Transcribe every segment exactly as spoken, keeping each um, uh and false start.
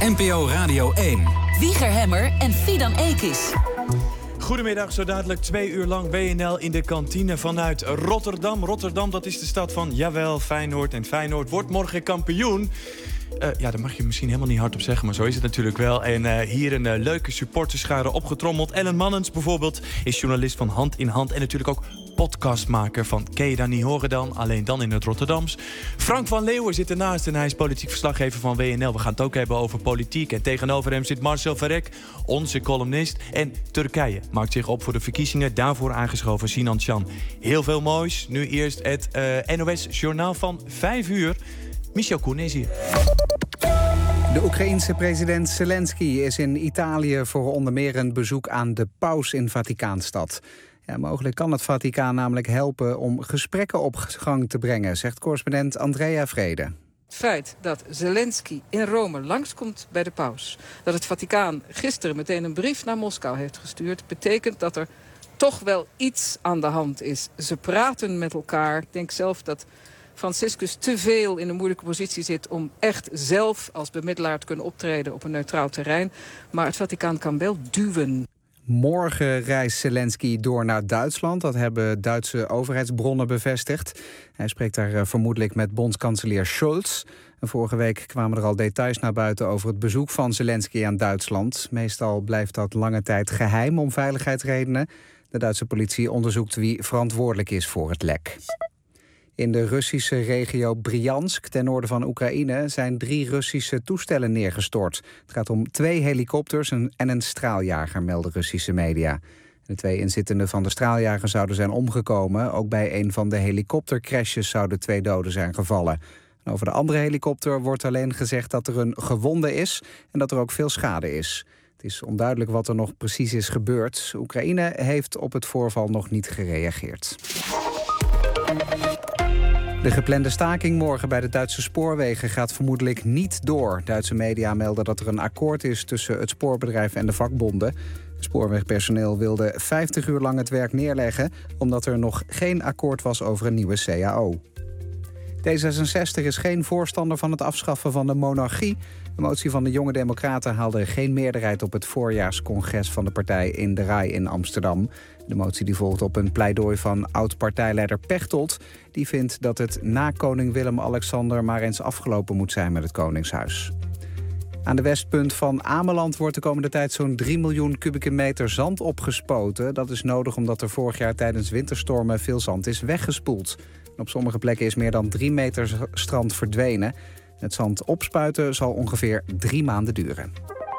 N P O Radio één. Wieger Hemmer en Fidan Ekis. Goedemiddag, zo dadelijk twee uur lang B N L in de kantine vanuit Rotterdam. Rotterdam, dat is de stad van, jawel, Feyenoord. En Feyenoord wordt morgen kampioen. Uh, ja, daar mag je misschien helemaal niet hardop zeggen, maar zo is het natuurlijk wel. En uh, hier een uh, leuke supporterschare opgetrommeld. Ellen Mannens bijvoorbeeld is journalist van Hand in Hand. En natuurlijk ook podcastmaker van Ken je dat niet horen dan? Alleen dan in het Rotterdams. Frank van Leeuwen zit ernaast en hij is politiek verslaggever van W N L. We gaan het ook hebben over politiek. En tegenover hem zit Marcel Verrek, onze columnist. En Turkije maakt zich op voor de verkiezingen. Daarvoor aangeschoven Sinan Can. Heel veel moois. Nu eerst het uh, N O S-journaal van vijf uur. Michel Koen is hier. De Oekraïense president Zelensky is in Italië voor onder meer een bezoek aan de paus in Vaticaanstad. Ja, mogelijk kan het Vaticaan namelijk helpen om gesprekken op gang te brengen, zegt correspondent Andrea Vrede. Het feit dat Zelensky in Rome langskomt bij de paus, dat het Vaticaan gisteren meteen een brief naar Moskou heeft gestuurd, betekent dat er toch wel iets aan de hand is. Ze praten met elkaar. Ik denk zelf dat Franciscus te veel in een moeilijke positie zit om echt zelf als bemiddelaar te kunnen optreden op een neutraal terrein. Maar het Vaticaan kan wel duwen. Morgen reist Zelensky door naar Duitsland. Dat hebben Duitse overheidsbronnen bevestigd. Hij spreekt daar vermoedelijk met bondskanselier Scholz. En vorige week kwamen er al details naar buiten over het bezoek van Zelensky aan Duitsland. Meestal blijft dat lange tijd geheim om veiligheidsredenen. De Duitse politie onderzoekt wie verantwoordelijk is voor het lek. In de Russische regio Bryansk, ten noorden van Oekraïne, zijn drie Russische toestellen neergestort. Het gaat om twee helikopters en een straaljager, melden Russische media. De twee inzittenden van de straaljager zouden zijn omgekomen. Ook bij een van de helikoptercrashes zouden twee doden zijn gevallen. En over de andere helikopter wordt alleen gezegd dat er een gewonde is en dat er ook veel schade is. Het is onduidelijk wat er nog precies is gebeurd. Oekraïne heeft op het voorval nog niet gereageerd. De geplande staking morgen bij de Duitse spoorwegen gaat vermoedelijk niet door. Duitse media melden dat er een akkoord is tussen het spoorbedrijf en de vakbonden. Spoorwegpersoneel wilde vijftig uur lang het werk neerleggen, omdat er nog geen akkoord was over een nieuwe C A O. D zesenzestig is geen voorstander van het afschaffen van de monarchie. De motie van de Jonge Democraten haalde geen meerderheid op het voorjaarscongres van de partij in de Rai in Amsterdam. De motie die volgt op een pleidooi van oud-partijleider Pechtold. Die vindt dat het na koning Willem-Alexander maar eens afgelopen moet zijn met het Koningshuis. Aan de westpunt van Ameland wordt de komende tijd zo'n drie miljoen kubieke meter zand opgespoten. Dat is nodig omdat er vorig jaar tijdens winterstormen veel zand is weggespoeld. En op sommige plekken is meer dan drie meter strand verdwenen. Het zand opspuiten zal ongeveer drie maanden duren.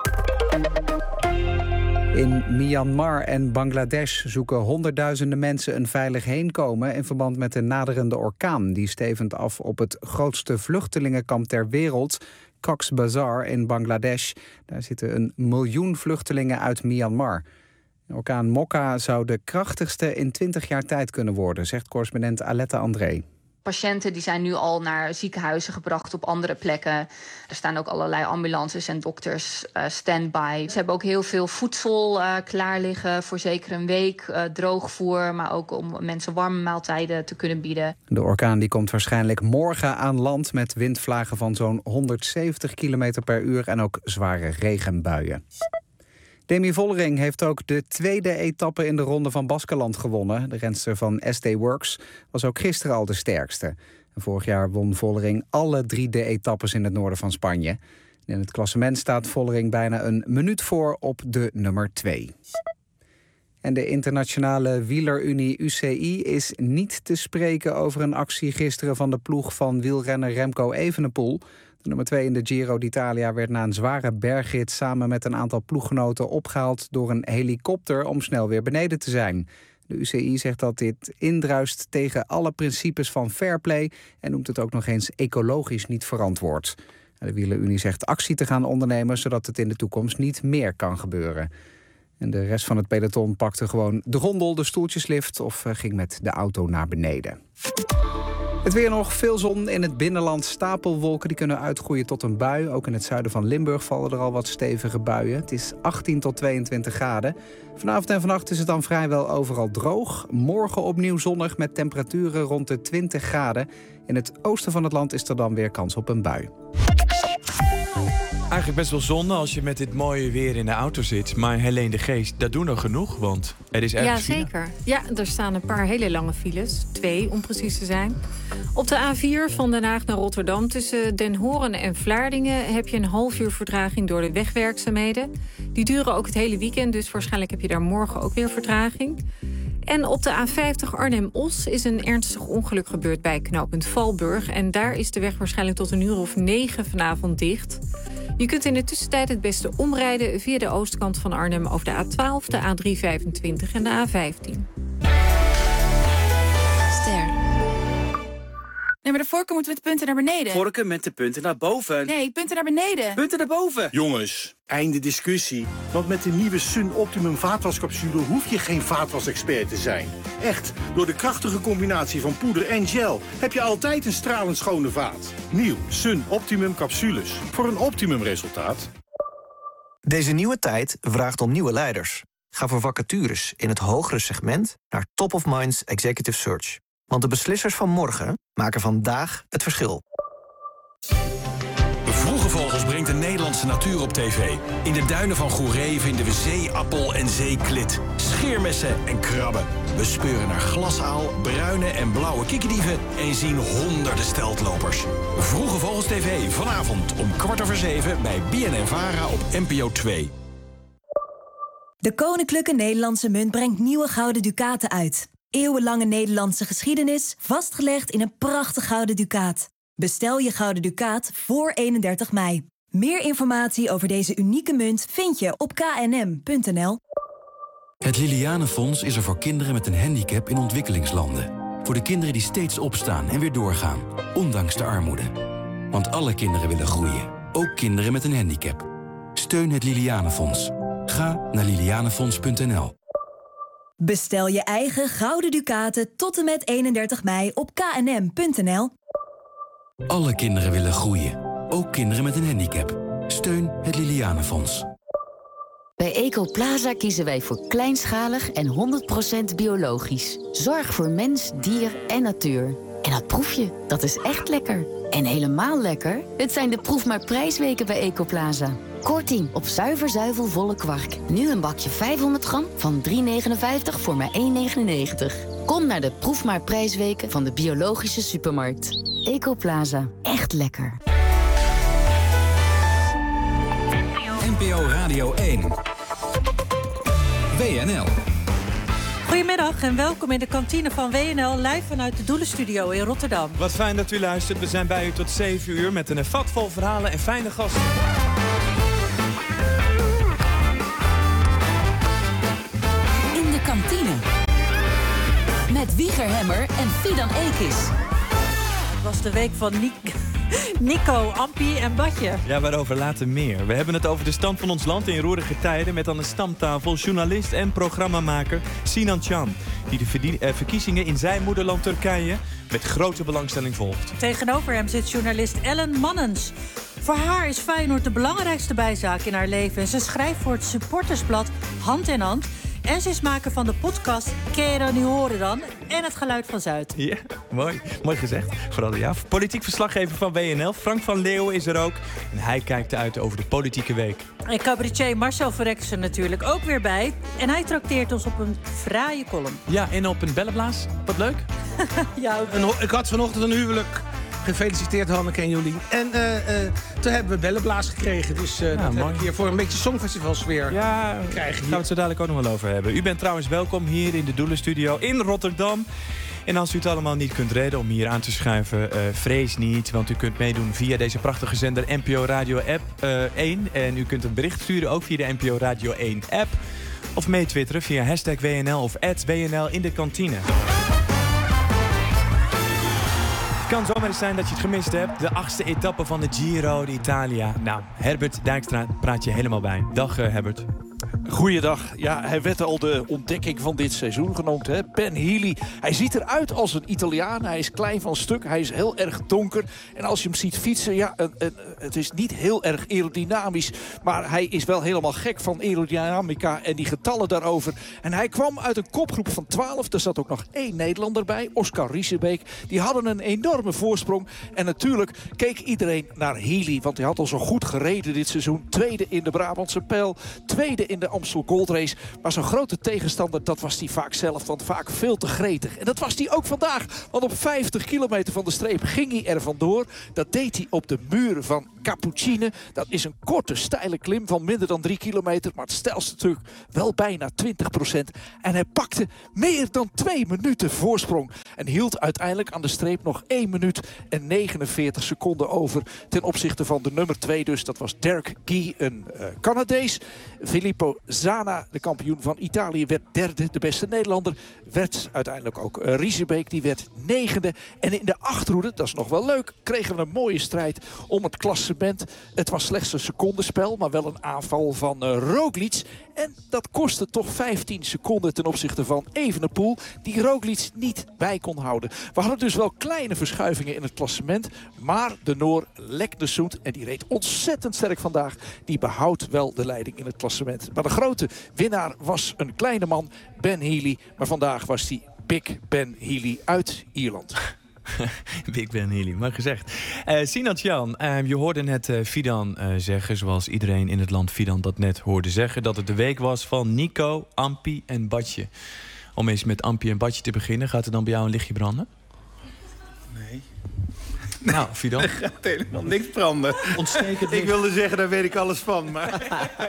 In Myanmar en Bangladesh zoeken honderdduizenden mensen een veilig heenkomen in verband met de naderende orkaan. Die stevend af op het grootste vluchtelingenkamp ter wereld, Cox's Bazar in Bangladesh. Daar zitten een miljoen vluchtelingen uit Myanmar. De orkaan Mokka zou de krachtigste in twintig jaar tijd kunnen worden, zegt correspondent Aletta André. Patiënten die zijn nu al naar ziekenhuizen gebracht op andere plekken. Er staan ook allerlei ambulances en dokters uh, stand-by. Ze hebben ook heel veel voedsel uh, klaar liggen voor zeker een week. Uh, droogvoer, maar ook om mensen warme maaltijden te kunnen bieden. De orkaan die komt waarschijnlijk morgen aan land met windvlagen van zo'n honderdzeventig kilometer per uur en ook zware regenbuien. Demi Vollering heeft ook de tweede etappe in de Ronde van Baskeland gewonnen. De renster van S D Works was ook gisteren al de sterkste. En vorig jaar won Vollering alle drie de etappes in het noorden van Spanje. In het klassement staat Vollering bijna een minuut voor op de nummer twee. En de internationale wielerunie U C I is niet te spreken over een actie gisteren van de ploeg van wielrenner Remco Evenepoel. De nummer twee in de Giro d'Italia werd na een zware bergrit samen met een aantal ploeggenoten opgehaald door een helikopter om snel weer beneden te zijn. De U C I zegt dat dit indruist tegen alle principes van fair play en noemt het ook nog eens ecologisch niet verantwoord. De wielerunie zegt actie te gaan ondernemen zodat het in de toekomst niet meer kan gebeuren. En de rest van het peloton pakte gewoon de gondel, de stoeltjeslift of ging met de auto naar beneden. Het weer nog, veel zon in het binnenland. Stapelwolken die kunnen uitgroeien tot een bui. Ook in het zuiden van Limburg vallen er al wat stevige buien. Het is achttien tot tweeëntwintig graden. Vanavond en vannacht is het dan vrijwel overal droog. Morgen opnieuw zonnig met temperaturen rond de twintig graden. In het oosten van het land is er dan weer kans op een bui. Eigenlijk best wel zonde als je met dit mooie weer in de auto zit. Maar Helene de Geest, dat doen er genoeg, want er is ergens Ja, zeker. Ja, er staan een paar hele lange files. Twee, om precies te zijn. Op de A vier van Den Haag naar Rotterdam... tussen Den Horen en Vlaardingen... heb je een half uur vertraging door de wegwerkzaamheden. Die duren ook het hele weekend, dus waarschijnlijk heb je daar morgen ook weer vertraging. En op de A vijftig Arnhem-Os is een ernstig ongeluk gebeurd bij knooppunt Valburg. En daar is de weg waarschijnlijk tot een uur of negen vanavond dicht. Je kunt in de tussentijd het beste omrijden via de oostkant van Arnhem over de A twaalf, de A driehonderdvijfentwintig en de A vijftien. Ster. Nee, maar de vorken moeten met de punten naar beneden. Vorken met de punten naar boven. Nee, punten naar beneden. Punten naar boven. Jongens, einde discussie. Want met de nieuwe Sun Optimum vaatwascapsule hoef je geen vaatwasexpert te zijn. Echt, door de krachtige combinatie van poeder en gel heb je altijd een stralend schone vaat. Nieuw Sun Optimum capsules. Voor een optimum resultaat. Deze nieuwe tijd vraagt om nieuwe leiders. Ga voor vacatures in het hogere segment naar Top of Minds Executive Search. Want de beslissers van morgen maken vandaag het verschil. Vroege Vogels brengt de Nederlandse natuur op tv. In de duinen van Goeree vinden we zeeappel en zeeklit, scheermessen en krabben. We speuren naar glasaal, bruine en blauwe kikkerdieven en zien honderden steltlopers. Vroege Vogels T V vanavond om kwart over zeven bij B N N Vara op N P O twee. De Koninklijke Nederlandse Munt brengt nieuwe gouden ducaten uit. Eeuwenlange Nederlandse geschiedenis, vastgelegd in een prachtig gouden ducaat. Bestel je gouden ducaat voor eenendertig mei. Meer informatie over deze unieke munt vind je op k n m punt n l. Het Lilianenfonds is er voor kinderen met een handicap in ontwikkelingslanden. Voor de kinderen die steeds opstaan en weer doorgaan, ondanks de armoede. Want alle kinderen willen groeien, ook kinderen met een handicap. Steun het Lilianenfonds. Ga naar lilianenfonds punt n l. Bestel je eigen gouden ducaten tot en met eenendertig mei op k n m punt n l. Alle kinderen willen groeien, ook kinderen met een handicap. Steun het Lilianenfonds. Bij Ecoplaza kiezen wij voor kleinschalig en honderd procent biologisch. Zorg voor mens, dier en natuur. En dat proef je, dat is echt lekker. En helemaal lekker, het zijn de proef maar prijsweken bij Ecoplaza. Korting op zuiver zuivelvolle kwark. Nu een bakje vijfhonderd gram van drie negenenvijftig voor maar één negenennegentig. Kom naar de proef maar prijsweken van de biologische supermarkt. Ecoplaza, echt lekker. N P O Radio één. W N L. Goedemiddag en welkom in de kantine van W N L... live vanuit de Doelenstudio in Rotterdam. Wat fijn dat u luistert. We zijn bij u tot zeven uur met een vat vol verhalen en fijne gasten. In de kantine. Met Wieger Hemmer en Fidan Ekis. Het was de week van Nick... Nico, Ampie en Badje. Ja, waarover later meer. We hebben het over de stand van ons land in roerige tijden... met aan de stamtafel journalist en programmamaker Sinan Can... die de verdien- eh, verkiezingen in zijn moederland Turkije met grote belangstelling volgt. Tegenover hem zit journalist Ellen Mannens. Voor haar is Feyenoord de belangrijkste bijzaak in haar leven... en ze schrijft voor het supportersblad Hand in Hand... en ze is maker van de podcast Keren Nu Horen Dan en het geluid van Zuid. Ja, mooi. Mooi gezegd. Vooral ja. Politiek verslaggever van W N L, Frank van Leeuwen, is er ook. En hij kijkt uit over de politieke week. En cabaretier Marcel Verrek is er natuurlijk ook weer bij. En hij trakteert ons op een fraaie column. Ja, en op een bellenblaas. Wat leuk. Ja, ook. Een, ik had vanochtend een huwelijk. Gefeliciteerd Hanneke en Jolien. En uh, uh, toen hebben we bellenblaas gekregen. Dus uh, ja, dat mooi. Heb ik hier voor een beetje songfestivalsfeer ja, krijgen. Daar gaan we het zo dadelijk ook nog wel over hebben. U bent trouwens welkom hier in de Doelenstudio in Rotterdam. En als u het allemaal niet kunt redden om hier aan te schuiven, uh, vrees niet. Want u kunt meedoen via deze prachtige zender N P O Radio App uh, één. En u kunt een bericht sturen ook via de N P O Radio één app. Of meetwitteren via hashtag W N L of at W N L in de kantine. Het kan zomaar eens zijn dat je het gemist hebt. De achtste etappe van de Giro d'Italia. Nou, Herbert Dijkstra praat je helemaal bij. Dag uh, Herbert. Goeiedag. Ja, hij werd al de ontdekking van dit seizoen genoemd, hè? Ben Healy. Hij ziet eruit als een Italiaan. Hij is klein van stuk. Hij is heel erg donker. En als je hem ziet fietsen, ja, een, een, het is niet heel erg aerodynamisch. Maar hij is wel helemaal gek van aerodynamica en die getallen daarover. En hij kwam uit een kopgroep van twaalf. Er zat ook nog één Nederlander bij, Oscar Riesebeek. Die hadden een enorme voorsprong. En natuurlijk keek iedereen naar Healy. Want hij had al zo goed gereden dit seizoen. Tweede in de Brabantse Pijl. Tweede in de Amstel Gold Race. Maar zo'n grote tegenstander, dat was hij vaak zelf. Want vaak veel te gretig. En dat was hij ook vandaag. Want op vijftig kilometer van de streep ging hij er vandoor. Dat deed hij op de muur van Cappuccine. Dat is een korte, steile klim van minder dan drie kilometer. Maar het steilste stuk wel bijna twintig procent. En hij pakte meer dan twee minuten voorsprong. En hield uiteindelijk aan de streep nog één minuut en negenenveertig seconden over. Ten opzichte van de nummer twee dus. Dat was Derek Guy, een uh, Canadees. Filippo Zana, de kampioen van Italië, werd derde. De beste Nederlander werd uiteindelijk ook uh, Riesebeek. Die werd negende. En in de achterhoede, dat is nog wel leuk, kregen we een mooie strijd om het klassement. Het was slechts een secondenspel, maar wel een aanval van uh, Roglic. En dat kostte toch vijftien seconden ten opzichte van Evenepoel, die Roglic niet bij kon houden. We hadden dus wel kleine verschuivingen in het klassement. Maar de Noor Lek de Soet, en die reed ontzettend sterk vandaag, die behoudt wel de leiding in het klassement. Maar de grote winnaar was een kleine man, Ben Healy. Maar vandaag was die Big Ben Healy uit Ierland. Big Ben Healy, maar gezegd. Uh, Sinan-Tjan, uh, je hoorde net uh, Fidan uh, zeggen, zoals iedereen in het land Fidan dat net hoorde zeggen, dat het de week was van Nico, Ampi en Badje. Om eens met Ampi en Badje te beginnen, gaat er dan bij jou een lichtje branden? Nee. Nou, Fidan? Er gaat helemaal niks branden. Ontstekend. Ik wilde zeggen, daar weet ik alles van, maar...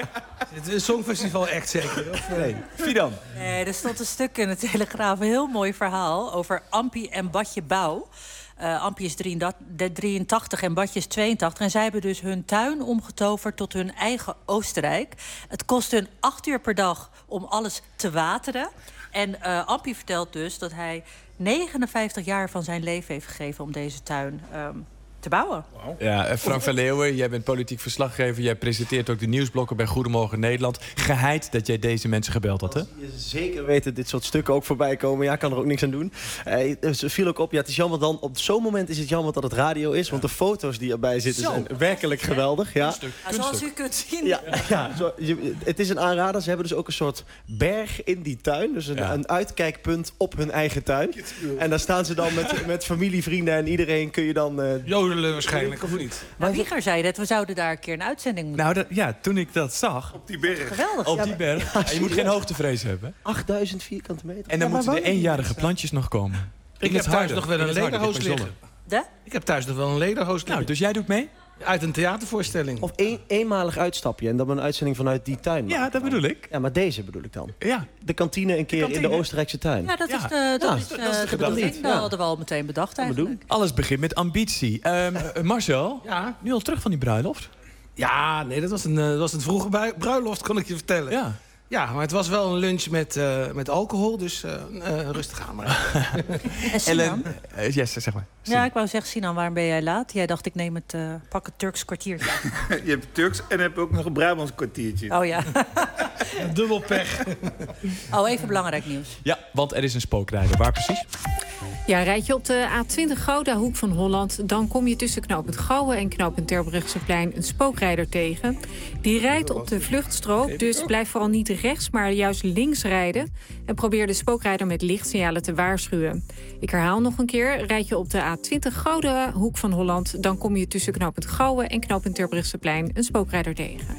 Het is een songfestival echt zeker? Of, nee. Fidan? Nee, er stond een stuk in de Telegraaf, een heel mooi verhaal over Ampi en Badje Bouw. Uh, Ampi is drieëntachtig en Badje is tweeëntachtig. En zij hebben dus hun tuin omgetoverd tot hun eigen Oostenrijk. Het kost hun acht uur per dag om alles te wateren. En uh, Ampi vertelt dus dat hij negenenvijftig jaar van zijn leven heeft gegeven om deze tuin um, te bouwen. Wow. Ja, Frank van Leeuwen, jij bent politiek verslaggever. Jij presenteert ook de nieuwsblokken bij Goedemorgen Nederland. Geheid dat jij deze mensen gebeld had, hè? Je zeker weet dat dit soort stukken ook voorbij komen. Ja, ik kan er ook niks aan doen. Eh, ze viel ook op, ja, het is jammer dan... Op zo'n moment is het jammer dat het radio is. Want de foto's die erbij zitten zo. zijn werkelijk geweldig. Ja. Ja, zoals u kunt zien. Ja, ja, zo, je, het is een aanrader. Ze hebben dus ook een soort berg in die tuin. Dus een, ja. een uitkijkpunt op hun eigen tuin. En daar staan ze dan met, met familie, vrienden en iedereen kun je dan... Uh, Jodelen waarschijnlijk, of niet? Maar Wieger zei dat we zouden daar een keer een uitzending moeten. Nou, dat, ja, toen ik dat zag... Op die berg. Geweldig. Op ja, die berg. Ja, je moet geen hoogtevrees hebben. achtduizend vierkante meter. En dan ja, moeten de eenjarige plantjes nog komen. Ik In heb thuis harde. nog wel een lederhoos liggen. De? Ik heb thuis nog wel een lederhoos liggen. Nou, dus jij doet mee? Uit een theatervoorstelling. Of een, eenmalig uitstapje en dan een uitzending vanuit die tuin. Ja, dat bedoel ik. Ja, maar deze bedoel ik dan. Ja. De kantine een keer kantine. in de Oostenrijkse tuin. Ja, dat Ja. is de, dat Ja. is, uh, Dat is de de bedoeling. gedachte. Dat hadden we al meteen bedacht eigenlijk. Alles begint met ambitie. Um, Marcel, Ja. nu al terug van die bruiloft? Ja, nee, dat was een, uh, dat was een vroege bui- bruiloft, kan ik je vertellen. Ja. Ja, maar het was wel een lunch met, uh, met alcohol, dus uh, uh, rustig aan maar. En Sinan? Ellen, uh, yes, zeg maar. Ja, ik wou zeggen, Sinan, waarom ben jij laat? Jij dacht, ik neem het, uh, pak het Turks kwartiertje. Je hebt Turks en heb ook nog een Brabants kwartiertje. Oh ja. Dubbel pech. Oh, even belangrijk nieuws. Ja, want er is een spookrijder. Waar precies? Ja, rijd je op de A twintig Gouda hoek van Holland... dan kom je tussen knooppunt Gouwen en knooppunt Terbrechtseplein een spookrijder tegen. Die rijdt op de vluchtstrook, dus blijf vooral niet rechts... maar juist links rijden en probeer de spookrijder met lichtsignalen te waarschuwen. Ik herhaal nog een keer, rijd je op de A twintig Gouda hoek van Holland... dan kom je tussen knooppunt Gouwen en knooppunt Terbrechtseplein een spookrijder tegen.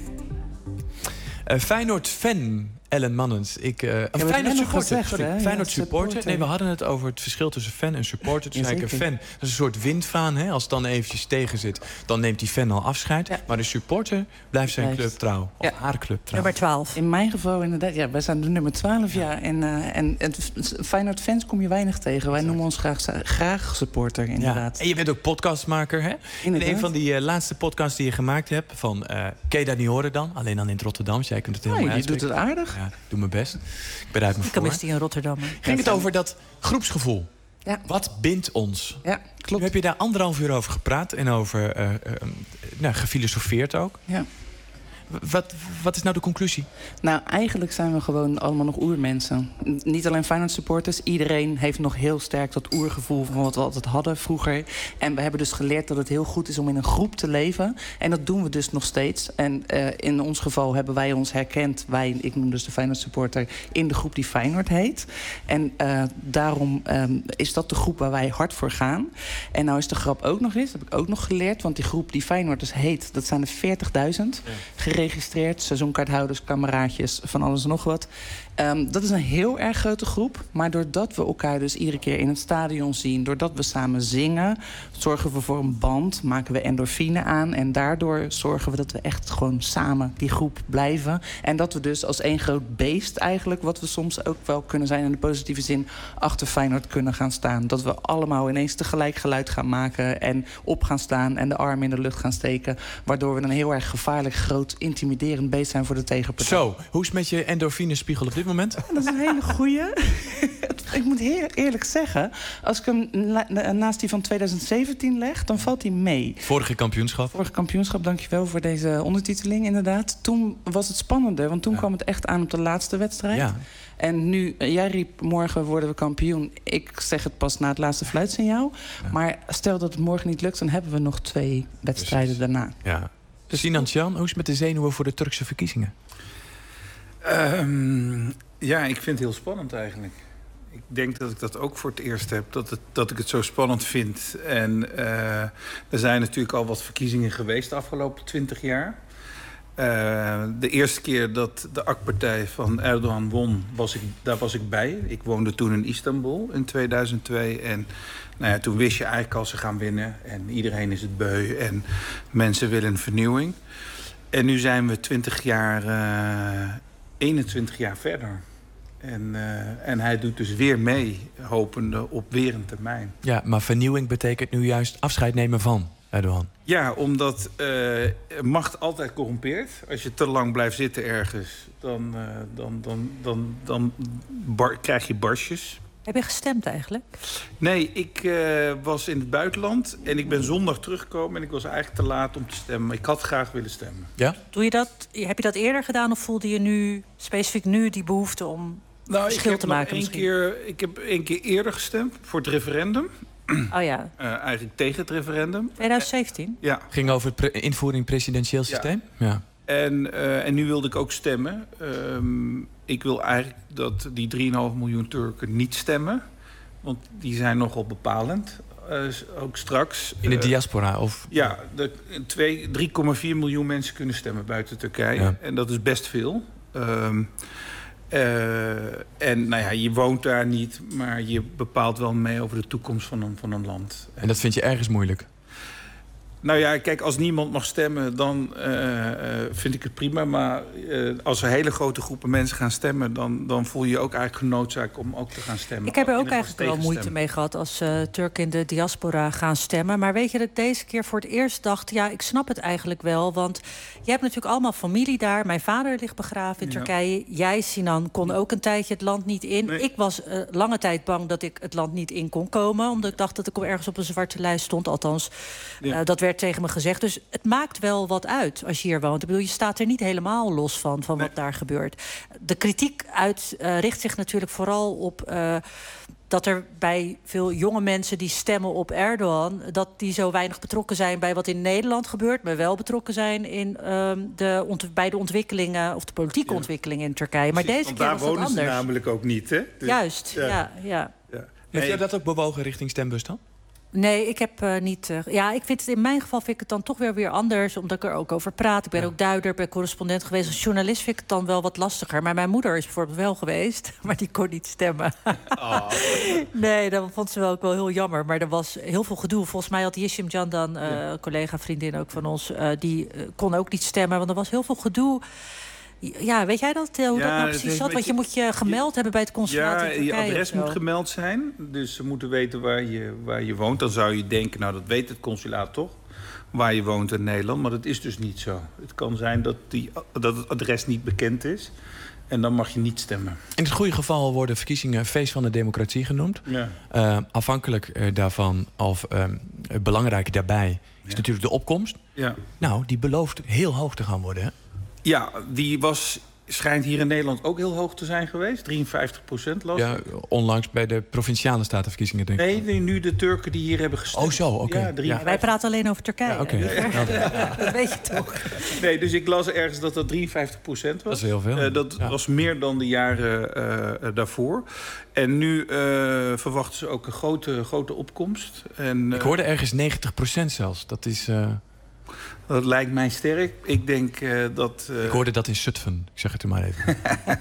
Uh, Feyenoord-fan Ellen Mannens. Ik, uh, Ja, Feyenoord supporter. gezegd, Sorry, hè? Feyenoord Ja, supporter. supporter. Nee, we hadden het over het verschil tussen fan en supporter. Toen Ja, zei ik een zeker. fan. Dat is een soort windvaan. Hè? Als het dan eventjes tegen zit, dan neemt die fan al afscheid. Ja. Maar de supporter blijft zijn Blijft. club trouw. Of Ja. haar club trouw. Nummer twaalf. In mijn geval inderdaad, ja, wij zijn de nummer twaalf, ja. En, uh, en, en Feyenoord fans kom je weinig tegen. Wij noemen ons graag, graag supporter, inderdaad. Ja. En je bent ook podcastmaker, hè? In een van die uh, laatste podcasts die je gemaakt hebt... van, uh, kun je dat niet horen dan? Alleen dan in het Rotterdams. Jij kunt het heel Nee, mooi je doet uitspreken. het aardig. Ja, doe mijn best. Ik bereid me Ik voor. mis die in Rotterdam. hè. Ging het over dat groepsgevoel? Ja. Wat bindt ons? Ja, klopt. Nu heb je daar anderhalf uur over gepraat en over uh, uh, nou, gefilosofeerd ook. Ja. wat, wat is nou de conclusie? Nou, eigenlijk zijn we gewoon allemaal nog oermensen. Niet alleen Feyenoord supporters. Iedereen heeft nog heel sterk dat oergevoel van wat we altijd hadden vroeger. En we hebben dus geleerd dat het heel goed is om in een groep te leven. En dat doen we dus nog steeds. En uh, in ons geval hebben wij ons herkend. Wij, ik noem dus de Feyenoord supporter, in de groep die Feyenoord heet. En uh, daarom um, is dat de groep waar wij hard voor gaan. En nou is de grap ook nog eens, dat heb ik ook nog geleerd. Want die groep die Feyenoorders heet, dat zijn er veertigduizend. Ja. Geregistreerd, seizoenkaarthouders, kameraadjes, van alles en nog wat. Um, dat is een heel erg grote groep. Maar doordat we elkaar dus iedere keer in het stadion zien, doordat we samen zingen, zorgen we voor een band, maken we endorfine aan. En daardoor zorgen we dat we echt gewoon samen die groep blijven. En dat we dus als één groot beest eigenlijk, wat we soms ook wel kunnen zijn in de positieve zin, achter Feyenoord kunnen gaan staan. Dat we allemaal ineens tegelijk geluid gaan maken en op gaan staan en de armen in de lucht gaan steken. Waardoor we een heel erg gevaarlijk, groot, intimiderend beest zijn voor de tegenpartij. Zo, hoe is het met je endorfinespiegel op dit moment? Dat is een hele goeie. Ik moet heel eerlijk zeggen, als ik hem na- naast die van twintig zeventien leg, dan valt hij mee. Vorige kampioenschap. Vorige kampioenschap, dankjewel voor deze ondertiteling inderdaad. Toen was het spannender, want toen ja. kwam het echt aan op de laatste wedstrijd. Ja. En nu, jij riep morgen worden we kampioen. Ik zeg het pas na het laatste fluitsignaal. Ja. Maar stel dat het morgen niet lukt, dan hebben we nog twee wedstrijden Precies. daarna. Ja. Dus Sinan Can, hoe is het met de zenuwen voor de Turkse verkiezingen? Um, ja, ik vind het heel spannend eigenlijk. Ik denk dat ik dat ook voor het eerst heb, dat, het, dat ik het zo spannend vind. En uh, er zijn natuurlijk al wat verkiezingen geweest de afgelopen twintig jaar. Uh, de eerste keer dat de A K P-partij van Erdogan won, was ik, daar was ik bij. Ik woonde toen in Istanbul in tweeduizend twee. En nou ja, toen wist je eigenlijk al, ze gaan winnen. En iedereen is het beu en mensen willen een vernieuwing. En nu zijn we twintig jaar, uh, eenentwintig jaar verder. En, uh, en hij doet dus weer mee, hopende op weer een termijn. Ja, maar vernieuwing betekent nu juist afscheid nemen van Erdogan. Ja, omdat uh, macht altijd corrumpeert. Als je te lang blijft zitten ergens, dan, uh, dan, dan, dan, dan bar- krijg je barsjes. Heb je gestemd eigenlijk? Nee, ik uh, was in het buitenland en ik ben zondag teruggekomen en ik was eigenlijk te laat om te stemmen. Ik had graag willen stemmen. Ja? Doe je dat, heb je dat eerder gedaan of voelde je nu, specifiek nu, die behoefte om nou, verschil ik te heb maken? Één keer, ik heb één keer eerder gestemd voor het referendum. Oh ja. Uh, eigenlijk tegen het referendum. twintig zeventien? Ja. Ging over het pre- invoering presidentieel systeem? Ja. ja. En, uh, en nu wilde ik ook stemmen. Um, ik wil eigenlijk dat die drie komma vijf miljoen Turken niet stemmen. Want die zijn nogal bepalend. Uh, ook straks. In de diaspora? Of? Ja, drie komma vier miljoen mensen kunnen stemmen buiten Turkije. Ja. En dat is best veel. Um, uh, en nou ja, je woont daar niet, maar je bepaalt wel mee over de toekomst van een, van een land. En dat vind je ergens moeilijk? Nou ja, kijk, als niemand mag stemmen, dan uh, uh, vind ik het prima. Maar uh, als er hele grote groepen mensen gaan stemmen, dan, dan voel je je ook eigenlijk genoodzaakt om ook te gaan stemmen. Ik heb er ook eigenlijk wel moeite mee gehad als uh, Turken in de diaspora gaan stemmen. Maar weet je dat ik deze keer voor het eerst dacht, ja, ik snap het eigenlijk wel. Want je hebt natuurlijk allemaal familie daar. Mijn vader ligt begraven in ja. Turkije. Jij, Sinan, kon ook een tijdje het land niet in. Nee. Ik was uh, lange tijd bang dat ik het land niet in kon komen. Omdat ik dacht dat ik ergens op een zwarte lijst stond. Althans, ja. uh, dat werd tegen me gezegd. Dus het maakt wel wat uit als je hier woont. Ik bedoel, je staat er niet helemaal los van, van nee. wat daar gebeurt. De kritiek uit, uh, richt zich natuurlijk vooral op Uh, dat er bij veel jonge mensen die stemmen op Erdogan, dat die zo weinig betrokken zijn bij wat in Nederland gebeurt, maar wel betrokken zijn in, um, de ont- bij de ontwikkelingen of de politieke ja. ontwikkelingen in Turkije. Maar Precies, deze keer was daar het wonen anders. Ze namelijk ook niet, hè? Dus, Juist, ja. ja, ja. ja. Heb jij dat ook bewogen richting stembus dan? Nee, ik heb uh, niet. Uh, ja, ik vind het in mijn geval vind ik het dan toch weer weer anders, omdat ik er ook over praat. Ik ben ja. ook duider, ik ben correspondent geweest. Als journalist vind ik het dan wel wat lastiger. Maar mijn moeder is bijvoorbeeld wel geweest, maar die kon niet stemmen. Oh. Nee, dat vond ze wel ook wel heel jammer. Maar er was heel veel gedoe. Volgens mij had Yishim Candan, uh, ja. collega, vriendin ook van ons, uh, die uh, kon ook niet stemmen, want er was heel veel gedoe. Ja, weet jij dat? Hoe ja, dat nou precies zat? Want je moet je gemeld je, hebben bij het consulaat ja, in Turkije. Je adres moet gemeld zijn. Dus ze moeten weten waar je, waar je woont. Dan zou je denken, nou dat weet het consulaat toch, waar je woont in Nederland. Maar dat is dus niet zo. Het kan zijn dat, die, dat het adres niet bekend is. En dan mag je niet stemmen. In het goede geval worden verkiezingen feest van de democratie genoemd. Ja. Uh, afhankelijk uh, daarvan, of uh, belangrijk daarbij, is ja. natuurlijk de opkomst. Ja. Nou, die belooft heel hoog te gaan worden, hè? Ja, die was... schijnt hier in Nederland ook heel hoog te zijn geweest. drieënvijftig procent las. Ja, onlangs bij de provinciale statenverkiezingen, denk ik. Nee, nee, nu de Turken die hier hebben gestemd. Oh, zo, oké. Okay. Ja, ja, wij praten alleen over Turkije. Ja, okay. Ja. Dat weet je toch. Nee, dus ik las ergens dat dat drieënvijftig procent was. Dat is heel veel. Uh, dat ja. was meer dan de jaren uh, daarvoor. En nu uh, verwachten ze ook een grote, grote opkomst. En, uh, ik hoorde ergens negentig procent zelfs. Dat is... Uh... Dat lijkt mij sterk. Ik denk uh, dat... Uh... Ik hoorde dat in Zutphen. Ik zeg het er maar even.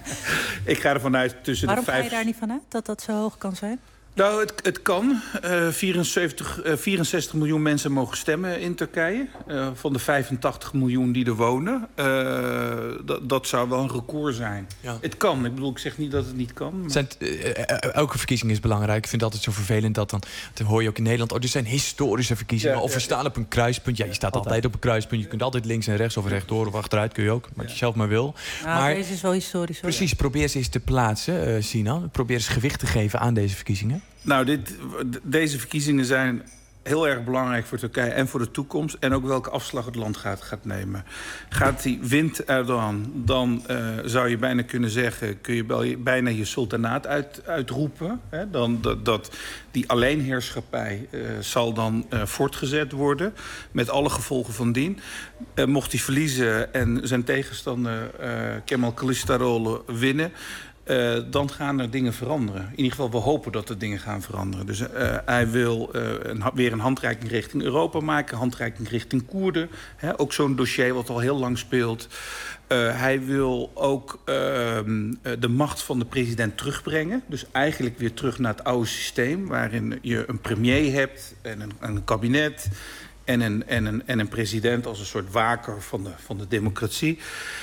Ik ga ervan uit tussen Waarom de vijf... ga je daar niet vanuit dat dat zo hoog kan zijn? Nou, het, het kan. Uh, vierenzeventig, uh, vierenzestig miljoen mensen mogen stemmen in Turkije. Uh, van de vijfentachtig miljoen die er wonen. Uh, dat, dat zou wel een record zijn. Ja. Het kan. Ik bedoel, ik zeg niet dat het niet kan. Maar... Zijn, uh, elke verkiezing is belangrijk. Ik vind het altijd zo vervelend dat dan... Dan hoor je ook in Nederland... Oh, dit zijn historische verkiezingen. Ja, of we ja, staan ja. op een kruispunt. Ja, je staat altijd. altijd op een kruispunt. Je kunt altijd links en rechts of rechtdoor of achteruit. Kun je ook. Wat je zelf maar wil. Nou, maar deze is wel historisch. Hoor. Precies. Probeer ze eens te plaatsen, uh, Sinan. Probeer eens gewicht te geven aan deze verkiezingen. Nou, dit, deze verkiezingen zijn heel erg belangrijk voor Turkije en voor de toekomst. En ook welke afslag het land gaat, gaat nemen. Gaat die wint Erdogan, dan uh, zou je bijna kunnen zeggen... kun je bijna je sultanaat uit, uitroepen. Hè? Dan, dat, dat die alleenheerschappij uh, zal dan uh, voortgezet worden. Met alle gevolgen van dien. Uh, mocht hij verliezen en zijn tegenstander uh, Kemal Kılıçdaroğlu winnen... Uh, dan gaan er dingen veranderen. In ieder geval, we hopen dat er dingen gaan veranderen. Dus uh, hij wil uh, een, weer een handreiking richting Europa maken. Handreiking richting Koerden. Hè, ook zo'n dossier wat al heel lang speelt. Uh, hij wil ook uh, de macht van de president terugbrengen. Dus eigenlijk weer terug naar het oude systeem... waarin je een premier hebt en een, een kabinet... En een, en, een, en een president als een soort waker van de, van de democratie.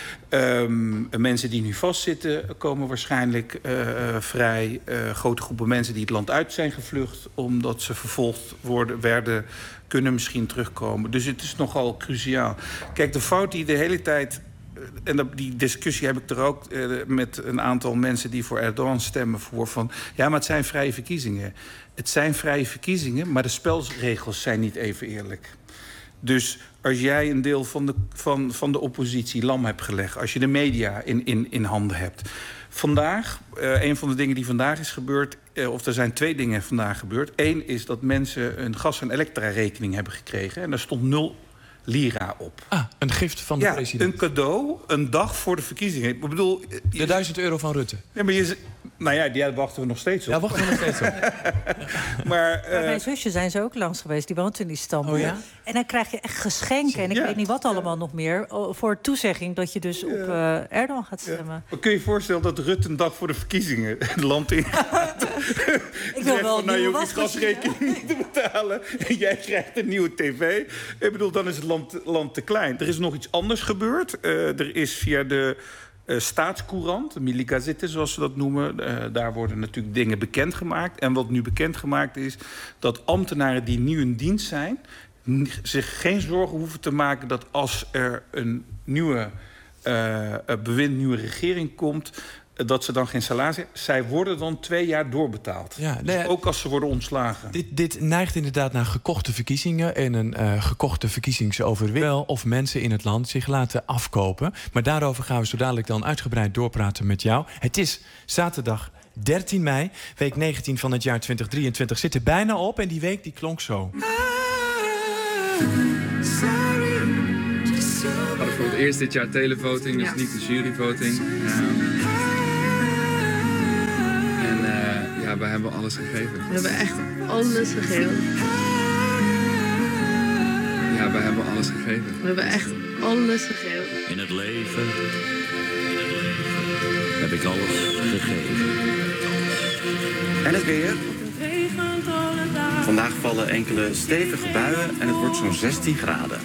Um, mensen die nu vastzitten komen waarschijnlijk uh, vrij. Uh, grote groepen mensen die het land uit zijn gevlucht... omdat ze vervolgd worden, werden, kunnen misschien terugkomen. Dus het is nogal cruciaal. Kijk, de fout die de hele tijd... En die discussie heb ik er ook uh, met een aantal mensen die voor Erdogan stemmen voor... van ja, maar het zijn vrije verkiezingen. Het zijn vrije verkiezingen, maar de spelregels zijn niet even eerlijk. Dus als jij een deel van de, van, van de oppositie lam hebt gelegd... als je de media in, in, in handen hebt... Vandaag, uh, een van de dingen die vandaag is gebeurd... Uh, of er zijn twee dingen vandaag gebeurd. Eén is dat mensen een gas- en elektra-rekening hebben gekregen... en daar stond nul... lira op. Ah, een gift van de ja, president. Een cadeau, een dag voor de verkiezingen. Ik bedoel... Je... De duizend euro van Rutte. Ja, maar je... Nou ja, die wachten we nog steeds op. Ja, wachten we nog steeds op. maar, uh... maar mijn zusje zijn ze ook langs geweest. Die woont in Istanbul. Oh, ja? En dan krijg je echt geschenken. En ik ja. weet niet wat allemaal ja. nog meer. Voor toezegging dat je dus ja. op uh, Erdogan gaat stemmen. Ja. Maar kun je je voorstellen dat Rutte een dag voor de verkiezingen... het land in gaat? Ik wil wel van, nou, je hoeft die gasrekening niet te betalen. En jij krijgt een nieuwe tv. Ik bedoel, dan is het land, land te klein. Er is nog iets anders gebeurd. Uh, er is via de... Uh, staatscourant, de Milli Gazette zoals ze dat noemen. Uh, daar worden natuurlijk dingen bekendgemaakt. En wat nu bekendgemaakt is... dat ambtenaren die nieuw in dienst zijn... zich geen zorgen hoeven te maken dat als er een nieuwe uh, bewind, nieuwe regering komt... dat ze dan geen salaris hebben. Zij worden dan twee jaar doorbetaald. Ja, nee, dus ook als ze worden ontslagen. Dit, dit neigt inderdaad naar gekochte verkiezingen... en een uh, gekochte verkiezingsoverwinning... of mensen in het land zich laten afkopen. Maar daarover gaan we zo dadelijk dan uitgebreid doorpraten met jou. Het is zaterdag dertien mei, week negentien van het jaar twintig drieëntwintig... zit er bijna op en die week die klonk zo. We hadden voor het eerst dit jaar televoting, dus ja. niet de juryvoting. Um, Ja, we hebben alles gegeven. We hebben echt alles gegeven. Ja, we hebben alles gegeven. We hebben echt alles gegeven. In het leven, in het leven heb ik alles gegeven. En het weer. Vandaag vallen enkele stevige buien en het wordt zo'n zestien graden.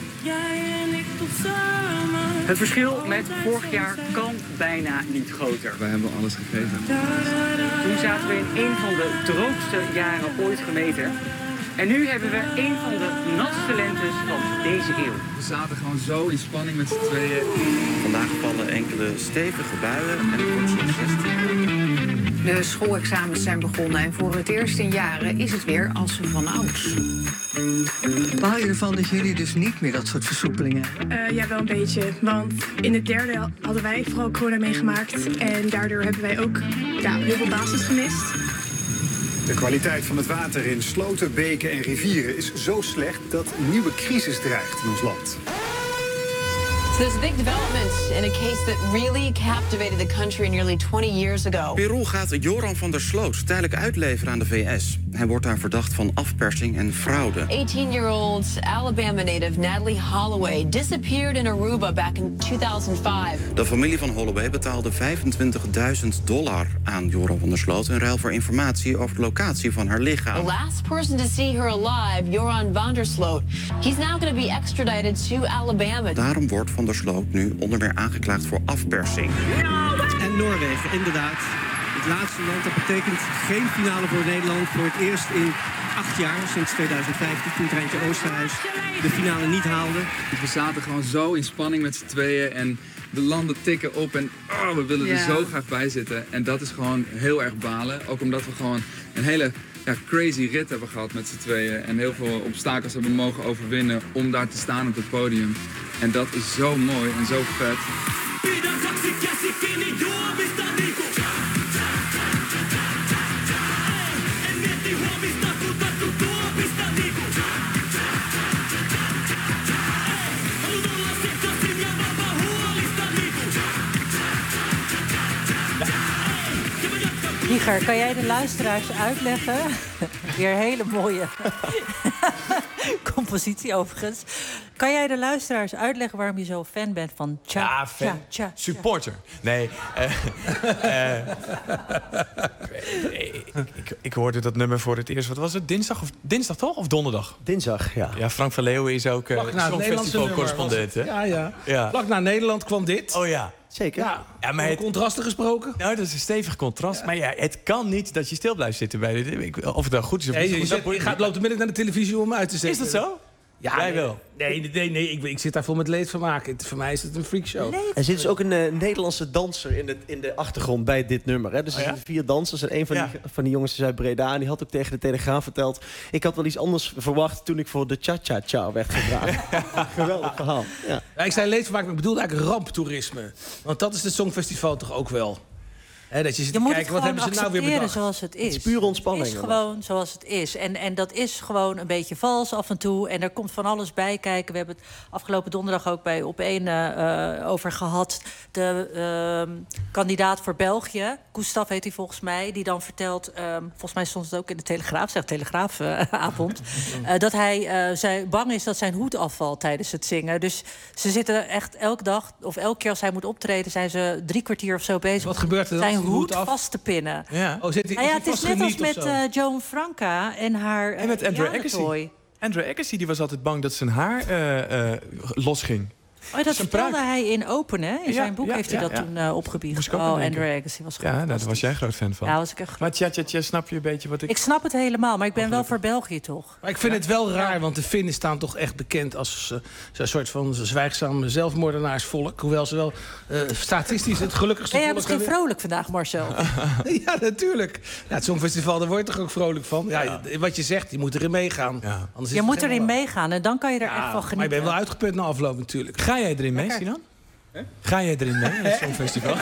Het verschil met vorig jaar kan bijna niet groter. We hebben alles gegeven. Toen zaten we in een van de droogste jaren ooit gemeten. En nu hebben we een van de natste lentes van deze eeuw. We zaten gewoon zo in spanning met z'n tweeën. Vandaag vallen enkele stevige buien en het wordt zo'n zestien graden. De schoolexamens zijn begonnen en voor het eerst in jaren is het weer als vanouds. Baal je ervan dat jullie dus niet meer dat soort versoepelingen hebben? Uh, ja, wel een beetje. Want in het derde hadden wij vooral corona meegemaakt. En daardoor hebben wij ook ja, heel veel basis gemist. De kwaliteit van het water in sloten, beken en rivieren is zo slecht dat een nieuwe crisis dreigt in ons land. So there's a big development in a case that really captivated the country nearly twenty years ago. Peru gaat Joran van der Sloot tijdelijk uitleveren aan de V S. Hij wordt daar verdacht van afpersing en fraude. eighteen-year-old Alabama native Natalie Holloway disappeared in Aruba back in two thousand five. De familie van Holloway betaalde vijfentwintigduizend dollar aan Joran van der Sloot in ruil voor informatie over de locatie van haar lichaam. The last person to see her alive, Joran van der Sloot. He's now going to be extradited to Alabama. Daarom wordt Van der Sloot nu onder meer aangeklaagd voor afpersing. En Noorwegen, inderdaad. Het laatste land, dat betekent geen finale voor Nederland. Voor het eerst in acht jaar, sinds tweeduizend vijftien, toen Treintje Oosterhuis de finale niet haalde. We zaten gewoon zo in spanning met z'n tweeën en de landen tikken op en oh, we willen er Ja. zo graag bij zitten. En dat is gewoon heel erg balen. Ook omdat we gewoon een hele ja, crazy rit hebben gehad met z'n tweeën. En heel veel obstakels hebben mogen overwinnen om daar te staan op het podium. En dat is zo mooi en zo vet. Wieger, kan jij de luisteraars uitleggen? Weer een hele mooie compositie overigens. Kan jij de luisteraars uitleggen waarom je zo fan bent van Tja, Ja, fan. Tja, Tja, Supporter. Nee. eh, eh, ik, ik, ik hoorde dat nummer voor het eerst. Wat was het? Dinsdag, of, dinsdag toch? Of donderdag? Dinsdag, ja. Ja, Frank van Leeuwen is ook uh, Vlak na het Nederlandse nummer Songfestival-correspondent. was hè? het. Ja, ja. Ja. Vlak na Nederland kwam dit. Oh ja. Zeker. Ja, Ja, maar over het, contrasten gesproken. nou, dat is een stevig contrast. Maar ja, het kan niet dat je stil blijft zitten bij dit. Ik- Of het nou goed is of Nee, niet. je, goed, zet, dat je gaat loopt onmiddellijk naar de televisie om hem uit te zetten. Is dat zo? Ja, Jij nee, wel. Nee, nee, nee, nee ik, ik zit daar vol met leed van maken. Voor mij is het een freakshow. Er zit dus ook een uh, Nederlandse danser in de, in de achtergrond bij dit nummer. Hè? Dus er Oh ja? zitten vier dansers en een van, Ja. die, van die jongens is uit Breda. En die had ook tegen de Telegraaf verteld... ik had wel iets anders verwacht toen ik voor de cha-cha-cha werd gevraagd. Geweldig verhaal. Ja. Ja, ik zei leed van maken, maar ik bedoelde eigenlijk ramptoerisme. Want dat is het Songfestival toch ook wel. Hè, dat je zit Je te moet kijken, het wat gewoon hebben ze nou weer accepteren bedacht? zoals het is. Het is pure ontspanning. Het is gewoon zoals het is. En, en dat is gewoon een beetje vals af en toe. En er komt van alles bij kijken. We hebben het afgelopen donderdag ook bij Op één uh, over gehad. De uh, kandidaat voor België, Gustaf heet hij volgens mij... die dan vertelt, um, volgens mij stond het ook in de Telegraaf... zeg Telegraafavond, uh, uh, dat hij uh, zij, bang is dat zijn hoed afvalt tijdens het zingen. Dus ze zitten echt elke dag, of elke keer als hij moet optreden... zijn ze drie kwartier of zo bezig. Wat gebeurt er dan? Zijn Is die hoed hoed af? vast te pinnen. Ja. Oh, zit hij, Nou ja, is het hij is net als vastgeniet met of zo? uh, Joan Franca en haar uh, En met Andrew pianotoy. Agassi. Andrew Agassi die was altijd bang dat zijn haar uh, uh, losging. Oh, dat Zijn vertelde pruik. hij in Open, hè? In Ja, zijn boek ja, heeft hij ja, dat ja. toen uh, opgebiecht. Moest ik ook Oh, aan denken. Andrew Agassi was gewoon Ja, nou, daar fantastisch. was jij groot fan van. Ja, was ik echt groot. Maar tja, tja, tja, snap je een beetje wat ik... Ik snap het helemaal, maar ik ben wel voor België, toch? Maar ik vind het wel raar, want de Finnen staan toch echt bekend... als uh, zo'n soort van zwijgzaam zelfmoordenaarsvolk. Hoewel ze wel uh, statistisch het gelukkigste Ben jij volk misschien hebben. vrolijk vandaag, Marcel? Ja, natuurlijk. Ja, het Songfestival, daar word je toch ook vrolijk van? Ja, Ja. Wat je zegt, je moet erin meegaan. Ja. Anders is Je het moet geen erin belang. meegaan en dan kan je er echt van Ja, maar genieten. je bent wel uitgeput na afloop natuurlijk. Ga jij erin mee, Lekker. Sinan? Ga jij erin mee, in het Songfestival?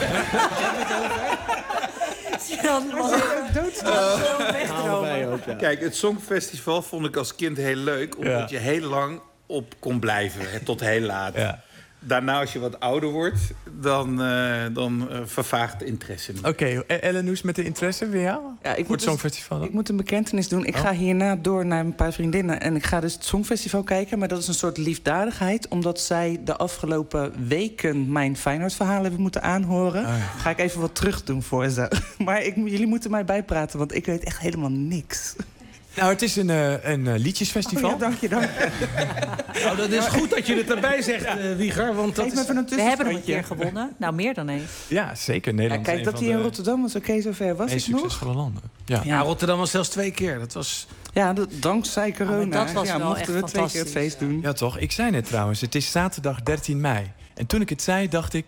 Dan was ik Allebei ook, ja. Kijk, het Songfestival vond ik als kind heel leuk... omdat Ja. je heel lang op kon blijven, hè, tot heel laat. Ja. Daarna, als je wat ouder wordt, dan, uh, dan uh, vervaagt de interesse. Oké, okay, Ellen, hoe is het met de interesse weer jou? Ja, ik Voor moet, het dus, Songfestival? ik moet een bekentenis doen. Ik Oh. ga hierna door naar een paar vriendinnen. En ik ga dus het Songfestival kijken. Maar dat is een soort liefdadigheid. Omdat zij de afgelopen weken mijn Feyenoord-verhaal hebben moeten aanhoren. Oh ja. Ga ik even wat terug doen voor ze. Maar ik, jullie moeten mij bijpraten, want ik weet echt helemaal niks. Nou, het is een, uh, een uh, liedjesfestival. Oh ja, dank je, dank je. Nou, dat is goed dat je het erbij zegt, uh, Wieger. Want dat Geef me is... even een We hebben hem een tussenstandje. keer gewonnen. Nou, meer dan één. Ja, zeker. Ja, Nederland kijk, is dat een hij van in de Rotterdam was. Oké, zover was meest ik nog. succesvolle landen. Ja. Ja, Rotterdam was zelfs twee keer. Dat was... Ja, dat, dankzij corona. maar dat was ja, wel mochten echt we twee keer het fantastisch. feest doen. Ja, toch? Ik zei net trouwens, het is zaterdag dertien mei. En toen ik het zei, dacht ik...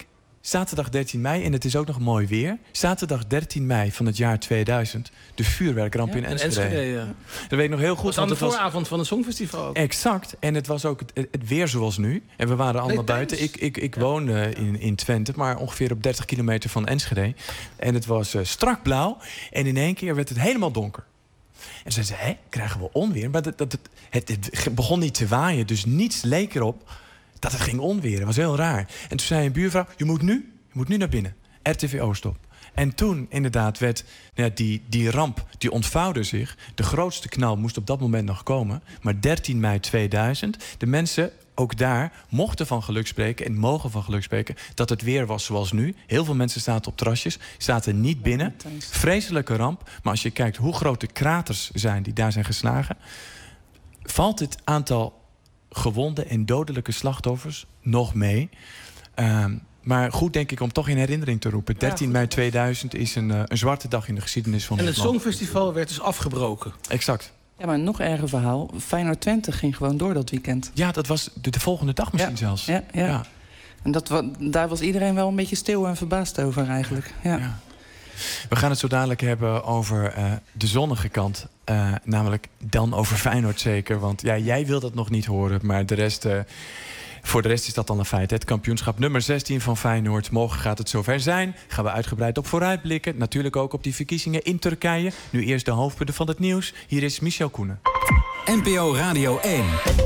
zaterdag dertien mei, en het is ook nog mooi weer. Zaterdag dertien mei van het jaar tweeduizend. De vuurwerkramp Ja, in Enschede. Enschede, ja. Dat weet ik nog heel goed. Dat was aan de want het vooravond was... van het Songfestival ook. Exact. En het was ook het, het weer zoals nu. En we waren allemaal Nee, buiten. Ik, ik, ik woon uh, in, in Twente, maar ongeveer op dertig kilometer van Enschede. En het was uh, strak blauw. En in één keer werd het helemaal donker. En ze zeiden, hé, krijgen we onweer? Maar dat, dat, het, het, het begon niet te waaien, dus niets leek erop dat het ging onweren. Dat was heel raar. En toen zei een buurvrouw, je moet nu, je moet nu naar binnen. R T V Oost op. En toen inderdaad werd ja, die, die ramp, die ontvouwde zich. De grootste knal moest op dat moment nog komen. Maar dertien mei tweeduizend, de mensen ook daar mochten van geluk spreken en mogen van geluk spreken dat het weer was zoals nu. Heel veel mensen zaten op terrasjes, zaten niet binnen. Vreselijke ramp. Maar als je kijkt hoe groot de kraters zijn die daar zijn geslagen, valt het aantal gewonde en dodelijke slachtoffers nog mee. Um, maar goed, denk ik, om toch in herinnering te roepen. dertien mei tweeduizend is een, uh, een zwarte dag in de geschiedenis van En het het land. Songfestival werd dus afgebroken. Exact. Ja, maar een nog erger verhaal. Feyenoord Twente ging gewoon door dat weekend. Ja, dat was de, de volgende dag misschien ja. zelfs. Ja, ja. ja. En dat, wa- daar was iedereen wel een beetje stil en verbaasd over eigenlijk. Ja. Ja. We gaan het zo dadelijk hebben over uh, de zonnige kant. Uh, namelijk dan over Feyenoord zeker. Want ja, jij wil dat nog niet horen, maar de rest... Uh, Voor de rest is dat dan een feit. Het kampioenschap nummer zestien van Feyenoord. Morgen gaat het zover zijn. Gaan we uitgebreid op vooruitblikken. Natuurlijk ook op die verkiezingen in Turkije. Nu eerst de hoofdpunten van het nieuws. Hier is Michel Koenen. N P O Radio één.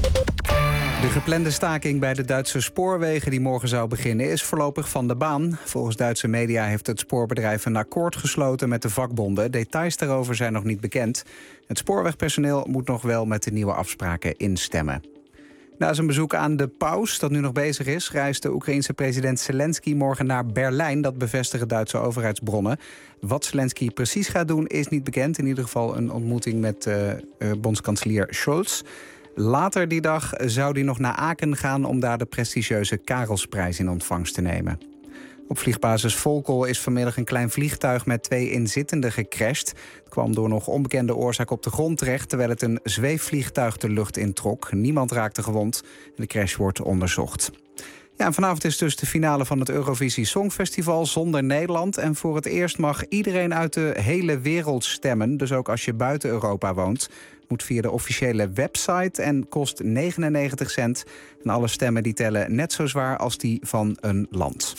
De geplande staking bij de Duitse spoorwegen die morgen zou beginnen is voorlopig van de baan. Volgens Duitse media heeft het spoorbedrijf een akkoord gesloten met de vakbonden. Details daarover zijn nog niet bekend. Het spoorwegpersoneel moet nog wel met de nieuwe afspraken instemmen. Na zijn bezoek aan de paus, dat nu nog bezig is, reist de Oekraïense president Zelensky morgen naar Berlijn. Dat bevestigen Duitse overheidsbronnen. Wat Zelensky precies gaat doen is niet bekend. In ieder geval een ontmoeting met uh, uh, bondskanselier Scholz. Later die dag zou hij nog naar Aken gaan om daar de prestigieuze Karelsprijs in ontvangst te nemen. Op vliegbasis Volkel is vanmiddag een klein vliegtuig met twee inzittenden gecrashed. Het kwam door nog onbekende oorzaak op de grond terecht, terwijl het een zweefvliegtuig de lucht introk. Niemand raakte gewond en de crash wordt onderzocht. Ja, en vanavond is dus de finale van het Eurovisie Songfestival zonder Nederland. En voor het eerst mag iedereen uit de hele wereld stemmen. Dus ook als je buiten Europa woont. Moet via de officiële website en kost negenennegentig cent. En alle stemmen die tellen net zo zwaar als die van een land.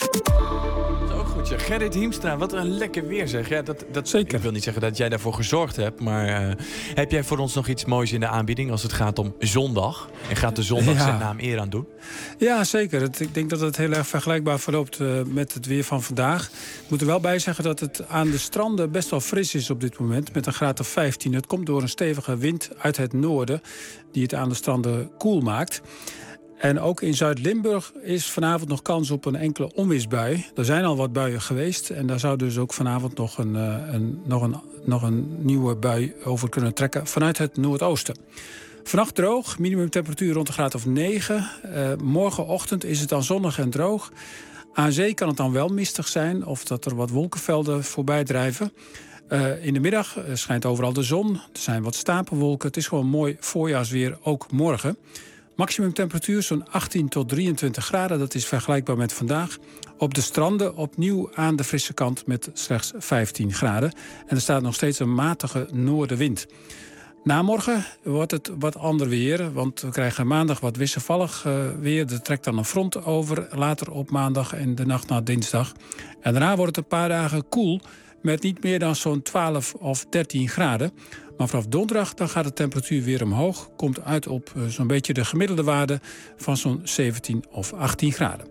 Zo goed zeg. Gerrit Hiemstra, wat een lekker weer zeg. Ja, dat, dat, Zeker. Ik wil niet zeggen dat jij daarvoor gezorgd hebt. Maar uh, heb jij voor ons nog iets moois in de aanbieding als het gaat om zondag? En gaat de zondag Ja. zijn naam eer aan doen? Ja, zeker. Het, ik denk dat het heel erg vergelijkbaar verloopt uh, met het weer van vandaag. Ik moet er wel bij zeggen dat het aan de stranden best wel fris is op dit moment. Met een graad of vijftien. Het komt door een stevige wind uit het noorden die het aan de stranden koel maakt. En ook in Zuid-Limburg is vanavond nog kans op een enkele onweersbui. Er zijn al wat buien geweest. En daar zou dus ook vanavond nog een, uh, een, nog een, nog een nieuwe bui over kunnen trekken vanuit het noordoosten. Vannacht droog, minimumtemperatuur rond de graad of negen. Uh, morgenochtend is het dan zonnig en droog. Aan zee kan het dan wel mistig zijn of dat er wat wolkenvelden voorbij drijven. Uh, in de middag schijnt overal de zon. Er zijn wat stapelwolken. Het is gewoon mooi voorjaarsweer, ook morgen. Maximum temperatuur zo'n achttien tot drieëntwintig graden. Dat is vergelijkbaar met vandaag. Op de stranden opnieuw aan de frisse kant met slechts vijftien graden. En er staat nog steeds een matige noordenwind. Na morgen wordt het wat ander weer, want we krijgen maandag wat wisselvallig uh, weer. Er trekt dan een front over, later op maandag en de nacht naar dinsdag. En daarna wordt het een paar dagen koel, met niet meer dan zo'n twaalf of dertien graden. Maar vanaf donderdag dan gaat de temperatuur weer omhoog. Komt uit op uh, zo'n beetje de gemiddelde waarde van zo'n zeventien of achttien graden.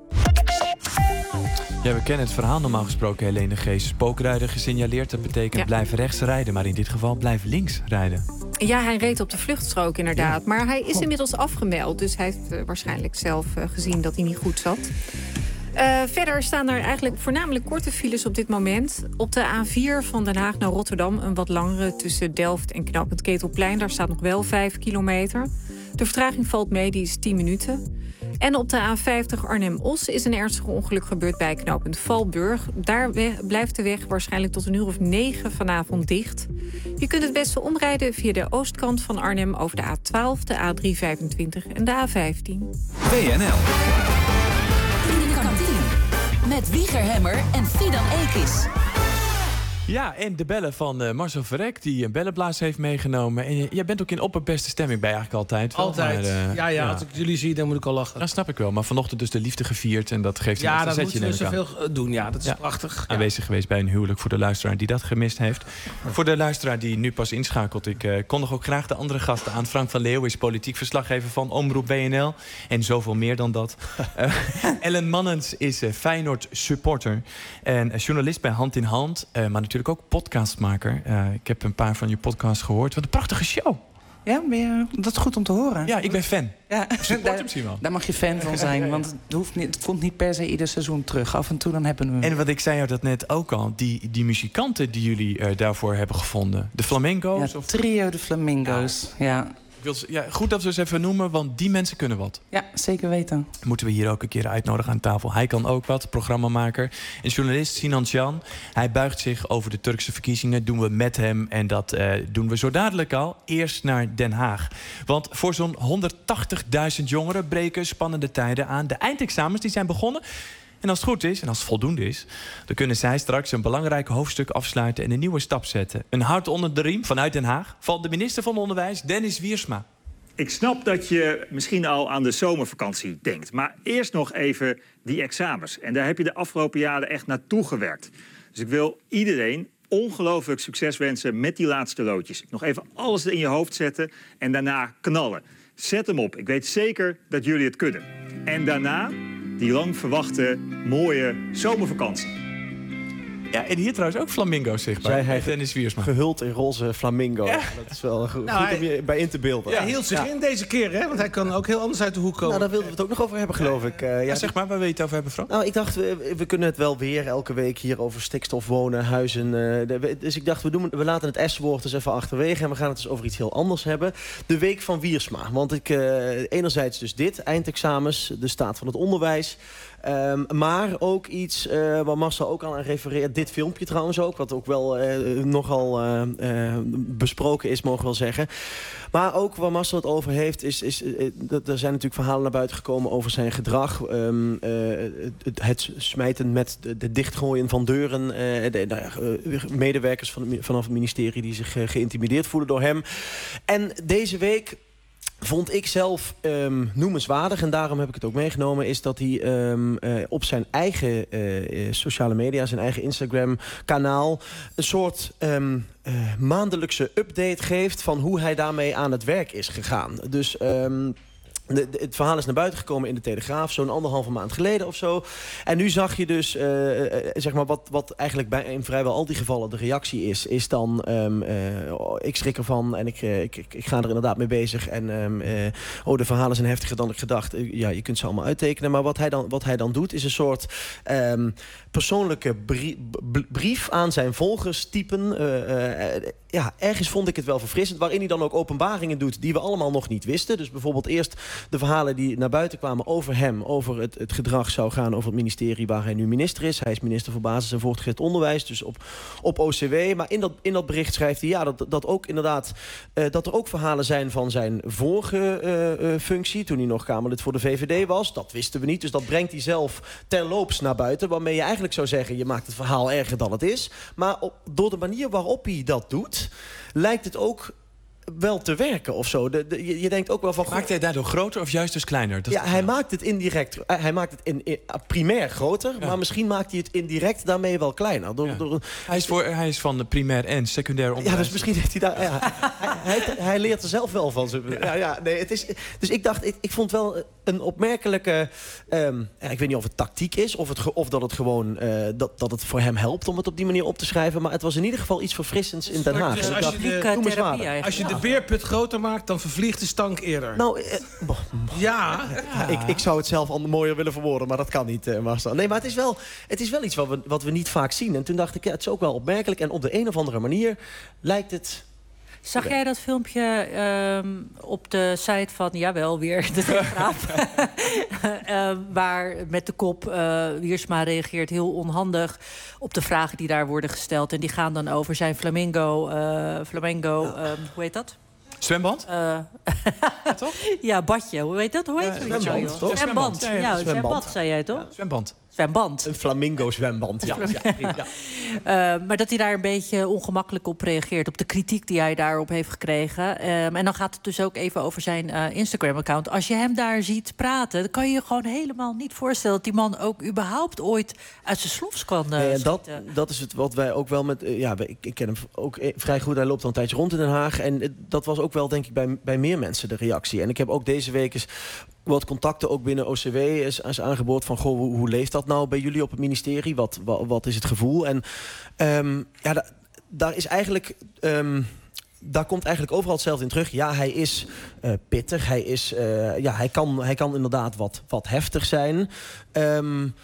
Ja, we kennen het verhaal normaal gesproken, Helene Gees. Spookrijder gesignaleerd, dat betekent Ja. blijf rechts rijden. Maar in dit geval blijf links rijden. Ja, hij reed op de vluchtstrook inderdaad. Maar hij is inmiddels afgemeld. Dus hij heeft uh, waarschijnlijk zelf uh, gezien dat hij niet goed zat. Uh, verder staan er eigenlijk voornamelijk korte files op dit moment. Op de A vier van Den Haag naar Rotterdam een wat langere tussen Delft en knooppunt Ketelplein. Daar staat nog wel vijf kilometer. De vertraging valt mee, die is tien minuten. En op de A vijftig Arnhem-Os is een ernstig ongeluk gebeurd bij knooppunt Valburg. Daar we- blijft de weg waarschijnlijk tot een uur of negen vanavond dicht. Je kunt het beste omrijden via de oostkant van Arnhem over de A twaalf, de A driehonderdvijfentwintig en de A vijftien. B N L. In de kantine Met Wiegerhemmer en Fidan Ekis. Ja, en de bellen van uh, Marcel Verrek, die een bellenblaas heeft meegenomen. En jij bent ook in opperbeste stemming bij eigenlijk altijd. Wel, Altijd. Maar, uh, ja, ja, ja, als ik jullie zie, dan moet ik al lachen. Dat snap ik wel. Maar vanochtend dus de liefde gevierd. En dat geeft ja, een dat zetje, moeten we zoveel doen. Ja, dat is ja. prachtig. Aanwezig ja. geweest bij een huwelijk voor de luisteraar die dat gemist heeft. Voor de luisteraar die nu pas inschakelt. Ik uh, kondig ook graag de andere gasten aan. Frank van Leeuw is politiek verslaggever van Omroep B N L. En zoveel meer dan dat. uh, Ellen Mannens is uh, Feyenoord supporter. En uh, journalist bij Hand in Hand. Uh, maar natuurlijk ook podcastmaker. Uh, ik heb een paar van je podcasts gehoord. Wat een prachtige show. Ja, ben je, dat is goed om te horen. Ja, ik ben fan. Ja, daar, misschien wel. Daar mag je fan van zijn, want het, hoeft niet, het komt niet per se ieder seizoen terug. Af en toe dan hebben we... En wat ik zei jou dat net ook al, die, die muzikanten die jullie uh, daarvoor hebben gevonden. De Flamingo's? Ja, of... trio de Flamingo's, ja. ja. Ik wil, ja, goed dat we ze even noemen, want die mensen kunnen wat. Ja, zeker weten. Moeten we hier ook een keer uitnodigen aan tafel. Hij kan ook wat, programmamaker. En journalist Sinan Can. Hij buigt zich over de Turkse verkiezingen. Doen we met hem en dat uh, doen we zo dadelijk al. Eerst naar Den Haag. Want voor zo'n honderdtachtigduizend jongeren breken spannende tijden aan. De eindexamens die zijn begonnen. En als het goed is, en als het voldoende is... dan kunnen zij straks een belangrijk hoofdstuk afsluiten... en een nieuwe stap zetten. Een hart onder de riem vanuit Den Haag... van de minister van Onderwijs, Dennis Wiersma. Ik snap dat je misschien al aan de zomervakantie denkt. Maar eerst nog even die examens. En daar heb je de afgelopen jaren echt naartoe gewerkt. Dus ik wil iedereen ongelooflijk succes wensen met die laatste loodjes. Nog even alles in je hoofd zetten en daarna knallen. Zet hem op. Ik weet zeker dat jullie het kunnen. En daarna... die lang verwachte, mooie zomervakantie. Ja, en hier trouwens ook flamingo's zichtbaar. Zij hij Dennis Wiersma. Gehuld in roze flamingo. Ja. Dat is wel goed, nou, goed om je bij in te beelden. Ja, hij hield zich ja. in deze keer, hè? Want hij kan ook heel anders uit de hoek komen. Nou, daar wilden we het ook nog over hebben, geloof ik. Uh, ja, ja, zeg maar, waar wil je het over hebben, Frank? Nou, ik dacht, we, we kunnen het wel weer elke week hier over stikstof, wonen, huizen. Uh, de, dus ik dacht, we, doen, we laten het S-woord dus even achterwege... en we gaan het dus over iets heel anders hebben. De week van Wiersma. Want ik, uh, enerzijds dus dit, eindexamens, de staat van het onderwijs... Um, maar ook iets uh, waar Marcel ook al aan refereert. Dit filmpje trouwens ook, wat ook wel uh, nogal uh, uh, besproken is, mogen we wel zeggen. Maar ook waar Marcel het over heeft, is, is, uh, er zijn natuurlijk verhalen naar buiten gekomen over zijn gedrag. Um, uh, het, het smijten met de, de dichtgooien van deuren. Uh, de, de, uh, medewerkers van, vanaf het ministerie die zich uh, geïntimideerd voelen door hem. En deze week... vond ik zelf um, noemenswaardig, en daarom heb ik het ook meegenomen... is dat hij um, uh, op zijn eigen uh, sociale media, zijn eigen Instagram-kanaal... een soort um, uh, maandelijkse update geeft van hoe hij daarmee aan het werk is gegaan. Dus... Um, De, de, het verhaal is naar buiten gekomen in de Telegraaf, zo'n anderhalve maand geleden of zo. En nu zag je dus, uh, uh, zeg maar, wat, wat eigenlijk bij in vrijwel al die gevallen de reactie is, is dan, um, uh, oh, ik schrik ervan en ik, uh, ik, ik, ik ga er inderdaad mee bezig. En um, uh, oh, de verhalen zijn heftiger dan ik gedacht. Uh, ja, je kunt ze allemaal uittekenen. Maar wat hij dan, wat hij dan doet, is een soort um, persoonlijke brief, brief aan zijn volgers typen. Uh, uh, ja, ergens vond ik het wel verfrissend, waarin hij dan ook openbaringen doet die we allemaal nog niet wisten. Dus bijvoorbeeld eerst de verhalen die naar buiten kwamen over hem, over het, het gedrag zou gaan over het ministerie waar hij nu minister is. Hij is minister voor basis- en voortgezet onderwijs, dus op, op O C W. Maar in dat, in dat bericht schrijft hij ja, dat, dat ook inderdaad uh, dat er ook verhalen zijn van zijn vorige uh, uh, functie, toen hij nog Kamerlid voor de V V D was. Dat wisten we niet, dus dat brengt hij zelf terloops naar buiten, waarmee je eigenlijk zou zeggen, je maakt het verhaal erger dan het is. Maar op, door de manier waarop hij dat doet, lijkt het ook wel te werken of zo. De, de, je, je denkt ook wel van... Maakt hij daardoor groter of juist dus kleiner? Dat ja, hij maakt het indirect... Uh, hij maakt het in, in, uh, primair groter, ja. Maar misschien maakt hij het indirect daarmee wel kleiner. Door, ja. door, hij, is voor, hij is van de primair en secundair onderwijs. Ja, dus misschien heeft hij daar... Ja, hij, hij, hij leert er zelf wel van. Ja, ja, nee, het is, dus ik dacht, ik, ik vond wel een opmerkelijke... Um, ja, ik weet niet of het tactiek is, of, het, of dat het gewoon... Uh, dat, dat het voor hem helpt om het op die manier op te schrijven. Maar het was in ieder geval iets verfrissends in Den Haag. Dus als je de, als je de beerput groter maakt, dan vervliegt de stank eerder. Nou, uh, ja. ja. Ik, ik zou het zelf al mooier willen verwoorden, maar dat kan niet, uh, Marcel. Nee, maar het is wel, het is wel iets wat we, wat we niet vaak zien. En toen dacht ik, ja, het is ook wel opmerkelijk. En op de een of andere manier lijkt het... Zag jij dat filmpje um, op de site van, jawel, weer de Telegraaf... uh, waar met de kop uh, Wiersma reageert heel onhandig op de vragen die daar worden gesteld. En die gaan dan over zijn flamingo, uh, flamingo, um, hoe heet dat? Zwembad? Uh, ja, toch? Ja, badje. Hoe heet dat? Hoe heet ja, het? Zwemband, toch? Zwemband. Ja, ja, zwemband. zwembad, zei jij toch? Ja, zwemband. zwemband. Een flamingo-zwemband, ja. ja, ja. Uh, maar dat hij daar een beetje ongemakkelijk op reageert. Op de kritiek die hij daarop heeft gekregen. Um, en dan gaat het dus ook even over zijn uh, Instagram-account. Als je hem daar ziet praten, dan kan je je gewoon helemaal niet voorstellen dat die man ook überhaupt ooit uit zijn slofs kan uh, nee, dat, dat is het wat wij ook wel met... Uh, ja, ik, ik ken hem ook vrij goed. Hij loopt al een tijdje rond in Den Haag. En uh, dat was ook wel, denk ik, bij, bij meer mensen de reactie. En ik heb ook deze week eens wat contacten ook binnen O C W is, is aangeboord van, goh, hoe, hoe leeft dat nou bij jullie op het ministerie? Wat, wat, wat is het gevoel? En um, ja, da, daar is eigenlijk... Um, daar komt eigenlijk overal hetzelfde in terug. Ja, hij is uh, pittig. Hij, is, uh, ja, hij, kan, hij kan inderdaad wat, wat heftig zijn. Um,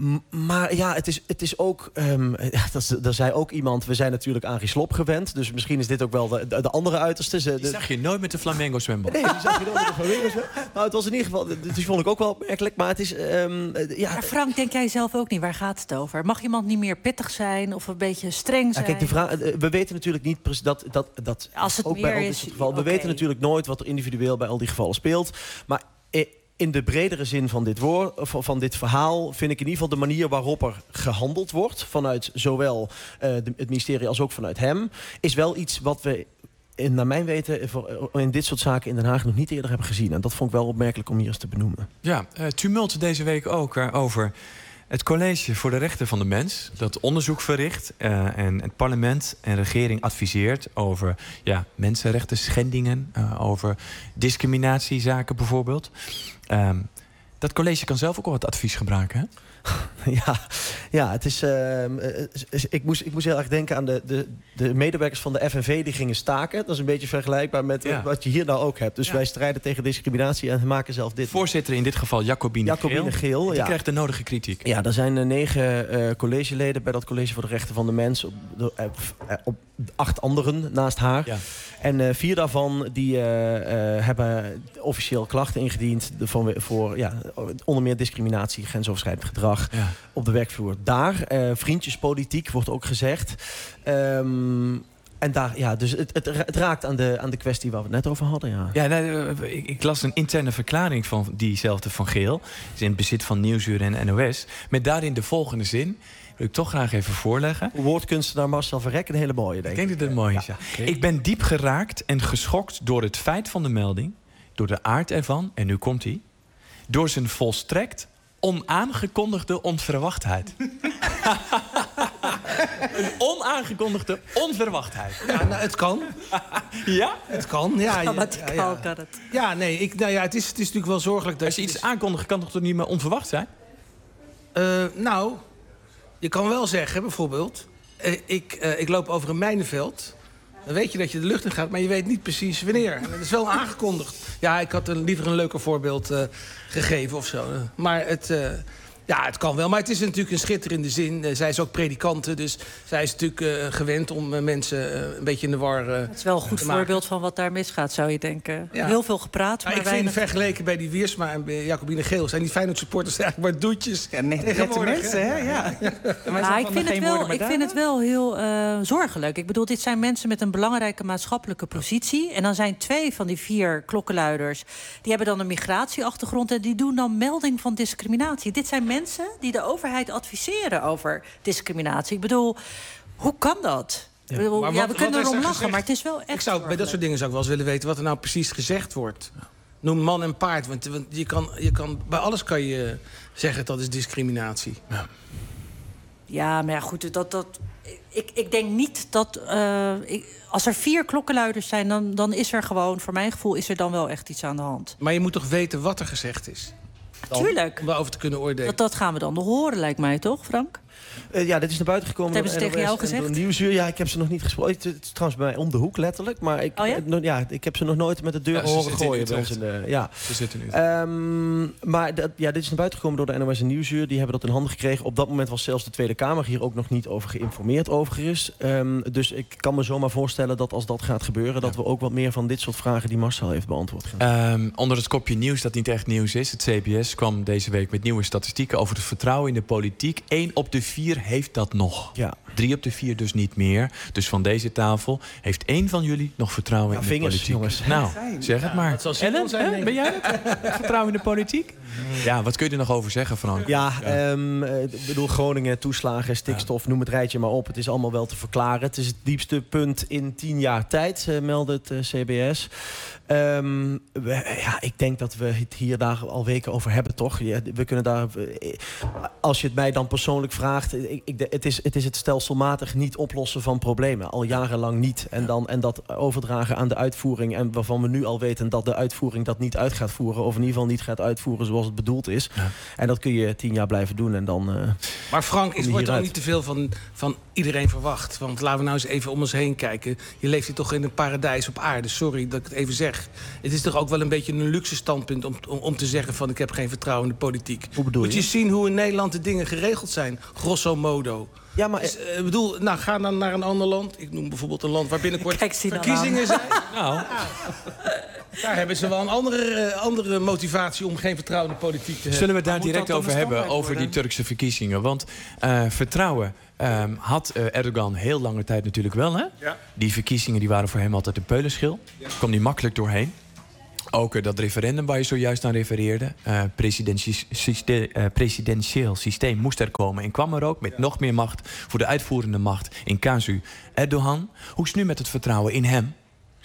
Maar ja, het is, het is ook... Um, dat, dat zei ook iemand... We zijn natuurlijk Arie Slob gewend. Dus misschien is dit ook wel de, de, de andere uiterste. Die de, zag je nooit met de Flamengo zwembad. Nee, die zag je nooit met de Flamengo zwembad. Nou, het was in ieder geval... Dus vond ik ook wel opmerkelijk. Maar het is... Um, ja. Maar Frank, denk jij zelf ook niet? Waar gaat het over? Mag iemand niet meer pittig zijn? Of een beetje streng zijn? Ja, kijk, de vraag, we weten natuurlijk niet precies... Dat, dat, dat, Als het ook meer bij al dit is... soort gevallen. We okay. weten natuurlijk nooit wat er individueel bij al die gevallen speelt. Maar... In de bredere zin van dit, woord, van dit verhaal vind ik in ieder geval de manier waarop er gehandeld wordt, vanuit zowel uh, de, het ministerie als ook vanuit hem, is wel iets wat we, in, naar mijn weten, in dit soort zaken in Den Haag nog niet eerder hebben gezien. En dat vond ik wel opmerkelijk om hier eens te benoemen. Ja, uh, tumult deze week ook uh, over het College voor de Rechten van de Mens, dat onderzoek verricht uh, en het parlement en regering adviseert over ja, mensenrechten schendingen, uh, over discriminatiezaken bijvoorbeeld. Um, dat college kan zelf ook al wat advies gebruiken, hè? Ja, ja, het is. Uh, ik, moest, ik moest heel erg denken aan de, de, de medewerkers van de F N V die gingen staken. Dat is een beetje vergelijkbaar met ja. wat je hier nou ook hebt. Dus ja. wij strijden tegen discriminatie en maken zelf dit. Voorzitter in dit geval Jacobine, Jacobine Geel. Geel die ja. krijgt de nodige kritiek. Ja, er zijn uh, negen uh, collegeleden bij dat College voor de Rechten van de Mens. Op, uh, op acht anderen naast haar. Ja. En uh, vier daarvan die, uh, uh, hebben officieel klachten ingediend voor, voor ja, onder meer discriminatie, grensoverschrijdend gedrag ja. op de werkvloer. Daar, uh, vriendjespolitiek wordt ook gezegd. Um, En daar, ja, dus het, het, het raakt aan de, aan de kwestie waar we het net over hadden. Ja, ja nee, ik, ik las een interne verklaring van diezelfde Van Geel. Is in bezit van Nieuwsuur en N O S. Met daarin de volgende zin. Wil ik toch graag even voorleggen. Woordkunstenaar Marcel Verrek, een hele mooie, denk ik. Ik denk dat het mooi is, ja. Ja. Okay. Ik ben diep geraakt en geschokt door het feit van de melding. Door de aard ervan, en nu komt hij. Door zijn volstrekt onaangekondigde onverwachtheid. Een onaangekondigde onverwachtheid. Ja, nou, het kan. Ja? Het kan, ja. Ja, ja, ja, ja. kan het. Ja, nee, ik, nou ja, het, is, het is natuurlijk wel zorgelijk. Dat Als je iets aankondigt, kan het toch niet meer onverwacht zijn? Uh, nou, je kan wel zeggen, bijvoorbeeld... Uh, ik, uh, ik loop over een mijnenveld... Dan weet je dat je de lucht in gaat, maar je weet niet precies wanneer. En dat is wel aangekondigd. Ja, ik had een, liever een leuker voorbeeld uh, gegeven of zo. Maar het, uh, ja, het kan wel. Maar het is natuurlijk een schitterende zin. Uh, zij is ook predikante, dus zij is natuurlijk uh, gewend om uh, mensen uh, een beetje in de war uh, Het is wel een goed voorbeeld van wat daar misgaat, zou je denken. Ja. Heel veel gepraat, maar ja, ik weinig... vind vergeleken bij die Wiersma en bij Jacobine Geel... zijn die Feyenoord supporters eigenlijk maar doetjes. Ja, net, nette mensen, hè? Ja. Ja. Maar ja, ik vind, het wel, ik vind het wel heel uh, zorgelijk. Ik bedoel, dit zijn mensen met een belangrijke maatschappelijke positie. En dan zijn twee van die vier klokkenluiders... die hebben dan een migratieachtergrond... en die doen dan melding van discriminatie. Dit zijn mensen die de overheid adviseren over discriminatie. Ik bedoel, hoe kan dat? Ja, bedoel, maar ja wat, we kunnen erom lachen, gezegd? maar het is wel echt... Ik zou bij dat soort dingen zou ik wel eens willen weten... wat er nou precies gezegd wordt. Noem man en paard, want, want je kan, je kan, bij alles kan je zeggen dat is discriminatie. Ja, ja maar ja, goed, dat... dat ik, ik denk niet dat... Uh, ik, als er vier klokkenluiders zijn, dan, dan is er gewoon... voor mijn gevoel is er dan wel echt iets aan de hand. Maar je moet toch weten wat er gezegd is? Dan, Tuurlijk. Om daarover te kunnen oordelen. Dat, dat gaan we dan nog horen, lijkt mij, toch, Frank? Uh, ja, dit is naar buiten gekomen. Wat hebben ze tegen jou gezegd? Nieuwsuur. Ja, ik heb ze nog niet gesproken. Het is trouwens bij mij om de hoek, letterlijk. Maar ik, oh, ja? Uh, ja, ik heb ze nog nooit met de deur ja, horen gooien. Bij ons in de, ja. Ze zitten nu. Um, maar dat, ja, dit is naar buiten gekomen door de N O S en Nieuwsuur. Die hebben dat in handen gekregen. Op dat moment was zelfs de Tweede Kamer hier ook nog niet over geïnformeerd overigens. Um, dus ik kan me zomaar voorstellen dat als dat gaat gebeuren... dat we ook wat meer van dit soort vragen die Marcel heeft beantwoord gaan. Um, onder het kopje nieuws dat niet echt nieuws is. Het C B S kwam deze week met nieuwe statistieken over het vertrouwen in de politiek. Eén op de vier heeft dat nog. Ja. Drie op de vier dus niet meer. Dus van deze tafel heeft één van jullie nog vertrouwen Nou, in de vingers, politiek. jongens. Nou, Zijn. zeg het Ja, maar. dat zal Simon Ellen, zijn, hè? denk ik. Ben jij het? Vertrouwen in de politiek? Ja, wat kun je er nog over zeggen, Frank? Ja, ehm, eh, ik bedoel Groningen, toeslagen, stikstof, noem het rijtje maar op. Het is allemaal wel te verklaren. Het is het diepste punt in tien jaar tijd, uh, meldde het uh, C B S. Um, we, ja, ik denk dat we het hier daar al weken over hebben, toch? Ja, we kunnen daar, uh, als je het mij dan persoonlijk vraagt, ik, ik, het, is, het is het stelselmatig niet oplossen van problemen. Al jarenlang niet. En, dan, en dat overdragen aan de uitvoering. En waarvan we nu al weten dat de uitvoering dat niet uit gaat voeren. Of in ieder geval niet gaat uitvoeren zoals het bedoeld is. Ja. En dat kun je tien jaar blijven doen. En dan, uh, maar Frank, is, wordt er ook uit. niet te veel van, van iedereen verwacht? Want laten we nou eens even om ons heen kijken. Je leeft hier toch in een paradijs op aarde. Sorry dat ik het even zeg. Het is toch ook wel een beetje een luxe standpunt om, om, om te zeggen van ik heb geen vertrouwen in de politiek. Hoe bedoel je? Moet je zien hoe in Nederland de dingen geregeld zijn. Grosso modo. Ja, maar dus, uh, bedoel, nou, ga dan naar een ander land. Ik noem bijvoorbeeld een land waar binnenkort verkiezingen zijn. Nou, daar hebben ze wel een andere, uh, andere motivatie om geen vertrouwen in de politiek te hebben. Zullen we het daar Moet direct dat over dan de hebben, standaard over die worden? Turkse verkiezingen? Want uh, vertrouwen um, had uh, Erdogan heel lange tijd natuurlijk wel, hè? Ja. Die verkiezingen die waren voor hem altijd een peulenschil. Ja. Kwam die makkelijk doorheen. Ook uh, dat referendum waar je zojuist aan refereerde. Uh, presidentieel, systeem, uh, presidentieel systeem moest er komen en kwam er ook met ja. nog meer macht voor de uitvoerende macht in casu Erdogan. Hoe is het nu met het vertrouwen in hem?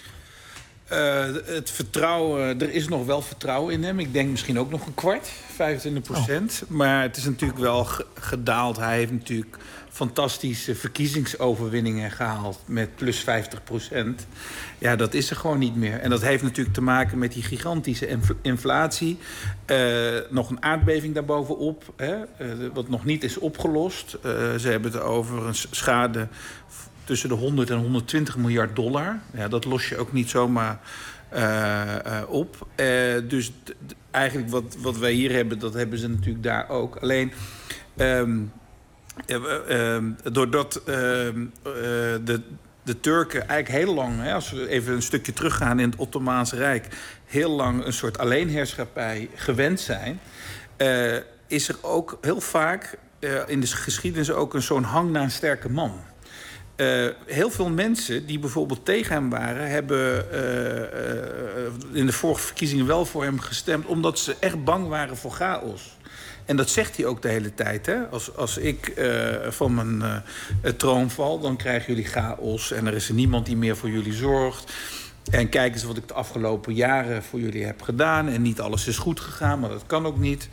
Uh, het vertrouwen, er is nog wel vertrouwen in hem. Ik denk misschien ook nog een kwart, vijfentwintig procent. Oh. Maar het is natuurlijk wel ge- gedaald. Hij heeft natuurlijk fantastische verkiezingsoverwinningen gehaald met plus vijftig procent. Ja, dat is er gewoon niet meer. En dat heeft natuurlijk te maken met die gigantische infl- inflatie. Uh, nog een aardbeving daarbovenop, hè, uh, wat nog niet is opgelost. Uh, ze hebben het over een schade tussen de honderd en honderdtwintig miljard dollar. Ja, dat los je ook niet zomaar uh, uh, op. Uh, dus d- d- eigenlijk wat, wat wij hier hebben, dat hebben ze natuurlijk daar ook. Alleen, um, uh, uh, uh, doordat uh, uh, de, de Turken eigenlijk heel lang, hè, als we even een stukje teruggaan in het Ottomaanse Rijk, heel lang een soort alleenheerschappij gewend zijn, uh, is er ook heel vaak uh, in de geschiedenis ook een zo'n hang naar een sterke man. Uh, heel veel mensen die bijvoorbeeld tegen hem waren, hebben uh, uh, in de vorige verkiezingen wel voor hem gestemd, omdat ze echt bang waren voor chaos. En dat zegt hij ook de hele tijd. Hè? Als, als ik uh, van mijn uh, troon val, dan krijgen jullie chaos en er is er niemand die meer voor jullie zorgt. En kijk eens wat ik de afgelopen jaren voor jullie heb gedaan. En niet alles is goed gegaan, maar dat kan ook niet.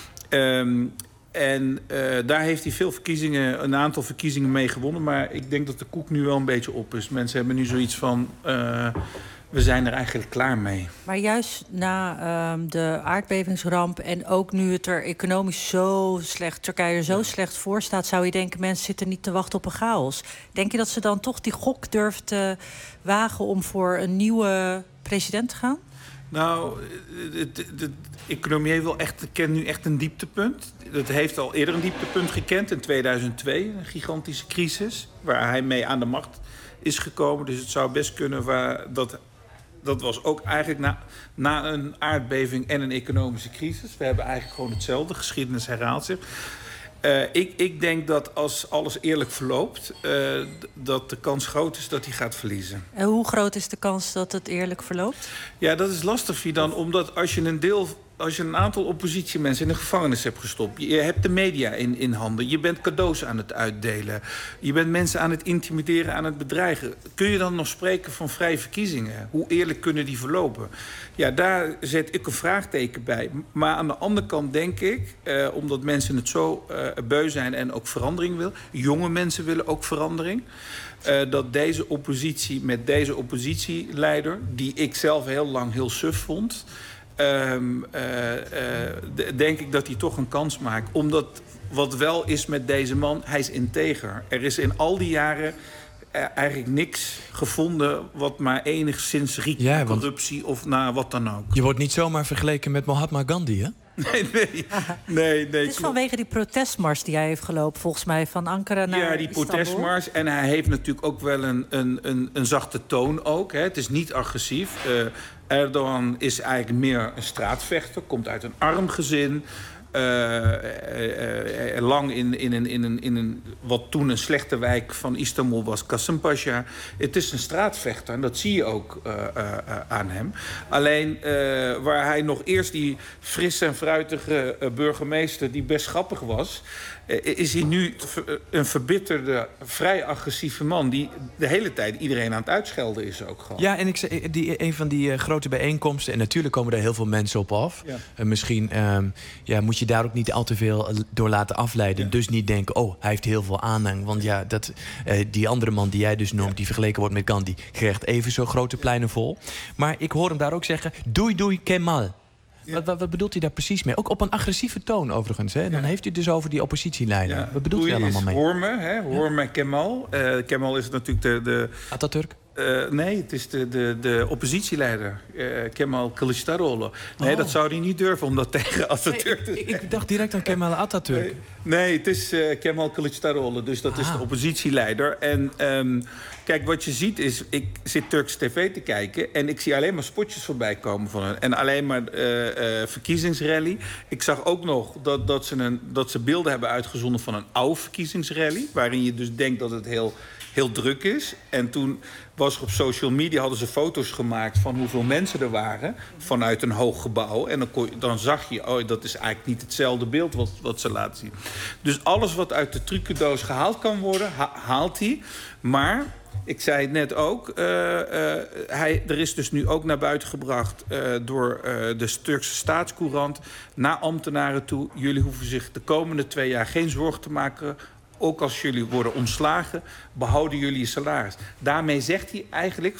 Um, En uh, daar heeft hij veel verkiezingen, een aantal verkiezingen mee gewonnen. Maar ik denk dat de koek nu wel een beetje op is. Mensen hebben nu zoiets van, uh, we zijn er eigenlijk klaar mee. Maar juist na uh, de aardbevingsramp en ook nu het er economisch zo slecht, Turkije er zo ja. slecht voor staat, zou je denken, mensen zitten niet te wachten op een chaos. Denk je dat ze dan toch die gok durft te wagen om voor een nieuwe president te gaan? Nou, de, de, de economie heeft wel echt, kent nu echt een dieptepunt. Het heeft al eerder een dieptepunt gekend in tweeduizend twee. Een gigantische crisis waar hij mee aan de macht is gekomen. Dus het zou best kunnen waar dat... Dat was ook eigenlijk na, na een aardbeving en een economische crisis. We hebben eigenlijk gewoon hetzelfde. Geschiedenis herhaalt zich. Uh, ik, ik denk dat als alles eerlijk verloopt, uh, dat de kans groot is dat hij gaat verliezen. En hoe groot is de kans dat het eerlijk verloopt? Ja, dat is lastig, Fidan, omdat als je een deel, als je een aantal oppositiemensen in de gevangenis hebt gestopt, je hebt de media in, in handen, je bent cadeaus aan het uitdelen, je bent mensen aan het intimideren, aan het bedreigen. Kun je dan nog spreken van vrije verkiezingen? Hoe eerlijk kunnen die verlopen? Ja, daar zet ik een vraagteken bij. Maar aan de andere kant denk ik, eh, omdat mensen het zo uh, beu zijn en ook verandering willen, jonge mensen willen ook verandering, Uh, dat deze oppositie met deze oppositieleider, die ik zelf heel lang heel suf vond, Um, uh, uh, d- denk ik dat hij toch een kans maakt. Omdat wat wel is met deze man, hij is integer. Er is in al die jaren uh, eigenlijk niks gevonden wat maar enigszins riekt naar ja, corruptie of naar wat dan ook. Je wordt niet zomaar vergeleken met Mahatma Gandhi, hè? Nee, nee, nee, nee. Het is vanwege die protestmars die hij heeft gelopen, volgens mij, van Ankara naar Ja, die Istanbul. protestmars. En hij heeft natuurlijk ook wel een, een, een, een zachte toon ook. Hè. Het is niet agressief. Uh, Erdogan is eigenlijk meer een straatvechter. Komt uit een arm gezin. Uh, uh, uh, lang in, in, een, in, een, in een, wat toen een slechte wijk van Istanbul was, Kasımpaşa. Het is een straatvechter en dat zie je ook uh, uh, uh, aan hem. Alleen uh, waar hij nog eerst die frisse en fruitige uh, burgemeester, die best grappig was, uh, is hij nu een verbitterde, vrij agressieve man die de hele tijd iedereen aan het uitschelden is ook gewoon. Ja, en ik zei, die, een van die uh, grote bijeenkomsten, en natuurlijk komen er heel veel mensen op af. Ja. Uh, misschien uh, ja, moet je daar ook niet al te veel door laten afleiden. Ja. Dus niet denken, oh, hij heeft heel veel aanhang. Want ja, dat, uh, die andere man die jij dus noemt, ja, die vergeleken wordt met Gandhi, krijgt even zo grote pleinen vol. Maar ik hoor hem daar ook zeggen, doei doei Kemal. Ja. Wat, wat, wat bedoelt hij daar precies mee? Ook op een agressieve toon overigens. Hè? Dan ja. heeft hij het dus over die oppositieleider. Ja. Wat bedoelt hij daar allemaal mee? Hoor me, hè? Hoor me Kemal. Uh, Kemal is natuurlijk de... de Atatürk? Uh, nee, het is de, de, de oppositieleider, uh, Kemal Kılıçdaroğlu. Nee, oh. dat zou hij niet durven om dat tegen Atatürk te nee, ik, ik dacht direct aan Kemal Atatürk. Nee, nee, het is uh, Kemal Kılıçdaroğlu, dus dat ah. is de oppositieleider. En um, kijk, wat je ziet is, ik zit Turks tv te kijken en ik zie alleen maar spotjes voorbij komen van hen. En alleen maar uh, uh, verkiezingsrally. Ik zag ook nog dat, dat, ze een, dat ze beelden hebben uitgezonden van een oude verkiezingsrally, waarin je dus denkt dat het heel... heel druk is. En toen was er op social media, hadden ze foto's gemaakt van hoeveel mensen er waren vanuit een hoog gebouw. En dan, kon, dan zag je, oh, dat is eigenlijk niet hetzelfde beeld wat, wat ze laten zien. Dus alles wat uit de trucendoos gehaald kan worden, ha- haalt hij. Maar, ik zei het net ook, uh, uh, hij, er is dus nu ook naar buiten gebracht uh, door uh, de Turkse staatscourant naar ambtenaren toe. Jullie hoeven zich de komende twee jaar geen zorgen te maken. Ook als jullie worden ontslagen, behouden jullie je salaris. Daarmee zegt hij eigenlijk,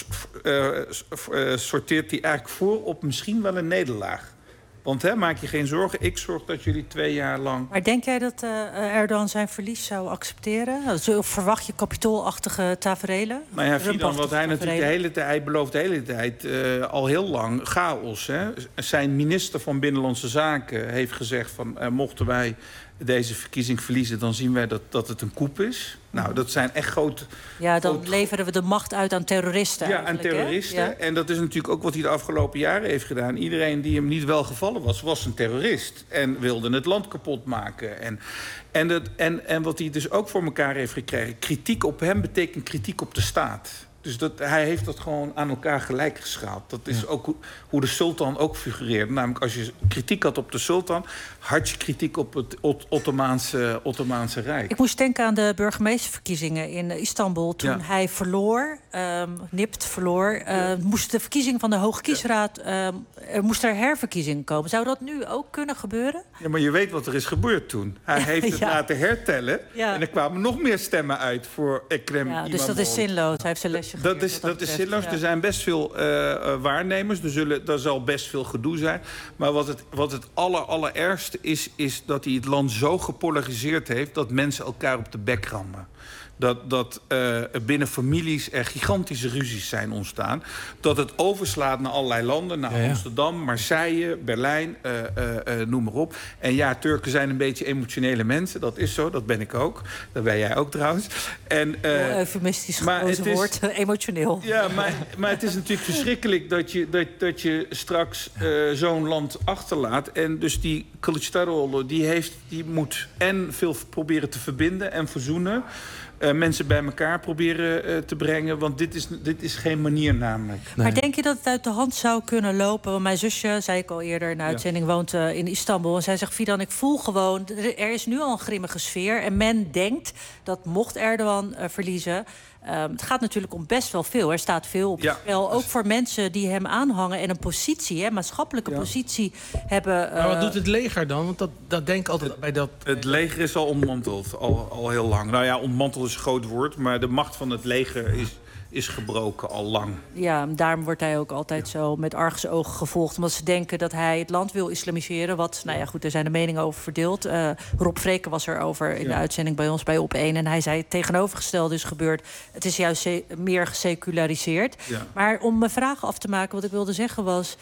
uh, uh, sorteert hij eigenlijk voor op misschien wel een nederlaag. Want hè, maak je geen zorgen, ik zorg dat jullie twee jaar lang... Maar denk jij dat uh, Erdogan zijn verlies zou accepteren? Of verwacht je kapitoolachtige taferelen? Nou ja, Fidan, wat hij natuurlijk de hele tijd, hij belooft de hele tijd uh, al heel lang chaos. Hè? Zijn minister van Binnenlandse Zaken heeft gezegd van uh, mochten wij deze verkiezing verliezen, dan zien wij dat, dat het een coup is. Nou, dat zijn echt grote... Ja, dan groot... leveren we de macht uit aan terroristen. Ja, aan terroristen. Ja. En dat is natuurlijk ook wat hij de afgelopen jaren heeft gedaan. Iedereen die hem niet welgevallen was, was een terrorist. En wilde het land kapot maken. En, en, dat, en, en wat hij dus ook voor elkaar heeft gekregen, kritiek op hem betekent kritiek op de staat. Dus dat, hij heeft dat gewoon aan elkaar gelijk geschaald. Dat is ja. ook hoe de sultan ook figureerde. Namelijk, als je kritiek had op de sultan, had je kritiek op het Ottomaanse, Ottomaanse Rijk. Ik moest denken aan de burgemeesterverkiezingen in Istanbul. Toen ja. hij verloor, um, nipt verloor, uh, ja. moest de verkiezing van de Hoge Kiesraad, um, er moest er herverkiezing komen. Zou dat nu ook kunnen gebeuren? Ja, maar je weet wat er is gebeurd toen. Hij heeft het ja. laten hertellen ja. en er kwamen nog meer stemmen uit voor Ekrem ja, Imamoglu. Dus dat is zinloos. Hij heeft zijn lesje Dat is, dat is zinloos. Ja. Er zijn best veel uh, waarnemers. Er, zullen, er zal best veel gedoe zijn. Maar wat het, wat het aller, allerergste is, is dat hij het land zo gepolariseerd heeft dat mensen elkaar op de bek rammen. Dat, dat uh, binnen families er gigantische ruzies zijn ontstaan. Dat het overslaat naar allerlei landen. Naar ja, ja. Amsterdam, Marseille, Berlijn, uh, uh, uh, noem maar op. En ja, Turken zijn een beetje emotionele mensen. Dat is zo, dat ben ik ook. Dat ben jij ook trouwens. En, uh, eufemistisch gekozen woord, emotioneel. Ja, maar, maar het is natuurlijk verschrikkelijk dat je, dat, dat je straks uh, zo'n land achterlaat. En dus die Kılıçdaroğlu, die, heeft, die moet en veel proberen te verbinden en verzoenen. Uh, mensen bij elkaar proberen uh, te brengen. Want dit is, dit is geen manier namelijk. Nee. Maar denk je dat het uit de hand zou kunnen lopen? Want mijn zusje, zei ik al eerder in de uitzending, ja. woont uh, in Istanbul. En zij zegt, Fidan, ik voel gewoon, er is nu al een grimmige sfeer. En men denkt dat mocht Erdogan uh, verliezen... Um, het gaat natuurlijk om best wel veel. Er staat veel op het spel. Ook voor mensen die hem aanhangen en een positie, hè, maatschappelijke ja. positie hebben. Uh... Maar wat doet het leger dan? Want dat, dat denk ik altijd het, bij dat. Het leger is al ontmanteld, al, al heel lang. Nou ja, ontmanteld is een groot woord, maar de macht van het leger is, is gebroken al lang. Ja, daarom wordt hij ook altijd ja. zo met argusogen gevolgd. Omdat ze denken dat hij het land wil islamiseren. Wat, nou ja, goed, er zijn de meningen over verdeeld. Uh, Rob Vreken was er over in ja. de uitzending bij ons bij Op één. En hij zei het tegenovergestelde is gebeurd. Het is juist se- meer geseculariseerd. Ja. Maar om mijn vraag af te maken, wat ik wilde zeggen was...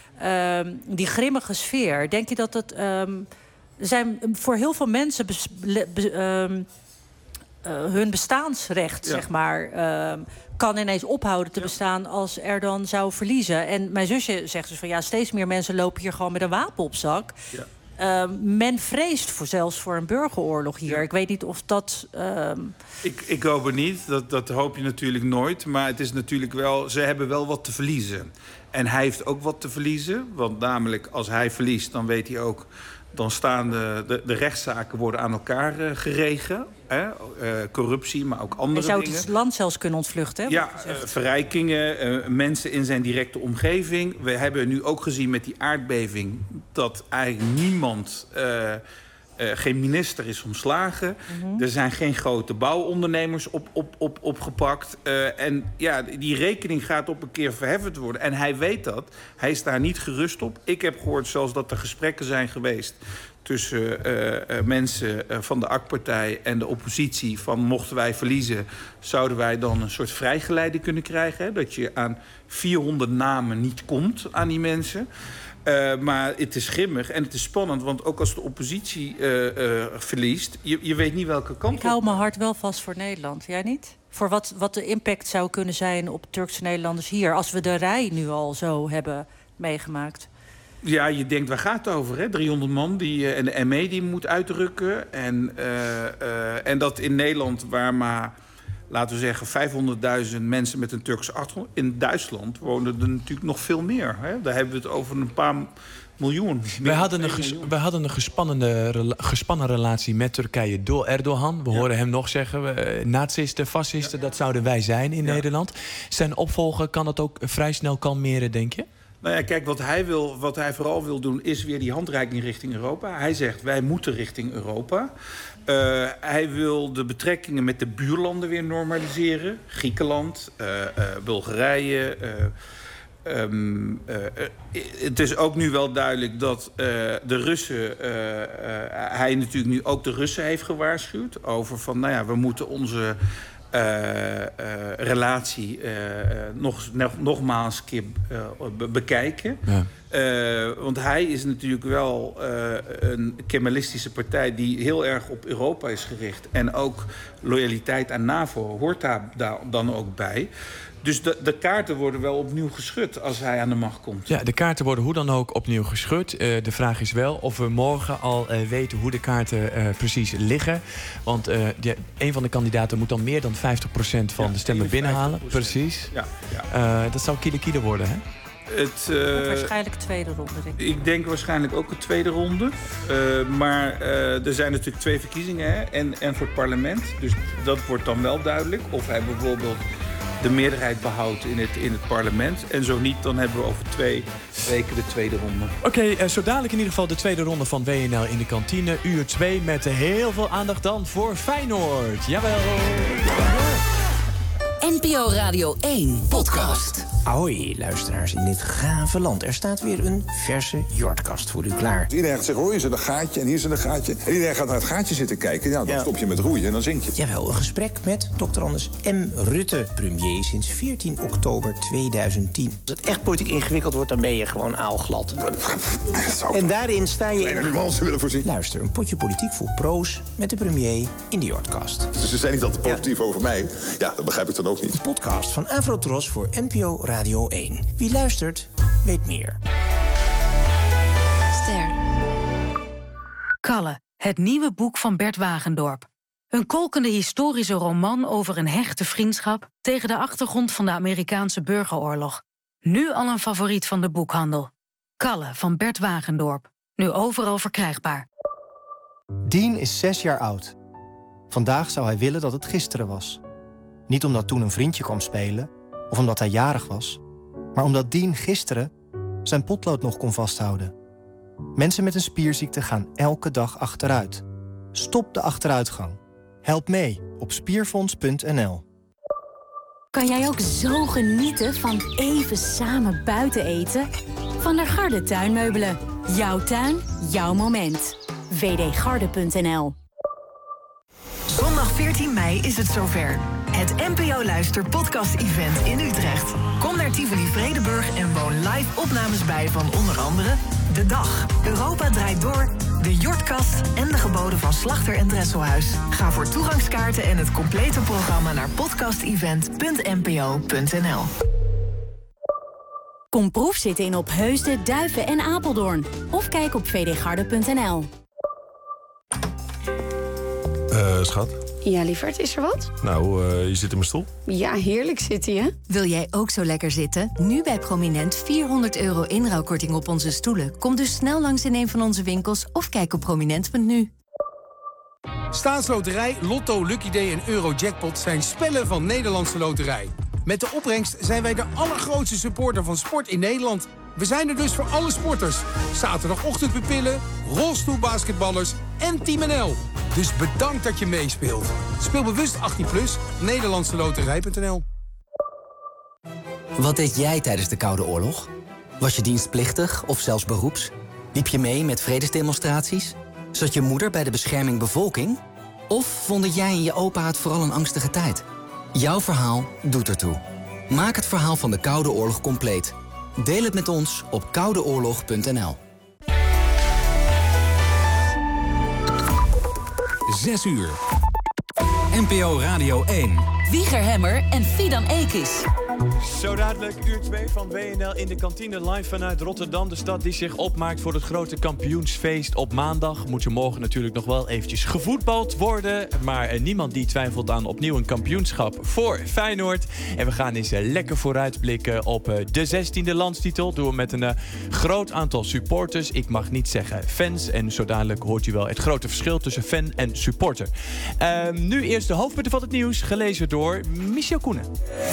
Uh, die grimmige sfeer. Denk je dat dat... Um, zijn voor heel veel mensen... Bes- be- um, uh, hun bestaansrecht, ja. zeg maar... Uh, kan ineens ophouden te ja. bestaan als Erdogan zou verliezen. En mijn zusje zegt dus van ja, steeds meer mensen lopen hier gewoon met een wapen op zak. Ja. Uh, men vreest voor, zelfs voor een burgeroorlog hier. Ja. Ik weet niet of dat... Uh... Ik, ik hoop het niet. Dat, dat hoop je natuurlijk nooit. Maar het is natuurlijk wel... Ze hebben wel wat te verliezen. En hij heeft ook wat te verliezen. Want namelijk, als hij verliest, dan weet hij ook... dan staan de, de, de rechtszaken worden aan elkaar uh, geregen. Hè? Uh, corruptie, maar ook andere dingen. Hij zou het land zelfs kunnen ontvluchten, hè? Ja, uh, verrijkingen, uh, mensen in zijn directe omgeving. We hebben nu ook gezien met die aardbeving... dat eigenlijk niemand... Uh, Uh, geen minister is ontslagen. Mm-hmm. Er zijn geen grote bouwondernemers op, op, op, opgepakt. Uh, en ja, die rekening gaat op een keer verheffend worden. En hij weet dat. Hij is daar niet gerust op. Ik heb gehoord zelfs dat er gesprekken zijn geweest... tussen uh, uh, mensen uh, van de A K-partij en de oppositie... van mochten wij verliezen, zouden wij dan een soort vrijgeleide kunnen krijgen. Hè? Dat je aan vierhonderd namen niet komt aan die mensen... Uh, maar het is grimmig en het is spannend. Want ook als de oppositie uh, uh, verliest... Je, je weet niet welke kant op... Ik hou mijn hart wel vast voor Nederland. Jij niet? Voor wat, wat de impact zou kunnen zijn op Turkse Nederlanders hier... als we de rij nu al zo hebben meegemaakt. Ja, je denkt, waar gaat het over? Hè? driehonderd man die, uh, en de M E die moet uitrukken. En, uh, uh, en dat in Nederland waar maar... laten we zeggen, vijfhonderdduizend mensen met een Turkse achtergrond. In Duitsland wonen er natuurlijk nog veel meer. Hè? Daar hebben we het over een paar miljoen. Wij hadden een, ges, wij hadden een gespannen, gespannen relatie met Turkije door Erdogan. We ja. horen hem nog zeggen, uh, nazisten, fascisten, ja. dat zouden wij zijn in ja. Nederland. Zijn opvolger kan dat ook vrij snel kalmeren, denk je? Nou ja, kijk, wat hij, wil, wat hij vooral wil doen... is weer die handreiking richting Europa. Hij zegt, wij moeten richting Europa. Uh, hij wil de betrekkingen met de buurlanden weer normaliseren. Griekenland, uh, uh, Bulgarije. Uh, um, uh, uh, het is ook nu wel duidelijk dat uh, de Russen... Uh, uh, hij natuurlijk nu ook de Russen heeft gewaarschuwd... over van, nou ja, we moeten onze... Uh, uh, relatie uh, nog, nog, nogmaals een keer uh, be- bekijken. Ja. Uh, want hij is natuurlijk wel uh, een Kemalistische partij... die heel erg op Europa is gericht. En ook loyaliteit aan NAVO hoort daar, daar dan ook bij. Dus de, de kaarten worden wel opnieuw geschud als hij aan de macht komt. Ja, de kaarten worden hoe dan ook opnieuw geschud. Uh, de vraag is wel of we morgen al uh, weten hoe de kaarten uh, precies liggen. Want uh, de, een van de kandidaten moet dan meer dan vijftig procent van ja, de stemmen binnenhalen. Precies. Ja, ja. Uh, dat zou kiele kiele worden, hè? Het, uh, waarschijnlijk tweede ronde, denk ik. Ik denk waarschijnlijk ook een tweede ronde. Uh, maar uh, er zijn natuurlijk twee verkiezingen, hè? En, en voor het parlement. Dus dat wordt dan wel duidelijk. Of hij bijvoorbeeld de meerderheid behoudt in het, in het parlement. En zo niet, dan hebben we over twee weken de tweede ronde. Oké, okay, uh, zo dadelijk in ieder geval de tweede ronde van W N L in de kantine. Uur twee met heel veel aandacht dan voor Feyenoord. Jawel! N P O Radio één podcast. Ahoy, luisteraars in dit gave land. Er staat weer een verse Jordkast voor u klaar. Iedereen gaat zeggen, oh, hier is er een gaatje en hier is er een gaatje. En iedereen gaat naar het gaatje zitten kijken. Ja, dan ja. stop je met roeien en dan zink je. Jawel, een gesprek met dokter Anders M. Rutte, premier sinds veertien oktober tweeduizend tien. Als het echt politiek ingewikkeld wordt, dan ben je gewoon aalglad. En daarin sta je... in nuance willen voorzien. Luister, een potje politiek voor pro's met de premier in de Jordkast. Dus ze zijn niet altijd positief ja. over mij. Ja, dat begrijp ik dan ook niet. De podcast van Afrotros voor N P O Radio één. Wie luistert, weet meer. Ster. Kalle, het nieuwe boek van Bert Wagendorp. Een kolkende historische roman over een hechte vriendschap... tegen de achtergrond van de Amerikaanse burgeroorlog. Nu al een favoriet van de boekhandel. Kalle van Bert Wagendorp. Nu overal verkrijgbaar. Dean is zes jaar oud. Vandaag zou hij willen dat het gisteren was. Niet omdat toen een vriendje kwam spelen... of omdat hij jarig was... maar omdat Dean gisteren zijn potlood nog kon vasthouden. Mensen met een spierziekte gaan elke dag achteruit. Stop de achteruitgang. Help mee op spierfonds punt n l. Kan jij ook zo genieten van even samen buiten eten? Van der Garde Tuinmeubelen. Jouw tuin, jouw moment. w d garde punt n l. Zondag veertien mei is het zover. Het N P O Luister podcast-event in Utrecht. Kom naar Tivoli Vredenburg en woon live opnames bij van onder andere... De Dag, Europa draait door, de Jordkast en de geboden van Slachter en Dresselhuis. Ga voor toegangskaarten en het complete programma naar podcast event punt n p o punt n l. Kom proefzitten in Opheusden, Duiven en Apeldoorn. Of kijk op v d garde punt n l. Uh, schat? Ja, lieverd, is er wat? Nou, uh, je zit in mijn stoel. Ja, heerlijk zitten je. Wil jij ook zo lekker zitten? Nu bij Prominent vierhonderd euro inruilkorting op onze stoelen. Kom dus snel langs in een van onze winkels of kijk op prominent punt n u. Staatsloterij, Lotto, Lucky Day en Eurojackpot zijn spellen van Nederlandse Loterij. Met de opbrengst zijn wij de allergrootste supporter van sport in Nederland. We zijn er dus voor alle sporters. Zaterdagochtendpupillen, rolstoelbasketballers en Team N L. Dus bedankt dat je meespeelt. Speel bewust achttien plus, Nederlandse loterij punt n l. Wat deed jij tijdens de Koude Oorlog? Was je dienstplichtig of zelfs beroeps? Liep je mee met vredesdemonstraties? Zat je moeder bij de bescherming bevolking? Of vonden jij en je opa het vooral een angstige tijd? Jouw verhaal doet ertoe. Maak het verhaal van de Koude Oorlog compleet. Deel het met ons op koude oorlog punt n l. Zes uur. N P O Radio één. Wieger Hemmer en Fidan Ekis. Zo dadelijk uur twee van W N L in de kantine live vanuit Rotterdam. De stad die zich opmaakt voor het grote kampioensfeest op maandag. Moet je morgen natuurlijk nog wel eventjes gevoetbald worden. Maar eh, niemand die twijfelt aan opnieuw een kampioenschap voor Feyenoord. En we gaan eens eh, lekker vooruitblikken op eh, de zestiende landstitel. Doen we met een eh, groot aantal supporters. Ik mag niet zeggen fans. En zo dadelijk hoort u wel het grote verschil tussen fan en supporter. Uh, nu eerst de hoofdpunten van het nieuws, gelezen door Michel Koenen.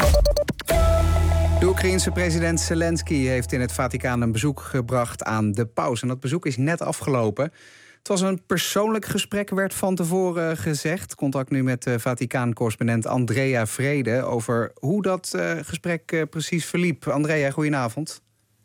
De Oekraïense president Zelensky heeft in het Vaticaan een bezoek gebracht aan de paus. En dat bezoek is net afgelopen. Het was een persoonlijk gesprek, werd van tevoren gezegd. Contact nu met de Vaticaan-correspondent Andrea Vrede over hoe dat uh, gesprek uh, precies verliep. Andrea, goedenavond.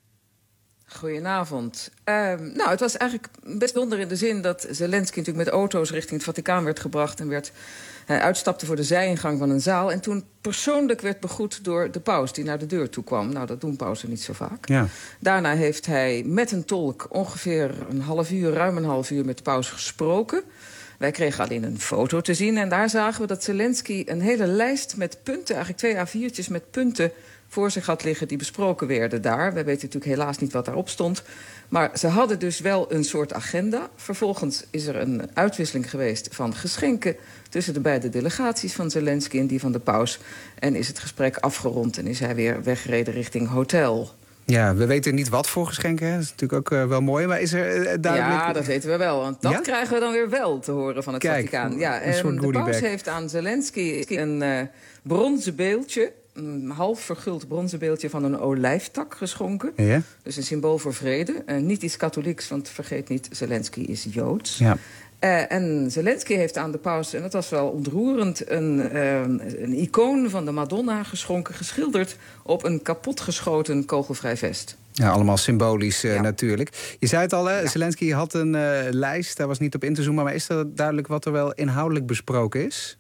Goedenavond. Uh, nou, het was eigenlijk best bijzonder in de zin dat Zelensky natuurlijk met auto's richting het Vaticaan werd gebracht en werd uh, uitstapte voor de zijingang van een zaal en toen persoonlijk werd begroet door de paus die naar de deur toe kwam. Nou, dat doen pausen niet zo vaak. Ja. Daarna heeft hij met een tolk ongeveer een half uur, ruim een half uur met de paus gesproken. Wij kregen alleen een foto te zien en daar zagen we dat Zelensky een hele lijst met punten, eigenlijk twee A viertjes met punten voor zich had liggen die besproken werden daar. We weten natuurlijk helaas niet wat daarop stond. Maar ze hadden dus wel een soort agenda. Vervolgens is er een uitwisseling geweest van geschenken tussen de beide delegaties van Zelensky en die van de paus. En is het gesprek afgerond en is hij weer weggereden richting hotel. Ja, we weten niet wat voor geschenken. Dat is natuurlijk ook uh, wel mooi, maar is er uh, duidelijk... Ja, dat weten we wel, want dat ja? krijgen we dan weer wel te horen van het Kijk, Vaticaan. Ja, een soort de paus heeft aan Zelensky een uh, bronzen beeldje, een half verguld bronzen beeldje van een olijftak geschonken. Ja? Dus een symbool voor vrede. Uh, niet iets katholieks, want vergeet niet, Zelensky is Joods. Ja. Uh, en Zelensky heeft aan de paus, en dat was wel ontroerend, een, uh, een icoon van de Madonna geschonken, geschilderd op een kapotgeschoten kogelvrij vest. Ja, allemaal symbolisch uh, ja. natuurlijk. Je zei het al, hè? Ja. Zelensky had een uh, lijst, daar was niet op in te zoomen, maar is er duidelijk wat er wel inhoudelijk besproken is?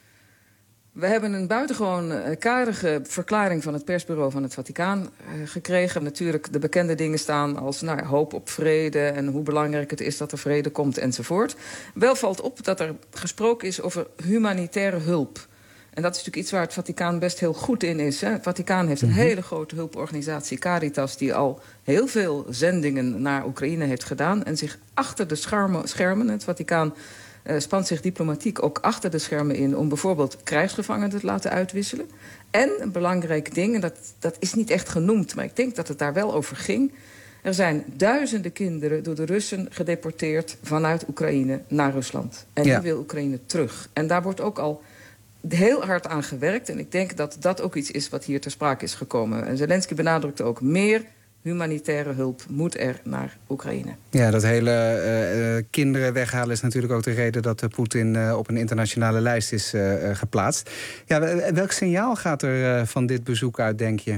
We hebben een buitengewoon uh, kaardige verklaring van het persbureau van het Vaticaan uh, gekregen. Natuurlijk de bekende dingen staan als nou, hoop op vrede en hoe belangrijk het is dat er vrede komt enzovoort. Wel valt op dat er gesproken is over humanitaire hulp. En dat is natuurlijk iets waar het Vaticaan best heel goed in is. Hè. Het Vaticaan heeft een mm-hmm. hele grote hulporganisatie, Caritas, die al heel veel zendingen naar Oekraïne heeft gedaan en zich achter de schermen, schermen het Vaticaan Uh, spant zich diplomatiek ook achter de schermen in om bijvoorbeeld krijgsgevangenen te laten uitwisselen. En een belangrijk ding, en dat, dat is niet echt genoemd, maar ik denk dat het daar wel over ging. Er zijn duizenden kinderen door de Russen gedeporteerd vanuit Oekraïne naar Rusland. En ja. die wil Oekraïne terug. En daar wordt ook al heel hard aan gewerkt. En ik denk dat dat ook iets is wat hier ter sprake is gekomen. En Zelensky benadrukte ook meer humanitaire hulp moet er naar Oekraïne. Ja, dat hele uh, kinderen weghalen is natuurlijk ook de reden dat uh, Poetin uh, op een internationale lijst is uh, uh, geplaatst. Ja, welk signaal gaat er uh, van dit bezoek uit, denk je?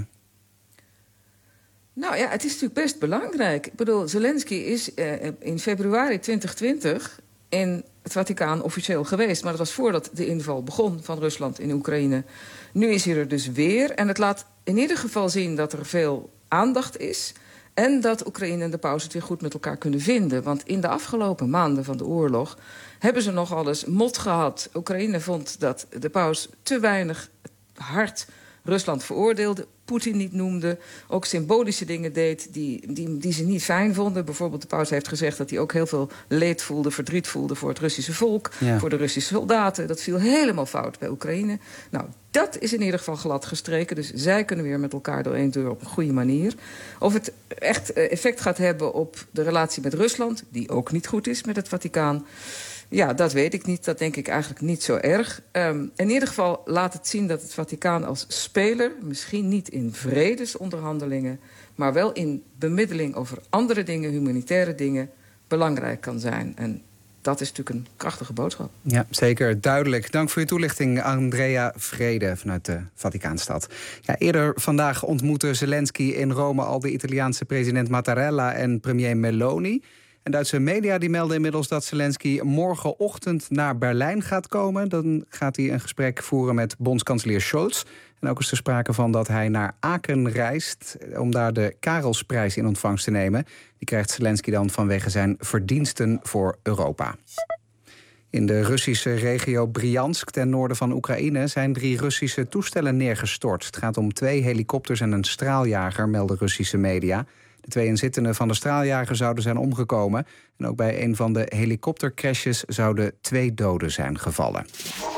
Nou ja, het is natuurlijk best belangrijk. Ik bedoel, Zelensky is uh, in februari twintig twintig in het Vaticaan officieel geweest. Maar dat was voordat de inval begon van Rusland in Oekraïne. Nu is hij er dus weer. En het laat in ieder geval zien dat er veel aandacht is en dat Oekraïne en de paus het weer goed met elkaar kunnen vinden. Want in de afgelopen maanden van de oorlog hebben ze nogal eens mot gehad. Oekraïne vond dat de paus te weinig hard Rusland veroordeelde, Poetin niet noemde, ook symbolische dingen deed die, die, die ze niet fijn vonden. Bijvoorbeeld de paus heeft gezegd dat hij ook heel veel leed voelde, verdriet voelde voor het Russische volk, ja. voor de Russische soldaten. Dat viel helemaal fout bij Oekraïne. Nou, dat is in ieder geval glad gestreken. Dus zij kunnen weer met elkaar door één deur op een goede manier. Of het echt effect gaat hebben op de relatie met Rusland, die ook niet goed is met het Vaticaan. Ja, dat weet ik niet. Dat denk ik eigenlijk niet zo erg. Um, in ieder geval laat het zien dat het Vaticaan als speler, misschien niet in vredesonderhandelingen, maar wel in bemiddeling over andere dingen, humanitaire dingen, belangrijk kan zijn. En dat is natuurlijk een krachtige boodschap. Ja, zeker. Duidelijk. Dank voor je toelichting, Andrea Vrede vanuit de Vaticaanstad. Ja, eerder vandaag ontmoetten Zelensky in Rome al de Italiaanse president Mattarella en premier Meloni. En Duitse media die melden inmiddels dat Zelensky morgenochtend naar Berlijn gaat komen. Dan gaat hij een gesprek voeren met bondskanselier Scholz. En ook is er sprake van dat hij naar Aken reist om daar de Karelsprijs in ontvangst te nemen. Die krijgt Zelensky dan vanwege zijn verdiensten voor Europa. In de Russische regio Bryansk ten noorden van Oekraïne zijn drie Russische toestellen neergestort. Het gaat om twee helikopters en een straaljager, melden Russische media. De twee inzittenden van de straaljager zouden zijn omgekomen. En ook bij een van de helikoptercrashes zouden twee doden zijn gevallen.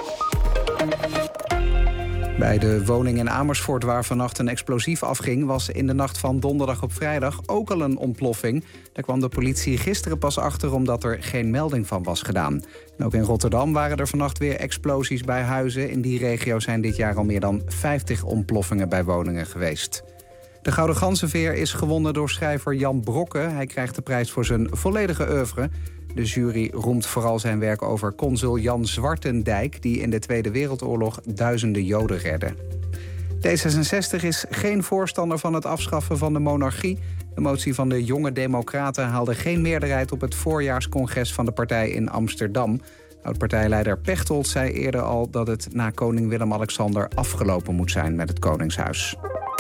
Bij de woning in Amersfoort waar vannacht een explosief afging, was in de nacht van donderdag op vrijdag ook al een ontploffing. Daar kwam de politie gisteren pas achter omdat er geen melding van was gedaan. En ook in Rotterdam waren er vannacht weer explosies bij huizen. In die regio zijn dit jaar al meer dan vijftig ontploffingen bij woningen geweest. De Gouden Ganzenveer is gewonnen door schrijver Jan Brokke. Hij krijgt de prijs voor zijn volledige oeuvre. De jury roemt vooral zijn werk over consul Jan Zwartendijk, die in de Tweede Wereldoorlog duizenden Joden redde. D zesenzestig is geen voorstander van het afschaffen van de monarchie. De motie van de Jonge Democraten haalde geen meerderheid op het voorjaarscongres van de partij in Amsterdam. Oud-partijleider Pechtold zei eerder al dat het na koning Willem-Alexander afgelopen moet zijn met het Koningshuis.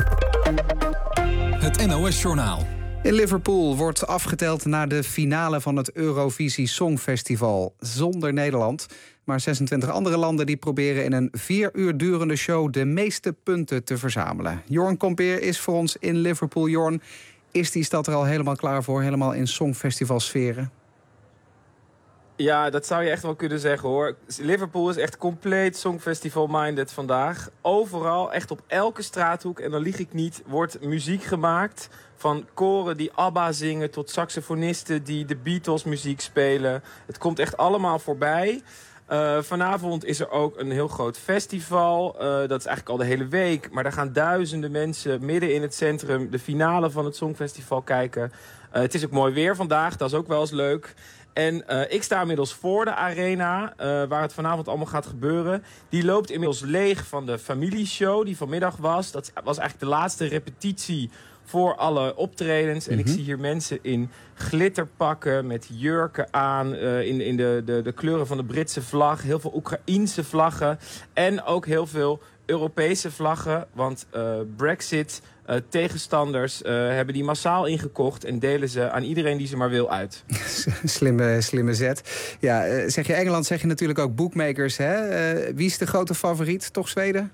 Het N O S-journaal. In Liverpool wordt afgeteld naar de finale van het Eurovisie Songfestival. Zonder Nederland. Maar zesentwintig andere landen die proberen in een vier uur durende show de meeste punten te verzamelen. Jorn Kompeer is voor ons in Liverpool. Jorn, is die stad er al helemaal klaar voor? Helemaal in songfestivalsferen? Ja, dat zou je echt wel kunnen zeggen, hoor. Liverpool is echt compleet Songfestival-minded vandaag. Overal, echt op elke straathoek, en dan lieg ik niet, wordt muziek gemaakt. Van koren die ABBA zingen tot saxofonisten die de Beatles muziek spelen. Het komt echt allemaal voorbij. Uh, vanavond is er ook een heel groot festival. Uh, dat is eigenlijk al de hele week. Maar daar gaan duizenden mensen midden in het centrum de finale van het Songfestival kijken. Uh, het is ook mooi weer vandaag, dat is ook wel eens leuk. En uh, ik sta inmiddels voor de arena, uh, waar het vanavond allemaal gaat gebeuren. Die loopt inmiddels leeg van de familieshow die vanmiddag was. Dat was eigenlijk de laatste repetitie voor alle optredens. En mm-hmm. ik zie hier mensen in glitterpakken met jurken aan, uh, in, in de, de, de kleuren van de Britse vlag. Heel veel Oekraïense vlaggen en ook heel veel Europese vlaggen. Want uh, Brexit... Uh, tegenstanders uh, hebben die massaal ingekocht en delen ze aan iedereen die ze maar wil uit. slimme, slimme zet. Ja, uh, zeg je Engeland, zeg je natuurlijk ook bookmakers. Hè? Uh, wie is de grote favoriet? Toch Zweden?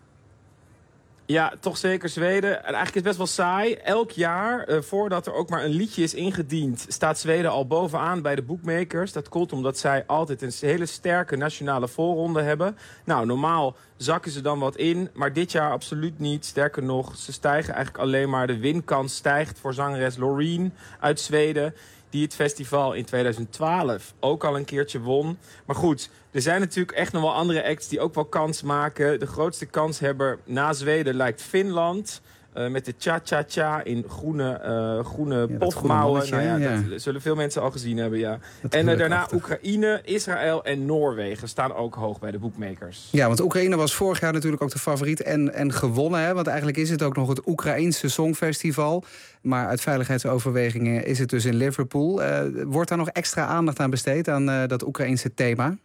Ja, toch zeker Zweden. En eigenlijk is het best wel saai. Elk jaar, uh, voordat er ook maar een liedje is ingediend, staat Zweden al bovenaan bij de bookmakers. Dat komt omdat zij altijd een hele sterke nationale voorronde hebben. Nou, normaal zakken ze dan wat in, maar dit jaar absoluut niet. Sterker nog, ze stijgen eigenlijk alleen maar. De winkans stijgt voor zangeres Loreen uit Zweden, die het festival in tweeduizend twaalf ook al een keertje won. Maar goed, er zijn natuurlijk echt nog wel andere acts die ook wel kans maken. De grootste kanshebber na Zweden lijkt Finland. Uh, met de cha-cha-cha in groene, uh, groene ja, popmouwen. Nou ja, ja. Dat zullen veel mensen al gezien hebben, ja. En uh, daarna Oekraïne, Israël en Noorwegen staan ook hoog bij de bookmakers. Ja, want Oekraïne was vorig jaar natuurlijk ook de favoriet en, en gewonnen. Hè? Want eigenlijk is het ook nog het Oekraïense Songfestival. Maar uit veiligheidsoverwegingen is het dus in Liverpool. Uh, wordt daar nog extra aandacht aan besteed, aan uh, dat Oekraïense thema?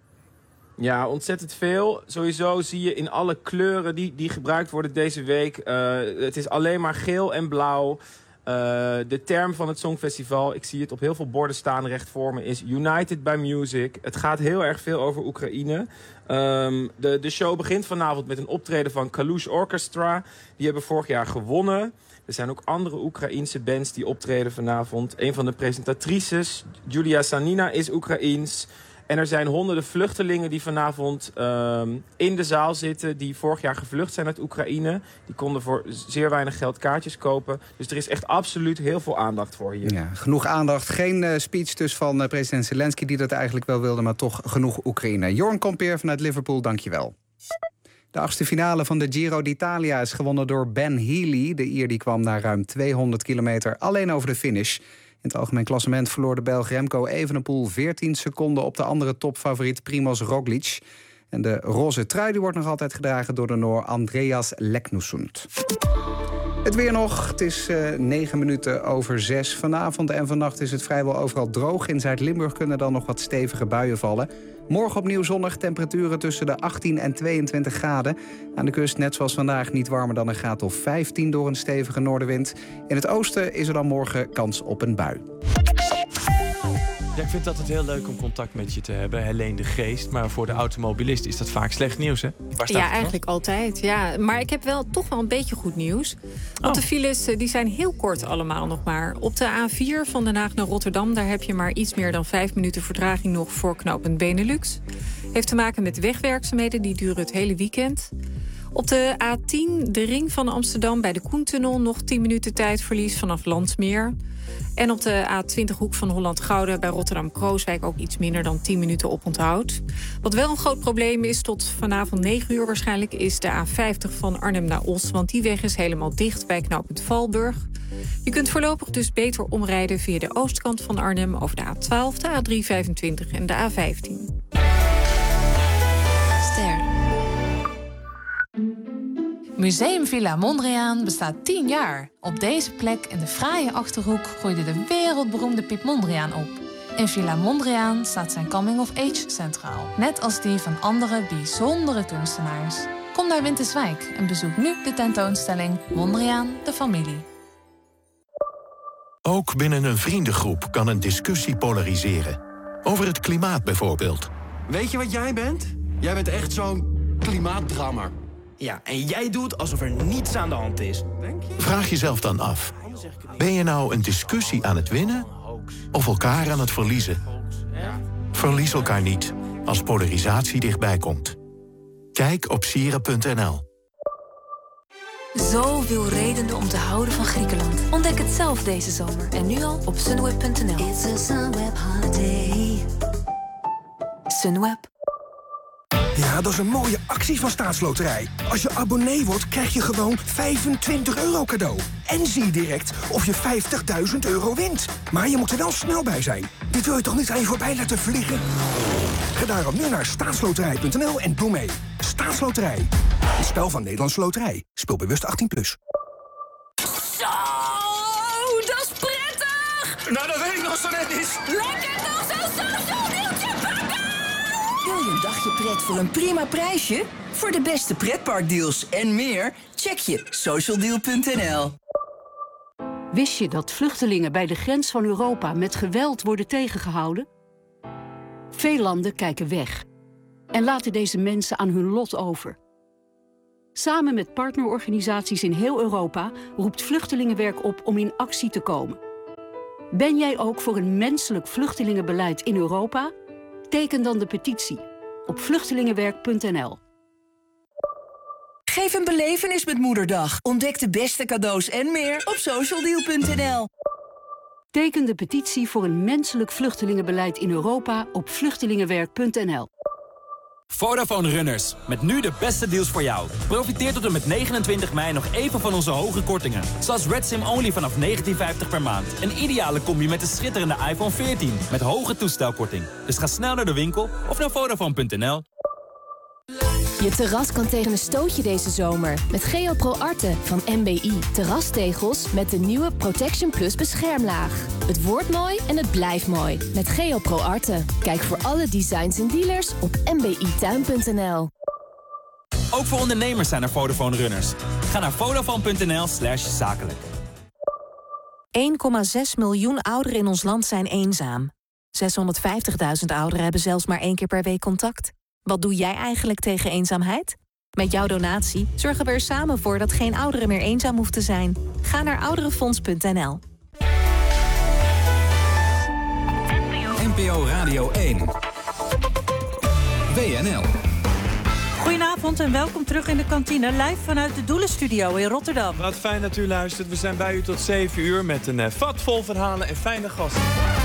Ja, ontzettend veel. Sowieso zie je in alle kleuren die, die gebruikt worden deze week. Uh, het is alleen maar geel en blauw. de term van het Songfestival, ik zie het op heel veel borden staan recht voor me, is United by Music. Het gaat heel erg veel over Oekraïne. Um, de, de show begint vanavond met een optreden van Kalush Orchestra. Die hebben vorig jaar gewonnen. Er zijn ook andere Oekraïense bands die optreden vanavond. Een van de presentatrices, Julia Sanina, is Oekraïens. En er zijn honderden vluchtelingen die vanavond um, in de zaal zitten, die vorig jaar gevlucht zijn uit Oekraïne. Die konden voor zeer weinig geld kaartjes kopen. Dus er is echt absoluut heel veel aandacht voor hier. Ja, genoeg aandacht. Geen uh, speech dus van uh, president Zelensky, die dat eigenlijk wel wilde, maar toch genoeg Oekraïne. Jorn Kompeer vanuit Liverpool, dankjewel. De achtste finale van de Giro d'Italia is gewonnen door Ben Healy. De Ier die kwam na ruim tweehonderd kilometer alleen over de finish. In het algemeen klassement verloor de Belg Remco Evenepoel veertien seconden op de andere topfavoriet Primož Roglič. En de roze trui die wordt nog altijd gedragen door de Noor Andreas Leknessund. Het weer nog. Het is uh, negen minuten over zes. Vanavond en vannacht is het vrijwel overal droog. In Zuid-Limburg kunnen dan nog wat stevige buien vallen. Morgen opnieuw zonnig, temperaturen tussen de achttien en tweeëntwintig graden. Aan de kust net zoals vandaag niet warmer dan een graad of vijftien door een stevige noordenwind. In het oosten is er dan morgen kans op een bui. Ja, ik vind het altijd heel leuk om contact met je te hebben, Helene de Geest. Maar voor de automobilist is dat vaak slecht nieuws, hè? Waar staat ja, eigenlijk altijd. Ja. Maar ik heb wel toch wel een beetje goed nieuws. Want oh. de files die zijn heel kort allemaal nog maar. Op de A vier van Den Haag naar Rotterdam, daar heb je maar iets meer dan vijf minuten vertraging nog voor knooppunt Benelux. Heeft te maken met wegwerkzaamheden, die duren het hele weekend. Op de A tien, de ring van Amsterdam bij de Koentunnel, nog tien minuten tijdverlies vanaf Landsmeer. En op de A twintig hoek van Holland-Gouda bij Rotterdam-Krooswijk ook iets minder dan tien minuten oponthoud. Wat wel een groot probleem is, tot vanavond negen uur waarschijnlijk, is de A vijftig van Arnhem naar Os. Want die weg is helemaal dicht bij knooppunt Valburg. Je kunt voorlopig dus beter omrijden via de oostkant van Arnhem over de A twaalf, de A driehonderdvijfentwintig en de A vijftien. Ster. Museum Villa Mondriaan bestaat tien jaar. Op deze plek in de fraaie Achterhoek groeide de wereldberoemde Piet Mondriaan op. In Villa Mondriaan staat zijn coming-of-age centraal. Net als die van andere bijzondere kunstenaars. Kom naar Winterswijk en bezoek nu de tentoonstelling Mondriaan, de familie. Ook binnen een vriendengroep kan een discussie polariseren. Over het klimaat bijvoorbeeld. Weet je wat jij bent? Jij bent echt zo'n klimaatdrammer. Ja, en jij doet alsof er niets aan de hand is. Vraag jezelf dan af. Ben je nou een discussie aan het winnen of elkaar aan het verliezen? Verlies elkaar niet als polarisatie dichtbij komt. Kijk op sieren punt n l. Zoveel redenen om te houden van Griekenland. Ontdek het zelf deze zomer en nu al op sunweb punt n l. It's a Sunweb holiday. Sunweb. Ja, dat is een mooie actie van Staatsloterij. Als je abonnee wordt, krijg je gewoon vijfentwintig euro cadeau. En zie direct of je vijftigduizend euro wint. Maar je moet er wel snel bij zijn. Dit wil je toch niet aan je voorbij laten vliegen? Ga daarom nu naar staatsloterij punt n l en doe mee. Staatsloterij. Het spel van Nederlandse Loterij. Speel bewust achttien plus. Zo, dat is prettig! Nou, dat weet ik nog zo net niet. Lekker toch zo'n social-deeltje pakken! Wil je een dagje pret voor een prima prijsje? Voor de beste pretparkdeals en meer, check je socialdeal punt n l. Wist je dat vluchtelingen bij de grens van Europa met geweld worden tegengehouden? Veel landen kijken weg en laten deze mensen aan hun lot over. Samen met partnerorganisaties in heel Europa roept Vluchtelingenwerk op om in actie te komen. Ben jij ook voor een menselijk vluchtelingenbeleid in Europa? Teken dan de petitie op vluchtelingenwerk punt n l. Geef een belevenis met Moederdag. Ontdek de beste cadeaus en meer op socialdeal punt n l. Teken de petitie voor een menselijk vluchtelingenbeleid in Europa op vluchtelingenwerk punt n l. Vodafone Runners, met nu de beste deals voor jou. Profiteer tot en met negenentwintig mei nog even van onze hoge kortingen. Zoals Red Sim Only vanaf negentien vijftig per maand. Een ideale combi met de schitterende iPhone veertien. Met hoge toestelkorting. Dus ga snel naar de winkel of naar vodafone punt n l. Je terras kan tegen een stootje deze zomer. Met GeoPro Arte van M B I. Terrastegels met de nieuwe Protection Plus beschermlaag. Het wordt mooi en het blijft mooi. Met GeoPro Arte. Kijk voor alle designs en dealers op m b i tuin punt n l. Ook voor ondernemers zijn er Vodafone Runners. Ga naar vodafone punt n l slash zakelijk. één komma zes miljoen ouderen in ons land zijn eenzaam. zeshonderdvijftigduizend ouderen hebben zelfs maar één keer per week contact. Wat doe jij eigenlijk tegen eenzaamheid? Met jouw donatie zorgen we er samen voor dat geen ouderen meer eenzaam hoeft te zijn. Ga naar ouderenfonds punt n l. N P O Radio één. W N L. Goedenavond en welkom terug in de kantine. Live vanuit de Doelenstudio in Rotterdam. Wat fijn dat u luistert. We zijn bij u tot zeven uur met een uh, vat vol verhalen en fijne gasten.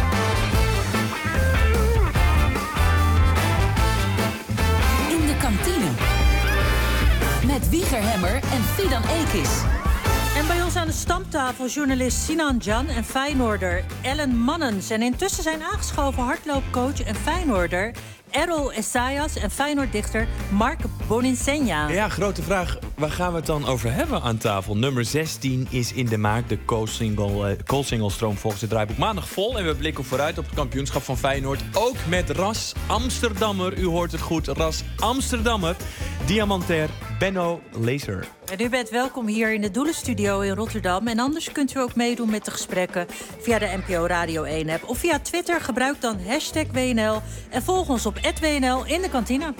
In de kantine. Met Wieger Hemmer en Fidan Ekis. En bij ons aan de stamtafel journalist Sinan Can en Feyenoorder Ellen Mannens. En intussen zijn aangeschoven hardloopcoach en Feyenoorder Errol Essayas en Feyenoorddichter Mark Boninsegna. Ja, grote vraag. Waar gaan we het dan over hebben aan tafel? Nummer zestien is in de maak. De koolsingel, uh, koolsingelstroom volgens het draaiboek maandag vol. En we blikken vooruit op het kampioenschap van Feyenoord. Ook met Ras Amsterdammer. U hoort het goed. Ras Amsterdammer. Diamantair Benno Laser. En u bent welkom hier in de Doelenstudio in Rotterdam. En anders kunt u ook meedoen met de gesprekken via de N P O Radio één app. Of via Twitter. Gebruik dan hashtag W N L. En volg ons op at W N L in de kantine.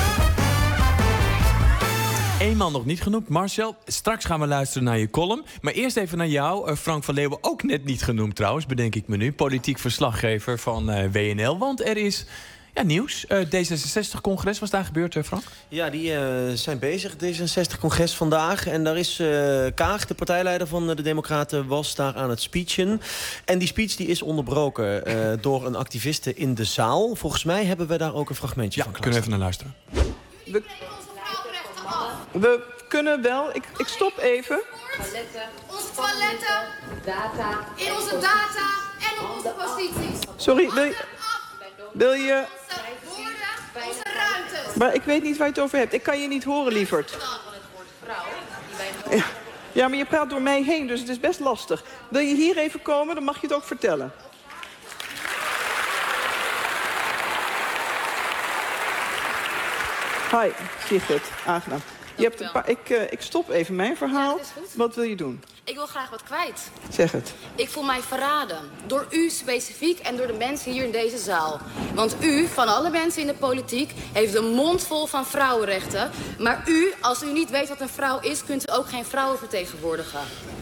Eén man nog niet genoemd. Marcel, straks gaan we luisteren naar je column. Maar eerst even naar jou. Frank van Leeuwen, ook net niet genoemd trouwens, bedenk ik me nu. Politiek verslaggever van uh, W N L. Want er is ja, nieuws. Uh, D zesenzestig-congres, wat is daar gebeurd, Frank? Ja, die uh, zijn bezig, D zesenzestig-congres vandaag. En daar is uh, Kaag, de partijleider van de Democraten, was daar aan het speechen. En die speech die is onderbroken uh, door een activiste in de zaal. Volgens mij hebben we daar ook een fragmentje ja, van. Ja, kunnen we even naar luisteren. We, we kunnen wel... Ik, ik stop even. Toiletten. Onze toiletten. Data. In onze data en op onze posities. Sorry, wil je... Wil je... Onze ruimtes. Maar ik weet niet waar je het over hebt. Ik kan je niet horen, lieverd. Ja. ja, maar je praat door mij heen, dus het is best lastig. Wil je hier even komen, dan mag je het ook vertellen. Hi, Sigrid. Aangenaam. Je hebt een paar, ik, uh, ik stop even mijn verhaal. Ja, wat wil je doen? Ik wil graag wat kwijt. Zeg het. Ik voel mij verraden. Door u specifiek en door de mensen hier in deze zaal. Want u, van alle mensen in de politiek, heeft een mond vol van vrouwenrechten. Maar u, als u niet weet wat een vrouw is, kunt u ook geen vrouwen vertegenwoordigen.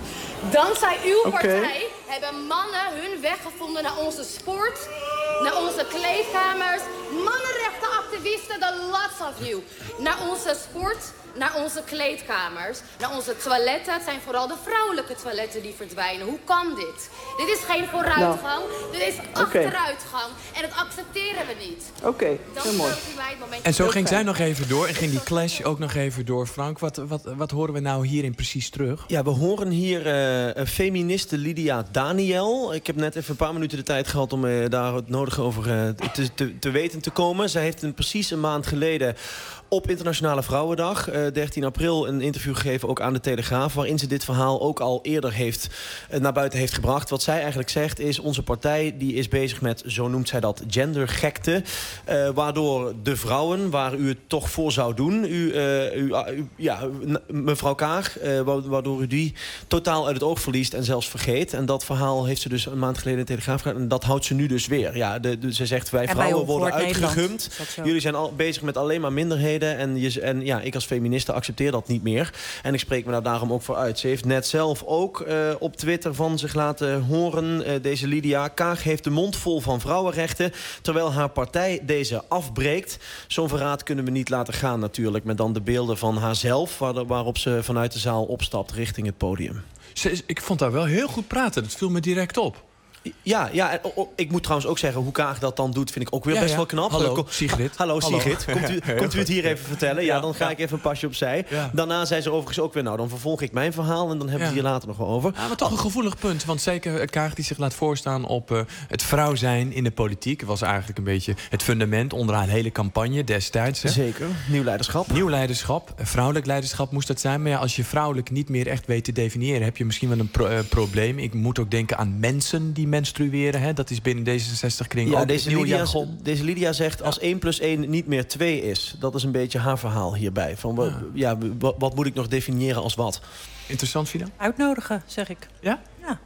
Dankzij uw okay. partij hebben mannen hun weg gevonden naar onze sport, naar onze kleedkamers. Mannenrechtenactivisten, the lots of you. Naar onze sport, naar onze kleedkamers, naar onze toiletten. Het zijn vooral de vrouwelijke toiletten die verdwijnen. Hoe kan dit? Dit is geen vooruitgang, nou. Dit is achteruitgang. Okay. En dat accepteren we niet. Oké, okay. heel mooi. En zo ging zij nog even door en ging die clash ook nog even door. Frank, wat, wat, wat horen we nou hierin precies terug? Ja, we horen hier uh, feministe Lydia Daniel. Ik heb net even een paar minuten de tijd gehad om uh, daar het nodige over uh, te, te, te weten te komen. Zij heeft een, precies een maand geleden op Internationale Vrouwendag, uh, dertien april, een interview gegeven ook aan de Telegraaf, waarin ze dit verhaal ook al eerder heeft, uh, naar buiten heeft gebracht. Wat zij eigenlijk zegt is, onze partij die is bezig met, zo noemt zij dat, gendergekte. Uh, waardoor de vrouwen, waar u het toch voor zou doen, u, uh, u, uh, u, ja, mevrouw Kaag, uh, waardoor u die totaal uit het oog verliest en zelfs vergeet. En dat verhaal heeft ze dus een maand geleden in de Telegraaf gedaan. En dat houdt ze nu dus weer. Ja, de, de, ze zegt, wij vrouwen worden uitgegumd. Jullie zijn al bezig met alleen maar minderheden. En, je, en ja, ik als feministe accepteer dat niet meer. En ik spreek me daar daarom ook voor uit. Ze heeft net zelf ook uh, op Twitter van zich laten horen, uh, deze Lydia. Kaag heeft de mond vol van vrouwenrechten, terwijl haar partij deze afbreekt. Zo'n verraad kunnen we niet laten gaan natuurlijk. Met dan de beelden van haarzelf, waar, waarop ze vanuit de zaal opstapt richting het podium. Ze, ik vond haar wel heel goed praten. Dat viel me direct op. Ja, ja en, oh, ik moet trouwens ook zeggen, hoe Kaag dat dan doet, vind ik ook weer ja, best ja. wel knap. Hallo, Sigrid. Hallo, Sigrid. Komt u, komt u het hier even vertellen? Ja, dan ga ja. ik even een pasje opzij. Ja. Daarna zei ze overigens ook weer, nou, dan vervolg ik mijn verhaal en dan hebben we ja. het hier later nog wel over. Ja, maar toch een gevoelig punt, want zeker Kaag die zich laat voorstaan op uh, het vrouw zijn in de politiek. Was eigenlijk een beetje het fundament onder haar hele campagne destijds. Hè. Zeker, nieuw leiderschap. Nieuw leiderschap, vrouwelijk leiderschap moest dat zijn. Maar ja, als je vrouwelijk niet meer echt weet te definiëren, heb je misschien wel een pro- uh, probleem. Ik moet ook denken aan mensen die menstrueren, hè. Dat is binnen D zesenzestig-kring ja, ook deze nieuw Lydia, jargon. Deze Lydia zegt, ja. als één plus één niet meer twee is. Dat is een beetje haar verhaal hierbij. Van, ja. Ja, wat, wat moet ik nog definiëren als wat? Interessant, Vida? Uitnodigen, zeg ik. Ja? Ja. Nou,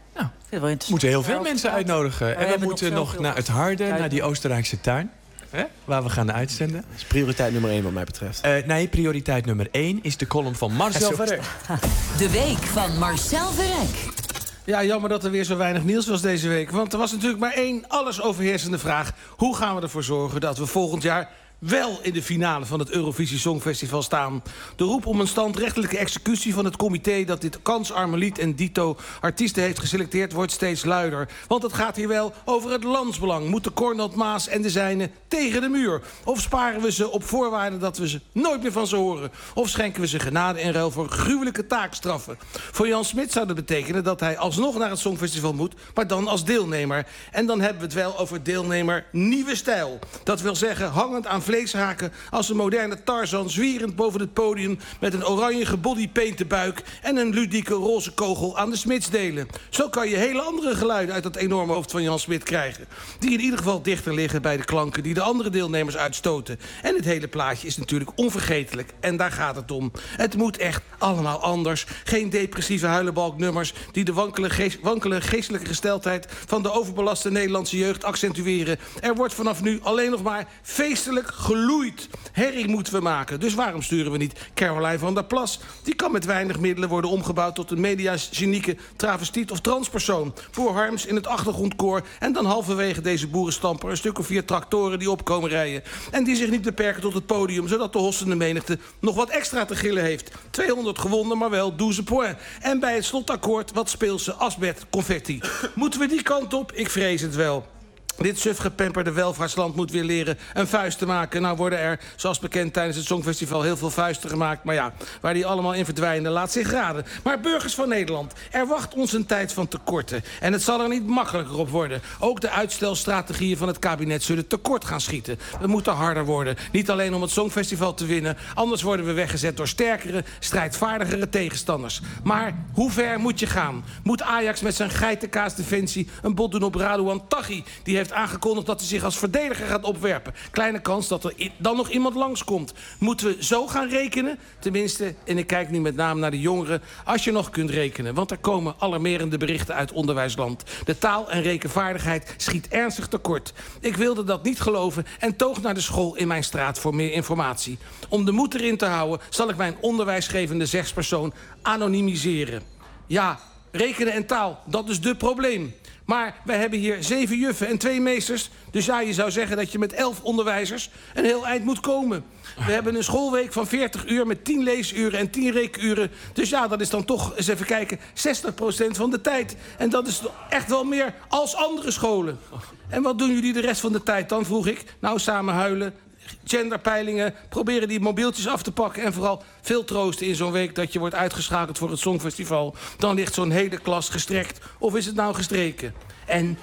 We moeten heel veel mensen uitnodigen. En we moeten nog naar het Harde, naar die Oostenrijkse tuin. Hè? Waar we gaan uitzenden. Dat is prioriteit nummer één wat mij betreft. Uh, nee, prioriteit nummer één is de column van Marcel Verrek. De week van Marcel Verrek. Ja, jammer dat er weer zo weinig nieuws was deze week. Want er was natuurlijk maar één allesoverheersende vraag. Hoe gaan we ervoor zorgen dat we volgend jaar wel in de finale van het Eurovisie Songfestival staan? De roep om een standrechtelijke executie van het comité dat dit kansarme lied en dito artiesten heeft geselecteerd wordt steeds luider. Want het gaat hier wel over het landsbelang. Moeten Cornald Maas en de zijnen tegen de muur? Of sparen we ze op voorwaarde dat we ze nooit meer van ze horen? Of schenken we ze genade in ruil voor gruwelijke taakstraffen? Voor Jan Smit zou dat betekenen dat hij alsnog naar het Songfestival moet, maar dan als deelnemer. En dan hebben we het wel over deelnemer nieuwe stijl. Dat wil zeggen hangend aan vleeshaken als een moderne Tarzan, zwierend boven het podium met een oranje gebodypainte buik en een ludieke roze kogel aan de Smitsdelen. Zo kan je hele andere geluiden uit dat enorme hoofd van Jan Smit krijgen, die in ieder geval dichter liggen bij de klanken die de andere deelnemers uitstoten. En het hele plaatje is natuurlijk onvergetelijk en daar gaat het om. Het moet echt allemaal anders. Geen depressieve huilenbalknummers die de wankele, geest, wankele geestelijke gesteldheid van de overbelaste Nederlandse jeugd accentueren. Er wordt vanaf nu alleen nog maar feestelijk geloeid. Herrie moeten we maken. Dus waarom sturen we niet Caroline van der Plas? Die kan met weinig middelen worden omgebouwd tot een mediagenieke travestiet of transpersoon. Voor Harms in het achtergrondkoor en dan halverwege deze boerenstamper een stuk of vier tractoren die opkomen rijden. En die zich niet beperken tot het podium, zodat de hossende menigte nog wat extra te gillen heeft. tweehonderd gewonnen, maar wel douze points. En bij het slotakkoord wat speelse asbest confetti. Moeten we die kant op? Ik vrees het wel. Dit sufgepemperde welvaartsland moet weer leren een vuist te maken. Nou worden er, zoals bekend tijdens het Songfestival, heel veel vuisten gemaakt. Maar ja, waar die allemaal in verdwijnen, laat zich raden. Maar burgers van Nederland, er wacht ons een tijd van tekorten. En het zal er niet makkelijker op worden. Ook de uitstelstrategieën van het kabinet zullen tekort gaan schieten. We moeten harder worden. Niet alleen om het Songfestival te winnen. Anders worden we weggezet door sterkere, strijdvaardigere tegenstanders. Maar hoe ver moet je gaan? Moet Ajax met zijn geitenkaasdefensie een bod doen op Radouan Taghi? Die heeft aangekondigd dat hij zich als verdediger gaat opwerpen. Kleine kans dat er dan nog iemand langskomt. Moeten we zo gaan rekenen? Tenminste, en ik kijk nu met name naar de jongeren, als je nog kunt rekenen. Want er komen alarmerende berichten uit onderwijsland. De taal- en rekenvaardigheid schiet ernstig tekort. Ik wilde dat niet geloven en toog naar de school in mijn straat voor meer informatie. Om de moed erin te houden zal ik mijn onderwijsgevende zegspersoon anonimiseren. Ja, rekenen en taal, dat is dé probleem. Maar wij hebben hier zeven juffen en twee meesters. Dus ja, je zou zeggen dat je met elf onderwijzers een heel eind moet komen. We hebben een schoolweek van veertig uur met tien leesuren en tien rekenuren. Dus ja, dat is dan toch, eens even kijken, zestig procent van de tijd. En dat is echt wel meer als andere scholen. En wat doen jullie de rest van de tijd dan, vroeg ik. Nou, samen huilen, genderpeilingen, proberen die mobieltjes af te pakken en vooral veel troosten in zo'n week dat je wordt uitgeschakeld voor het Songfestival. Dan ligt zo'n hele klas gestrekt. Of is het nou gestreken? En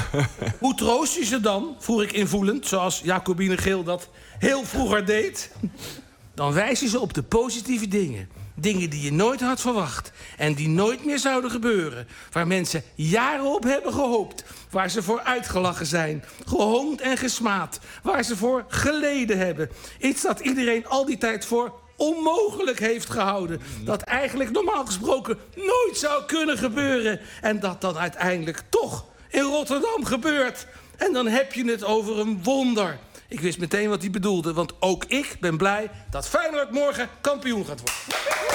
hoe troost je ze dan? Vroeg ik invoelend, zoals Jacobine Geel dat heel vroeger deed. Dan wijs je ze op de positieve dingen. Dingen die je nooit had verwacht. En die nooit meer zouden gebeuren. Waar mensen jaren op hebben gehoopt. Waar ze voor uitgelachen zijn. Gehoond en gesmaad. Waar ze voor geleden hebben. Iets dat iedereen al die tijd voor onmogelijk heeft gehouden. Dat eigenlijk normaal gesproken nooit zou kunnen gebeuren. En dat dan uiteindelijk toch in Rotterdam gebeurt. En dan heb je het over een wonder. Ik wist meteen wat hij bedoelde, want ook ik ben blij dat Feyenoord morgen kampioen gaat worden.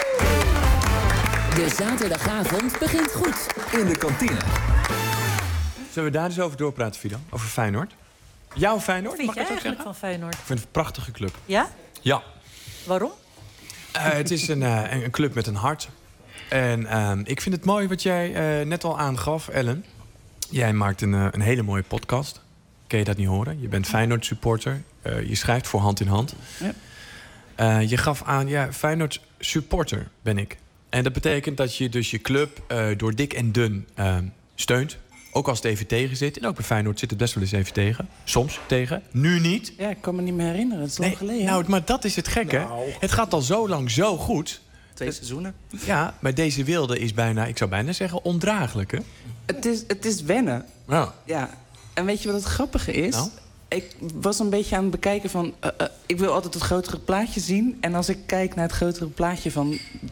De zaterdagavond begint goed. In de kantine. Zullen we daar eens over doorpraten, Fidan? Over Feyenoord? Jouw Feyenoord? Wat vind Mag jij ik dat eigenlijk zeggen? van Feyenoord? Ik vind het een prachtige club. Ja? Ja. Waarom? Uh, het is een, uh, een club met een hart. En uh, ik vind het mooi wat jij uh, net al aangaf, Ellen. Jij maakt een, uh, een hele mooie podcast. Kun je dat niet horen? Je bent Feyenoord supporter. Uh, je schrijft voor Hand in Hand. Ja. Uh, je gaf aan, ja, Feyenoord supporter ben ik. En dat betekent dat je dus je club uh, door dik en dun uh, steunt. Ook als het even tegen zit. En ook bij Feyenoord zit het best wel eens even tegen. Soms tegen. Nu niet. Ja, ik kan me niet meer herinneren. Het is lang nee, geleden. Nou, maar dat is het gekke. Nou. Het gaat al zo lang zo goed. Twee seizoenen. Ja, maar deze wilde is bijna, ik zou bijna zeggen, ondraaglijk, hè? Het is, het is wennen. Ja. Ja. En weet je wat het grappige is? Nou? Ik was een beetje aan het bekijken van... Uh, uh, ik wil altijd het grotere plaatje zien. En als ik kijk naar het grotere plaatje van dit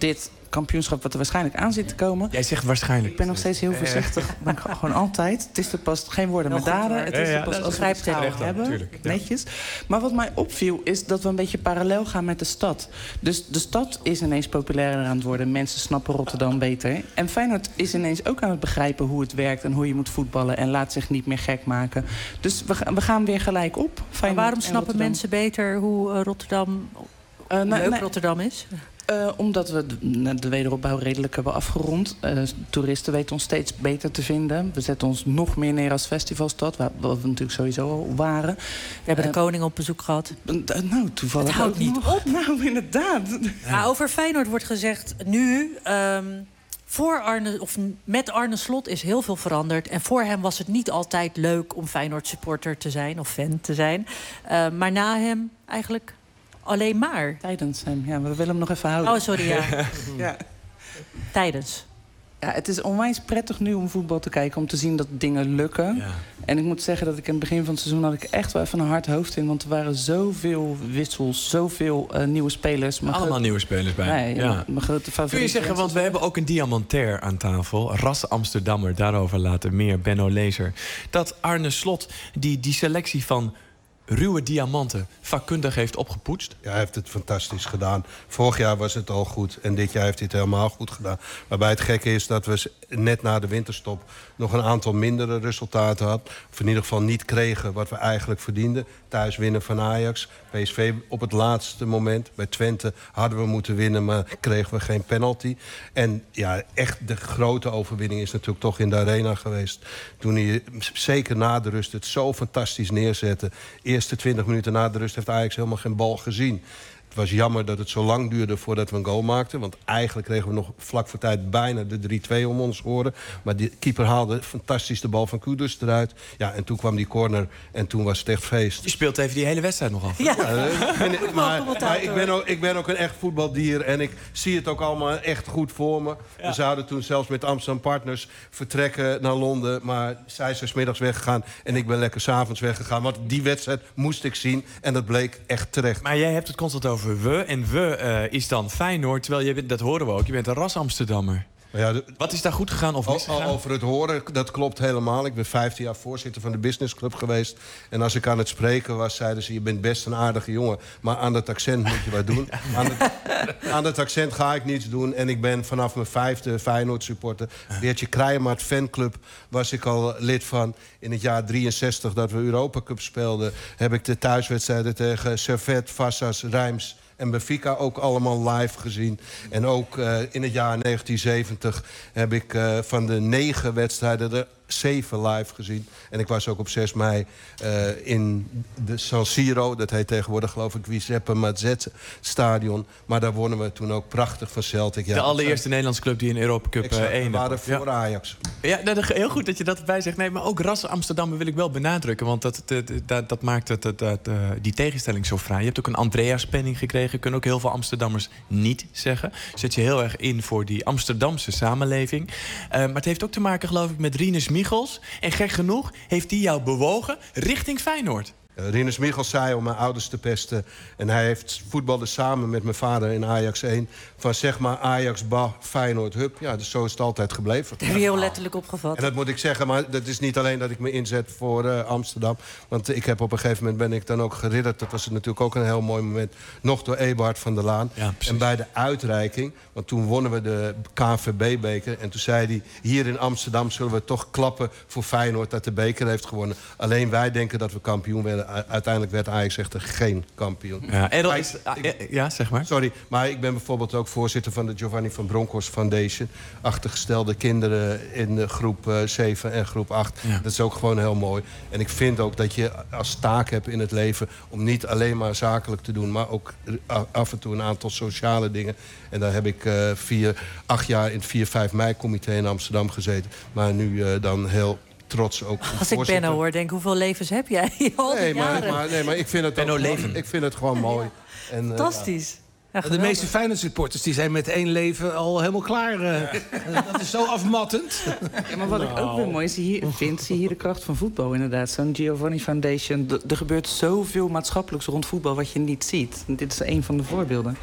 kampioenschap wat er waarschijnlijk aan zit te komen. Jij zegt waarschijnlijk. Ik ben nog steeds heel voorzichtig. Maar ik gewoon altijd. Het is er pas geen woorden met daden. Het is er pas als we het vertrouwen hebben. Netjes. Maar wat mij opviel is dat we een beetje parallel gaan met de stad. Dus de stad is ineens populairder aan het worden. Mensen snappen Rotterdam beter. En Feyenoord is ineens ook aan het begrijpen hoe het werkt en hoe je moet voetballen. En laat zich niet meer gek maken. Dus we, we gaan weer gelijk op. Maar waarom snappen mensen beter hoe uh, Rotterdam, uh, leuk nee, Rotterdam is? Uh, omdat we de, de wederopbouw redelijk hebben afgerond. Uh, toeristen weten ons steeds beter te vinden. We zetten ons nog meer neer als festivalstad, wat we natuurlijk sowieso al waren. We hebben uh, de koning op bezoek gehad. Uh, nou, toevallig. Het houdt niet nog. op. Nou, inderdaad. Ja. Maar over Feyenoord wordt gezegd nu... Um, Voor Arne, of met Arne Slot is heel veel veranderd. En voor hem was het niet altijd leuk om Feyenoord supporter te zijn of fan te zijn. Uh, maar na hem eigenlijk alleen maar. Tijdens hem, ja, we willen hem nog even houden. Oh, sorry, ja. ja. Tijdens. Ja, het is onwijs prettig nu om voetbal te kijken, om te zien dat dingen lukken. Ja. En ik moet zeggen dat ik in het begin van het seizoen had ik echt wel even een hard hoofd in. Want er waren zoveel wissels, zoveel uh, nieuwe spelers. Allemaal grote... nieuwe spelers bij. Nee, ja. Mijn grote favoriet. Kun je zeggen, want we hebben ook een diamantair aan tafel. Ras Amsterdammer, daarover later meer. Benno Lezer. Dat Arne Slot die, die selectie van ruwe diamanten vakkundig heeft opgepoetst. Ja, hij heeft het fantastisch gedaan. Vorig jaar was het al goed en dit jaar heeft hij het helemaal goed gedaan. Waarbij het gekke is dat we net na de winterstop nog een aantal mindere resultaten hadden. Of in ieder geval niet kregen wat we eigenlijk verdienden. Thuis winnen van Ajax. P S V op het laatste moment. Bij Twente hadden we moeten winnen, maar kregen we geen penalty. En ja, echt de grote overwinning is natuurlijk toch in de Arena geweest. Toen hij zeker na de rust het zo fantastisch neerzette. Eerste twintig minuten na de rust heeft Ajax helemaal geen bal gezien. Het was jammer dat het zo lang duurde voordat we een goal maakten. Want eigenlijk kregen we nog vlak voor tijd bijna de drie twee om ons oren. Maar die keeper haalde fantastisch de bal van Kudus eruit. Ja, en toen kwam die corner en toen was het echt feest. Je speelt even die hele wedstrijd nog af. Ja, ja en, maar, maar ik, ben ook, ik ben ook een echt voetbaldier. En ik zie het ook allemaal echt goed voor me. Ja. We zouden toen zelfs met Amsterdam Partners vertrekken naar Londen. Maar zij is 's middags weggegaan en ik ben lekker 's avonds weggegaan. Want die wedstrijd moest ik zien en dat bleek echt terecht. Maar jij hebt het constant over we. En we uh, is dan Feyenoord. Terwijl je bent, dat horen we ook, je bent een ras Amsterdammer. Ja, de, Wat is daar goed gegaan of misgegaan? Over het horen, dat klopt helemaal. Ik ben vijftien jaar voorzitter van de businessclub geweest. En als ik aan het spreken was, zeiden ze... je bent best een aardige jongen, maar aan dat accent moet je wat doen. Aan, het, aan dat accent ga ik niets doen. En ik ben vanaf mijn vijfde Feyenoord supporter. Beertje Krijemaert fanclub was ik al lid van. In het jaar drieënzestig dat we Europa Cup speelden... heb ik de thuiswedstrijden tegen Servet, Vassas, Reims... en Benfica ook allemaal live gezien. En ook uh, in het jaar negentien zeventig heb ik uh, van de negen wedstrijden er zeven live gezien. En ik was ook op zes mei uh, in de San Siro. Dat heet tegenwoordig geloof ik Giuseppe Mazzetto stadion. Maar daar wonnen we toen ook prachtig van Celtic. Ja, de allereerste zijn... Nederlandse club die in Europa Cup exact, één we waren voor ja. Ajax. Ja, nou, heel goed dat je dat erbij zegt. Nee, maar ook ras Amsterdam wil ik wel benadrukken. Want dat, dat, dat, dat maakt het, dat, dat, uh, die tegenstelling zo fraai. Je hebt ook een Andreas-penning gekregen. Kunnen ook heel veel Amsterdammers niet zeggen. Zet je heel erg in voor die Amsterdamse samenleving. Uh, maar het heeft ook te maken geloof ik met Rinus Michels. En gek genoeg heeft die jou bewogen richting Feyenoord. Uh, Rinus Michels zei om mijn ouders te pesten. En hij heeft voetbalde samen met mijn vader in Ajax één. Van zeg maar Ajax, Ba, Feyenoord, Hup. Ja, dus zo is het altijd gebleven. Dat heb je heel letterlijk opgevat. En dat moet ik zeggen, maar dat is niet alleen dat ik me inzet voor uh, Amsterdam. Want ik heb op een gegeven moment ben ik dan ook geridderd. Dat was natuurlijk ook een heel mooi moment. Nog door Eberhard van der Laan. Ja, en bij de uitreiking, want toen wonnen we de K N V B-beker. En toen zei hij, hier in Amsterdam zullen we toch klappen voor Feyenoord dat de beker heeft gewonnen. Alleen wij denken dat we kampioen werden. Uiteindelijk werd Ajax echter geen kampioen. Ja, Edel is, ik, ja, zeg maar. Sorry, maar ik ben bijvoorbeeld ook voorzitter van de Giovanni van Bronckhorst Foundation. Achtergestelde kinderen in de groep uh, zeven en groep acht. Ja. Dat is ook gewoon heel mooi. En ik vind ook dat je als taak hebt in het leven om niet alleen maar zakelijk te doen, maar ook af en toe een aantal sociale dingen. En daar heb ik uh, vier, acht jaar in het vier vijf mei-comité in Amsterdam gezeten. Maar nu uh, dan heel trots ook. Als ik Benno hoor, denk hoeveel levens heb jij? Al nee, maar, maar, nee, maar ik vind het, Benno leven. Ik vind het gewoon mooi. Ja. En, Fantastisch. Uh, ja, de meeste Feyenoord supporters die zijn met één leven al helemaal klaar. Uh, ja. Dat is zo afmattend. Ja, maar wat nou. ik ook weer mooi is, hier, vind, zie hier de kracht van voetbal inderdaad. Zo'n Giovanni Foundation. D- er gebeurt zoveel maatschappelijks rond voetbal wat je niet ziet. Dit is een van de voorbeelden.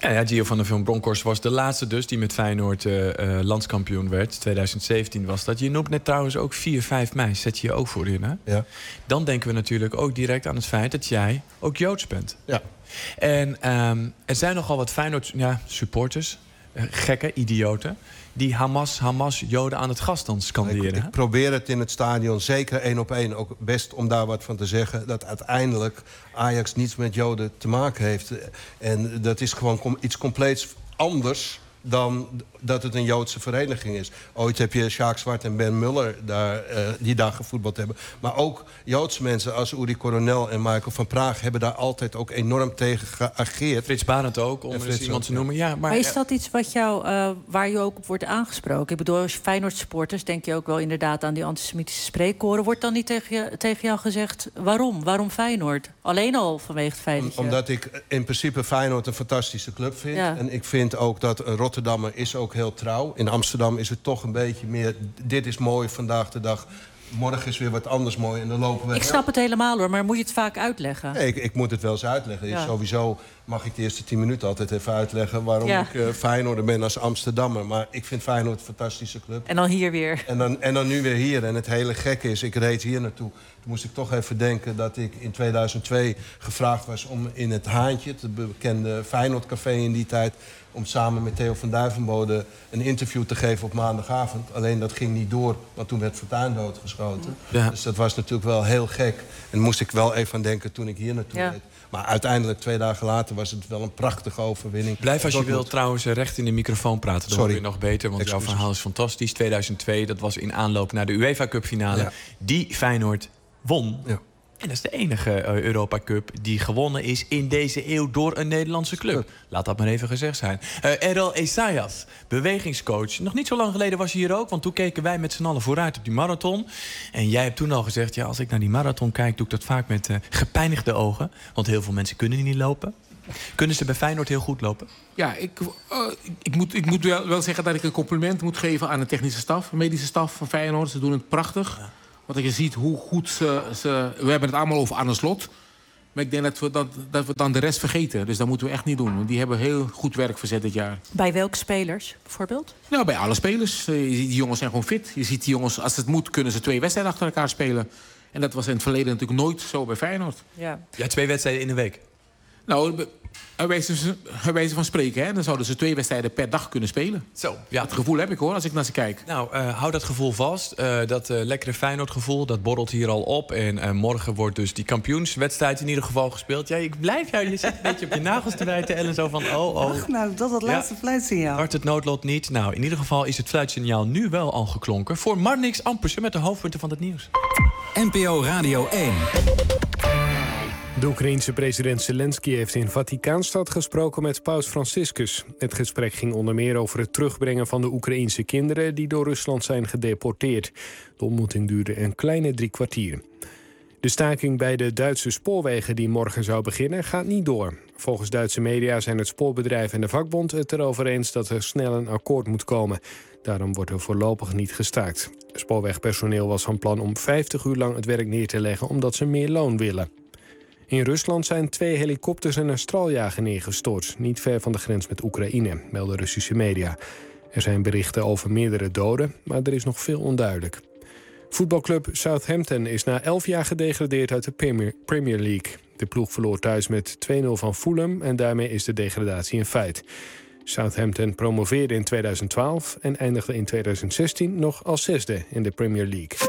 Ja, ja, Gio van der Vilm-Bronkhorst was de laatste dus die met Feyenoord uh, uh, landskampioen werd. twintig zeventien was dat. Je noemt net trouwens ook vier, vijf mei. Zet je je ook voor in, hè? Ja. Dan denken we natuurlijk ook direct aan het feit dat jij ook Joods bent. Ja. En um, er zijn nogal wat Feyenoord ja, supporters, uh, gekke, idioten, die Hamas, Hamas, Joden aan het gas dan scanderen. Ik, ik probeer het in het stadion, zeker één op één, ook best om daar wat van te zeggen, dat uiteindelijk Ajax niets met Joden te maken heeft. En dat is gewoon com- iets compleets anders dan dat het een Joodse vereniging is. Ooit heb je Sjaak Zwart en Ben Muller daar, uh, die daar gevoetbald hebben. Maar ook Joodse mensen als Uri Coronel en Michael van Praag hebben daar altijd ook enorm tegen geageerd. Frits Barend ook, om eens iemand ook te noemen. Ja, maar, maar is dat iets wat jou, uh, waar je ook op wordt aangesproken? Ik bedoel, als Feyenoord-supporters denk je ook wel inderdaad aan die antisemitische spreekkoren. Wordt dan niet tegen, je, tegen jou gezegd, waarom? Waarom Feyenoord? Alleen al vanwege het feit dat je... Omdat ik in principe Feyenoord een fantastische club vind. Ja. En ik vind ook dat een Rotterdammer is ook heel trouw. In Amsterdam is het toch een beetje meer, dit is mooi vandaag de dag. Morgen is weer wat anders mooi en dan lopen we... Ik snap het helemaal hoor, maar moet je het vaak uitleggen? Nee, ik, ik moet het wel eens uitleggen. Ja. Sowieso mag ik de eerste tien minuten altijd even uitleggen waarom Ja. ik uh, Feyenoorder ben als Amsterdammer. Maar ik vind Feyenoord een fantastische club. En dan hier weer. En dan, en dan nu weer hier. En het hele gekke is, ik reed hier naartoe. Toen moest ik toch even denken dat ik in tweeduizend twee gevraagd was om in het Haantje, het bekende Feyenoordcafé in die tijd, om samen met Theo van Duivenbode een interview te geven op maandagavond. Alleen dat ging niet door, want toen werd Fortuyn doodgeschoten. Ja. Dus dat was natuurlijk wel heel gek. En moest ik wel even aan denken toen ik hier naartoe Ja. reed. Maar uiteindelijk, twee dagen later, was het wel een prachtige overwinning. Blijf als je Dortmund. wil trouwens recht in de microfoon praten. Dan hoor je nog beter, want Excuses. jouw verhaal is fantastisch. tweeduizend twee, dat was in aanloop naar de UEFA Cup finale. Ja. Die Feyenoord won. Ja. En dat is de enige uh, Europa Cup die gewonnen is in deze eeuw door een Nederlandse club. Laat dat maar even gezegd zijn. Uh, Errol Esaias, bewegingscoach. Nog niet zo lang geleden was je hier ook, want toen keken wij met z'n allen vooruit op die marathon. En jij hebt toen al gezegd, ja, als ik naar die marathon kijk, doe ik dat vaak met uh, gepijnigde ogen. Want heel veel mensen kunnen niet lopen. Kunnen ze bij Feyenoord heel goed lopen? Ja, ik, uh, ik moet, ik moet wel, wel zeggen dat ik een compliment moet geven aan de technische staf, de medische staf van Feyenoord. Ze doen het prachtig. Ja. Want je ziet hoe goed ze, ze... We hebben het allemaal over Arne Slot. Maar ik denk dat we, dat, dat we dan de rest vergeten. Dus dat moeten we echt niet doen. Want die hebben heel goed werk verzet dit jaar. Bij welke spelers bijvoorbeeld? Nou, bij alle spelers. Uh, je ziet, die jongens zijn gewoon fit. Je ziet die jongens, als het moet, kunnen ze twee wedstrijden achter elkaar spelen. En dat was in het verleden natuurlijk nooit zo bij Feyenoord. Ja, ja twee wedstrijden in de week. Nou, bij wijze, bij wijze van spreken, hè, dan zouden ze twee wedstrijden per dag kunnen spelen. Zo, ja. Dat gevoel heb ik hoor, als ik naar ze kijk. Nou, uh, hou dat gevoel vast. Uh, dat uh, lekkere Feyenoord-gevoel, dat borrelt hier al op. En uh, morgen wordt dus die kampioenswedstrijd in ieder geval gespeeld. Ja, ik blijf jou, je zit een beetje op je nagels te bijten, Ellen, zo van oh, oh. Ach, nou, dat het laatste ja. fluitsignaal. Hart het noodlot niet. Nou, in ieder geval is het fluitsignaal nu wel al geklonken. Voor Marnix Ampersen met de hoofdpunten van het nieuws. N P O Radio één. De Oekraïense president Zelensky heeft in Vaticaanstad gesproken met paus Franciscus. Het gesprek ging onder meer over het terugbrengen van de Oekraïense kinderen die door Rusland zijn gedeporteerd. De ontmoeting duurde een kleine drie kwartier. De staking bij de Duitse spoorwegen die morgen zou beginnen gaat niet door. Volgens Duitse media zijn het spoorbedrijf en de vakbond het erover eens dat er snel een akkoord moet komen. Daarom wordt er voorlopig niet gestaakt. Spoorwegpersoneel was van plan om vijftig uur lang het werk neer te leggen omdat ze meer loon willen. In Rusland zijn twee helikopters en een straaljager neergestort, niet ver van de grens met Oekraïne, melden Russische media. Er zijn berichten over meerdere doden, maar er is nog veel onduidelijk. Voetbalclub Southampton is na elf jaar gedegradeerd uit de Premier, Premier League. De ploeg verloor thuis met twee nul van Fulham en daarmee is de degradatie een feit. Southampton promoveerde in tweeduizend twaalf en eindigde in tweeduizend zestien nog als zesde in de Premier League.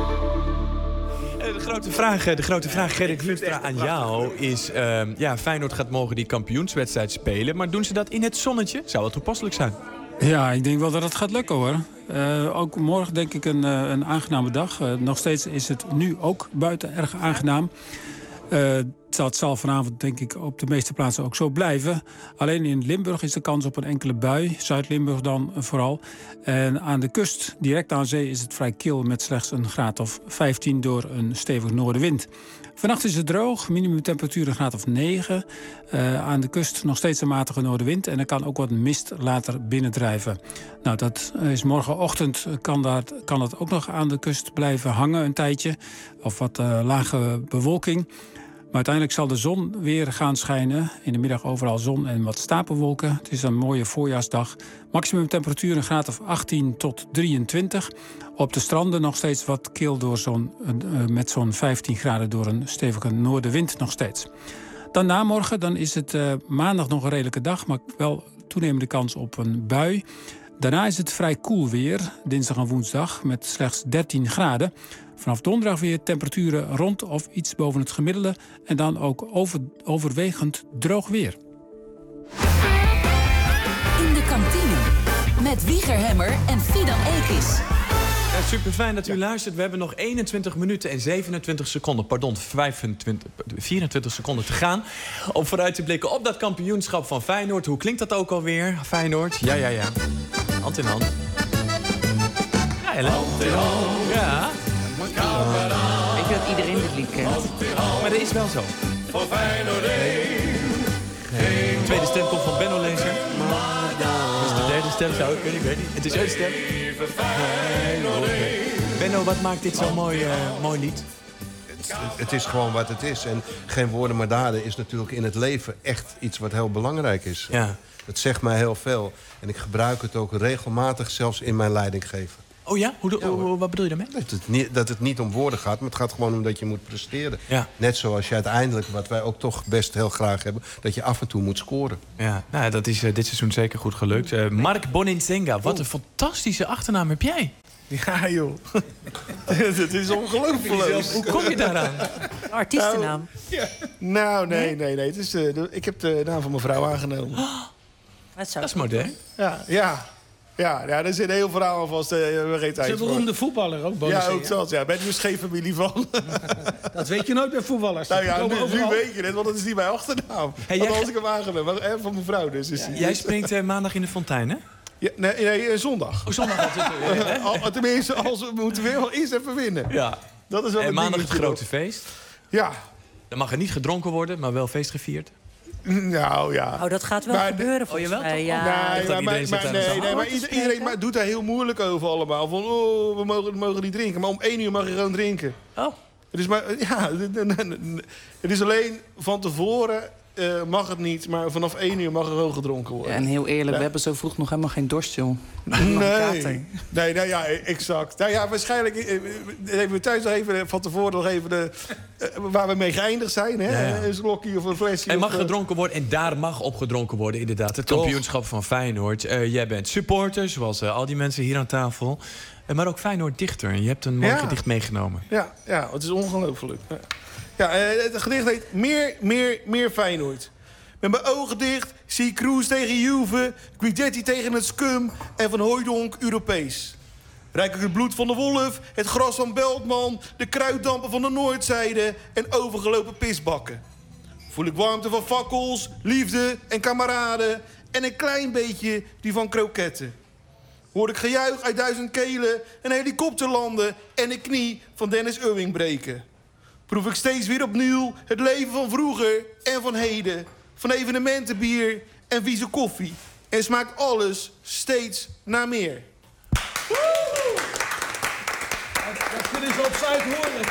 De grote vraag, de grote vraag Gerrit Wustra, aan jou is... Uh, ja, Feyenoord gaat morgen die kampioenswedstrijd spelen, maar doen ze dat in het zonnetje? Zou dat toepasselijk zijn? Ja, ik denk wel dat het gaat lukken hoor. Uh, ook morgen denk ik een, uh, een aangename dag. Uh, nog steeds is het nu ook buiten erg aangenaam. Uh, dat zal vanavond denk ik op de meeste plaatsen ook zo blijven. Alleen in Limburg is de kans op een enkele bui. Zuid-Limburg dan vooral. En aan de kust, direct aan zee, is het vrij kil met slechts een graad of vijftien door een stevige noordenwind. Vannacht is het droog, minimumtemperatuur een graad of negen. Uh, aan de kust nog steeds een matige noordenwind. En er kan ook wat mist later binnendrijven. Nou, dat is morgenochtend kan, daar, kan het ook nog aan de kust blijven hangen een tijdje. Of wat uh, lage bewolking. Maar uiteindelijk zal de zon weer gaan schijnen. In de middag overal zon en wat stapelwolken. Het is een mooie voorjaarsdag. Maximum temperatuur een graad of achttien tot drieëntwintig. Op de stranden nog steeds wat kil door zo'n, uh, met zo'n vijftien graden door een stevige noordenwind nog steeds. Dan na morgen, dan is het uh, maandag nog een redelijke dag, maar wel toenemende kans op een bui. Daarna is het vrij koel weer, dinsdag en woensdag, met slechts dertien graden. Vanaf donderdag weer temperaturen rond of iets boven het gemiddelde. En dan ook over, overwegend droog weer. In de kantine met Wieger Hemmer en Fidan Ekis. Ja, super fijn dat u luistert. We hebben nog eenentwintig minuten en zevenentwintig seconden, pardon, vijfentwintig, vierentwintig seconden te gaan. Om vooruit te blikken op dat kampioenschap van Feyenoord. Hoe klinkt dat ook alweer, Feyenoord? Ja, ja, ja. Hand in hand. Ja, Ellen. Hand in hand. Ja. Ik weet dat iedereen dit lied kent. Maar dat is wel zo. Voor Feyenoord De tweede stem komt van Benno Lezer. Dus de derde stem zou ik kunnen, ik weet niet. Het is een stem. Benno, wat maakt dit zo'n mooi, uh, mooi lied? Het, het is gewoon wat het is. En geen woorden maar daden is natuurlijk in het leven echt iets wat heel belangrijk is. Ja. Het zegt mij heel veel. En ik gebruik het ook regelmatig zelfs in mijn leidinggeven. Oh ja? Hoe, ja, hoe, wat bedoel je daarmee? Dat het, niet, dat het niet om woorden gaat, maar het gaat gewoon om dat je moet presteren. Ja. Net zoals je uiteindelijk, wat wij ook toch best heel graag hebben, dat je af en toe moet scoren. Ja, nou, dat is uh, dit seizoen zeker goed gelukt. Uh, Mark Boninsenga, wat een fantastische achternaam heb jij. Ja, joh. Het is ongelooflijk. Hoe kom je daaraan? Artiestennaam. Nou, ja. nou nee, nee, nee. Het is, uh, de, ik heb de naam van mijn vrouw aangenomen. Oh, dat, dat is modern. Ja, ja. Ja, ja, er zit een heel verhaal aan vast. Uh, we hebben geen tijd voor. Ze beroemde voetballer ook, Bonis. Ja, ook dat. Ja, ben je dus geen familie van. Dat weet je nooit bij voetballers. Nou ja, nu, nu weet je het, want dat is niet mijn achternaam. Hey, want als ik hem aangenomen, van mijn vrouw dus. Is ja, jij springt uh, maandag in de fontein, hè? Ja, nee, nee, zondag. Oh, zondag gaat het. Al, tenminste, als we moeten weer wel eerst even winnen. Ja. Dat is wel en maandag het grote op. feest. Ja. Dan mag er niet gedronken worden, maar wel feest gevierd. Nou ja. Oh, dat gaat wel maar, gebeuren volgens oh, mij. Ja. Nee, maar, maar, maar, nee, nee, maar iedereen, iedereen maar doet daar heel moeilijk over allemaal. Van, oh, we mogen, we mogen niet drinken. Maar om één uur mag je gewoon drinken. Oh. Het is, maar, ja, het is alleen van tevoren uh, mag het niet. Maar vanaf één uur mag er gewoon gedronken worden. Ja, en heel eerlijk, ja. we hebben zo vroeg nog helemaal geen dorst, joh. Nee, nee, nou ja, exact. Nou ja, waarschijnlijk even we thuis nog even van tevoren nog even de, uh, waar we mee geëindigd zijn. Hè? Ja, ja. Een slokje of een flesje. Er mag of, gedronken worden en daar mag op gedronken worden, inderdaad. Het kampioenschap van Feyenoord. Uh, jij bent supporter, zoals uh, al die mensen hier aan tafel. Uh, maar ook Feyenoord dichter. En je hebt een mooi ja. gedicht meegenomen. Ja, ja, het is ongelooflijk. Ja, ja uh, het gedicht heet Meer, meer, meer Feyenoord. Met mijn ogen dicht zie ik Kroes tegen Juve, Guidetti tegen het Scum en Van Hooijdonk Europees. Rijk ik het bloed van de wolf, het gras van Beltman, de kruiddampen van de Noordzijde en overgelopen pisbakken. Voel ik warmte van fakkels, liefde en kameraden en een klein beetje die van kroketten. Hoor ik gejuich uit duizend kelen, een helikopter landen en een knie van Dennis Irving breken. Proef ik steeds weer opnieuw het leven van vroeger en van heden. Van evenementenbier en vieze koffie. En smaakt alles steeds naar meer. Dat kunnen ze op Zuid horen.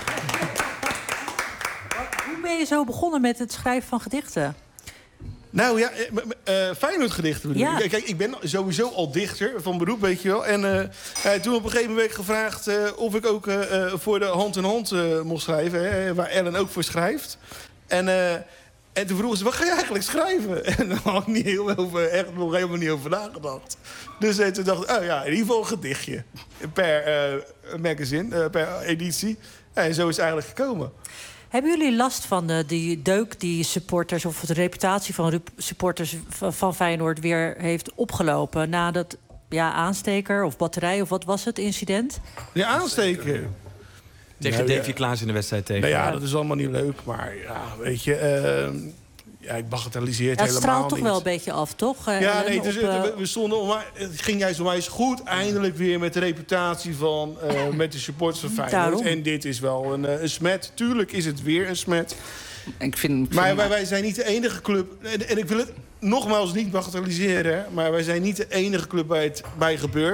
Hoe ben je zo begonnen met het schrijven van gedichten? Nou ja, uh, Feyenoord-gedichten bedoel ja. ik. Kijk, ik ben sowieso al dichter van beroep, weet je wel. En uh, uh, toen op een gegeven moment gevraagd uh, of ik ook uh, uh, voor de hand in hand uh, mocht schrijven. Hè, waar Ellen ook voor schrijft. En... Uh, En toen vroegen ze, wat ga je eigenlijk schrijven? En daar had ik niet heel over, echt nog helemaal niet over nagedacht. Dus uh, toen dacht ik, oh ja, in ieder geval een gedichtje. Per uh, magazine, uh, per editie. En zo is het eigenlijk gekomen. Hebben jullie last van de, die deuk die supporters... of de reputatie van supporters van Feyenoord weer heeft opgelopen... na dat ja, aansteker of batterij of wat was het incident? Ja, aansteker. Tegen nou, Davy ja. Klaas in de wedstrijd tegen. Nou ja, dat is allemaal niet leuk. Maar ja, weet je... Uh, ja, ik bagatelliseer het ja, helemaal niet. Het straalt toch wel een beetje af, toch? Uh, ja, nee, dus, op, uh... we stonden... Maar het ging juist onwijs goed. Eindelijk weer met de reputatie van... Uh, met de supporters van Feyenoord. Daarom. En dit is wel een, uh, een smet. Tuurlijk is het weer een smet. Ik vind, ik maar vind wij, wij zijn niet de enige club... En, en ik wil het nogmaals niet bagatelliseren... maar wij zijn niet de enige club bij het bij gebeurt.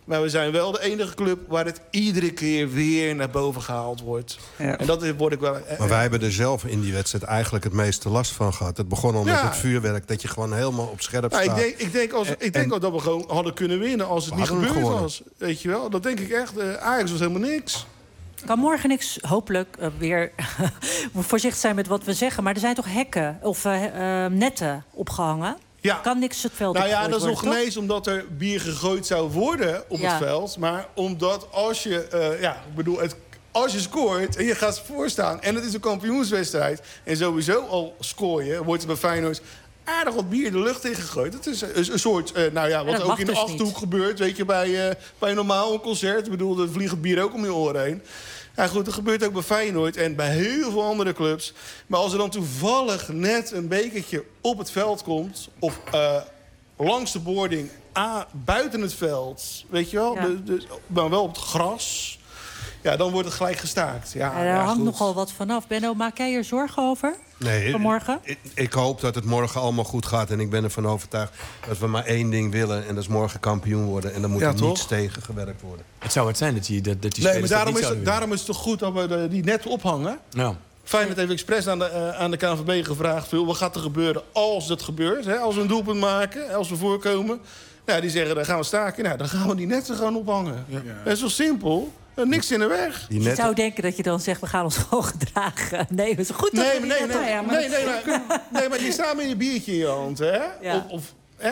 Maar we zijn wel de enige club waar het iedere keer weer naar boven gehaald wordt. Ja. En dat word ik wel... Maar wij hebben er zelf in die wedstrijd eigenlijk het meeste last van gehad. Het begon al Ja. met het vuurwerk, dat je gewoon helemaal op scherp Nou, staat. ik denk, ik denk, als, ik denk En- ook dat we gewoon hadden kunnen winnen als het We niet hadden gebeurd gewonnen. was. Weet je wel? Dat denk ik echt. Uh, Ajax was helemaal niks. Kan morgen niks, hopelijk, uh, weer voorzichtig zijn met wat we zeggen. Maar er zijn toch hekken of uh, uh, netten opgehangen? Ja. Kan niks het veld Nou ja, opgegooid dat is nog worden, ineens omdat er bier gegooid zou worden op Ja. het veld. Maar omdat als je, uh, ja, ik bedoel, het, als je scoort en je gaat voorstaan en het is een kampioenswedstrijd en sowieso al scoor je, wordt er bij Feyenoord aardig wat bier de lucht in gegooid. Het is een, een soort, uh, nou ja, wat dat ook mag in de dus Achterhoek niet. gebeurt, weet je, bij, uh, bij een normaal een concert. Ik bedoel, er vliegt bier ook om je oren heen. Ja goed, dat gebeurt ook bij Feyenoord en bij heel veel andere clubs. Maar als er dan toevallig net een bekertje op het veld komt, of uh, langs de boarding, A, buiten het veld, weet je wel, Ja. de, de, maar wel op het gras, ja, dan wordt het gelijk gestaakt. Ja, Ja, daar ja, hangt goed. nogal wat vanaf. Benno, maak jij er zorgen over? Nee, Vanmorgen? Ik, ik hoop dat het morgen allemaal goed gaat. En ik ben ervan overtuigd dat we maar één ding willen. En dat is morgen kampioen worden. En dan moet Ja, er toch? niets tegen gewerkt worden. Het zou het zijn dat die, dat, dat die Nee, maar spelers dat daarom niet is, het, zouden daarom is het toch goed dat we de, die net ophangen. willen. Ja. Feyenoord heeft expres aan de, uh, aan de K N V B gevraagd, Phil, wat gaat er gebeuren als dat gebeurt? Hè? Als we een doelpunt maken, als we voorkomen. Nou, die zeggen, dan gaan we staken. Nou, dan gaan we die netten gewoon ophangen. Ja. Dat is wel simpel. Er is niks in de weg. Die Je net, zou denken dat je dan zegt, we gaan ons gewoon gedragen. Nee, het is goed dat Nee, we maar die nee, nee, netten- nee, nee, maar, nee, maar die staan met je biertje in je hand, hè? Ja. Of, of, hè?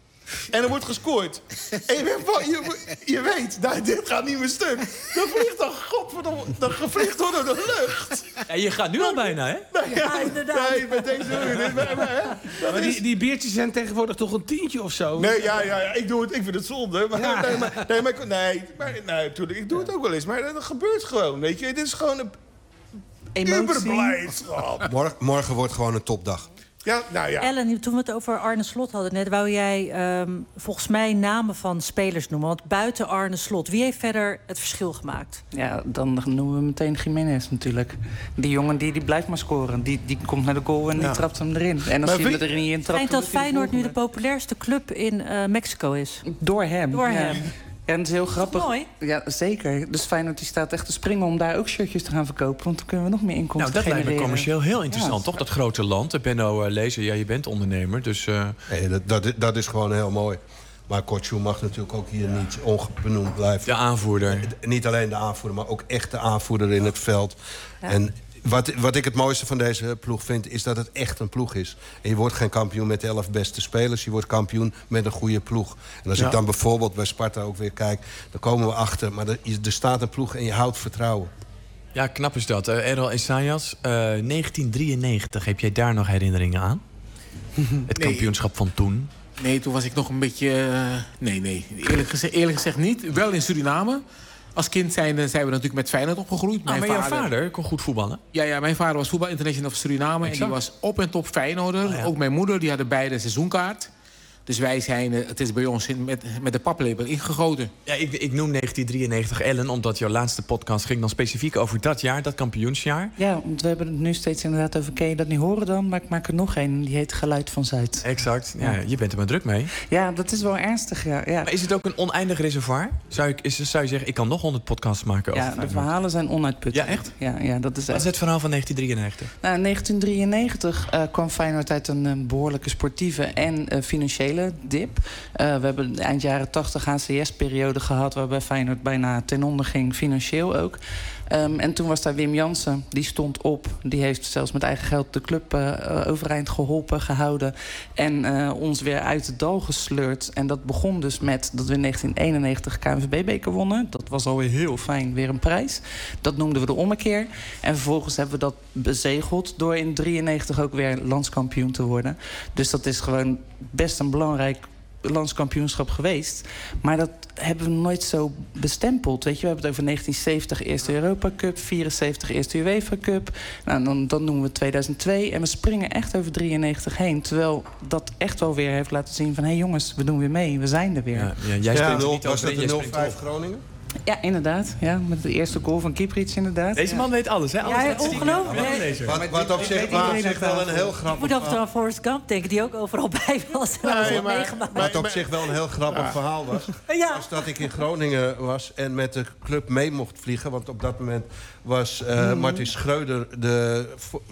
En er wordt gescoord. En je, bent van- je, je weet, nou, dit gaat niet meer stuk. Dan vliegt dan, godverdomme, dan gevliegt door de lucht. En je gaat nu al bijna, hè? Nou, ja, Ja, inderdaad. nee, met deze dit, maar, maar, hè? Dat Maar is- die, die biertjes zijn tegenwoordig toch een tientje of zo? Nee, ja, ja, ja, ik doe het. Ik vind het zonde. Maar, Ja. nee, maar, nee, maar, nee, maar, nee, natuurlijk, ik doe het ook wel eens. Maar dat gebeurt gewoon, weet je. Dit is gewoon een Emotie. uberblijdschap. morgen, morgen wordt gewoon een topdag. Ja, nou ja. Ellen, toen we het over Arne Slot hadden net, wou jij ehm, volgens mij namen van spelers noemen. Want buiten Arne Slot, wie heeft verder het verschil gemaakt? Ja, dan noemen we meteen Jiménez natuurlijk. Die jongen die, die blijft maar scoren. Die, die komt naar de goal en die Ja. trapt hem erin. En als Maar hij vind- er niet in trapt... Het schijnt dan dat doet hij de Feyenoord nu de volgende. populairste club in eh, Mexico is. Door hem. Door ja. hem. Ja, en het is heel grappig. mooi? Ja, zeker. Dus Feyenoord die staat echt te springen om daar ook shirtjes te gaan verkopen. Want dan kunnen we nog meer inkomsten Nou, dat lijkt me genereren. commercieel heel interessant, Ja. toch? Dat grote land. Benno uh, Lezer, ja, je bent ondernemer, dus... Uh... Nee, dat, dat, dat is gewoon heel mooi. Maar Kortjoe mag natuurlijk ook hier niet onbenoemd blijven. De aanvoerder. Niet alleen de aanvoerder, maar ook echt de aanvoerder in het veld. Ja. En wat, wat ik het mooiste van deze ploeg vind, is dat het echt een ploeg is. En je wordt geen kampioen met de elf beste spelers. Je wordt kampioen met een goede ploeg. En als Ja. ik dan bijvoorbeeld bij Sparta ook weer kijk, dan komen we achter. Maar er, er staat een ploeg en je houdt vertrouwen. Ja, knap is dat. Uh, Errol Esaias, uh, negentien drieënnegentig, heb jij daar nog herinneringen aan? Het Nee. kampioenschap van toen? Nee, toen was ik nog een beetje... uh, nee, nee. Eerlijk gezegd, eerlijk gezegd niet. Wel in Suriname. Als kind zijn, zijn we natuurlijk met Feyenoord opgegroeid. Ah, maar jouw vader kon goed voetballen? Ja, ja, mijn vader was voetbal international van Suriname. Exact. En die was op en top Feyenoorder. Oh, ja. Ook mijn moeder, die hadden beide seizoenkaart. Dus wij zijn, uh, het is bij ons in, met, met de paplepel ingegoten. Ja, ik, ik noem negentien drieënnegentig Ellen, omdat jouw laatste podcast ging dan specifiek over dat jaar, dat kampioensjaar. Ja, want we hebben het nu steeds inderdaad over... Ken je dat niet horen dan? Maar ik maak er nog een. Die heet Geluid van Zuid. Exact. Ja, Ja. je bent er maar druk mee. Ja, dat is wel ernstig, ja. ja. Maar is het ook een oneindig reservoir? Zou, ik, is, zou je zeggen, ik kan nog honderd podcasts maken over Ja, de Feyenoord? verhalen zijn onuitputtelijk. Ja, echt? Ja, ja, dat is Wat echt... is het verhaal van negentien drieënnegentig? Nou, in negentien drieënnegentig uh, kwam Feyenoord uit een uh, behoorlijke sportieve en uh, financiële dip. Uh, we hebben eind jaren tachtig H C S-periode gehad... waarbij Feyenoord bijna ten onder ging, financieel ook. Um, en toen was daar Wim Jansen, die stond op. Die heeft zelfs met eigen geld de club uh, overeind geholpen, gehouden... en uh, ons weer uit het dal gesleurd. En dat begon dus met dat we in negentien eenennegentig K N V B-beker wonnen. Dat was alweer heel fijn, weer een prijs. Dat noemden we de ommekeer. En vervolgens hebben we dat bezegeld... door in drieënnegentig ook weer landskampioen te worden. Dus dat is gewoon best een belangrijk landskampioenschap geweest. Maar dat hebben we nooit zo bestempeld. Weet je, we hebben het over negentien zeventig eerste Europa Cup, vierenzeventig eerste UEFA Cup. Nou, dan, dan noemen we tweeduizend twee. En we springen echt over drieënnegentig heen. Terwijl dat echt wel weer heeft laten zien van... hé hey jongens, we doen weer mee, we zijn er weer. Ja, ja, jij Ja, springt er nul- niet was overheen, dat de jij nul springt vijf erop. Groningen? Ja, inderdaad. Ja, met de eerste goal van Kieprits, inderdaad. Deze man weet alles, hè? Alles Ja, wat hij- ongelooflijk. Ja, deze. Wat, wat op zich, wat op zich wel een heel Ik grappig moet af en toe verhaal, aan Forrest Gump denken, die ook overal bij was. En alles Nee, had maar- meegemaakt. wat op zich wel een heel grappig verhaal was... Ja. was dat ik in Groningen was en met de club mee mocht vliegen. Want op dat moment was uh, Martin Schreuder de,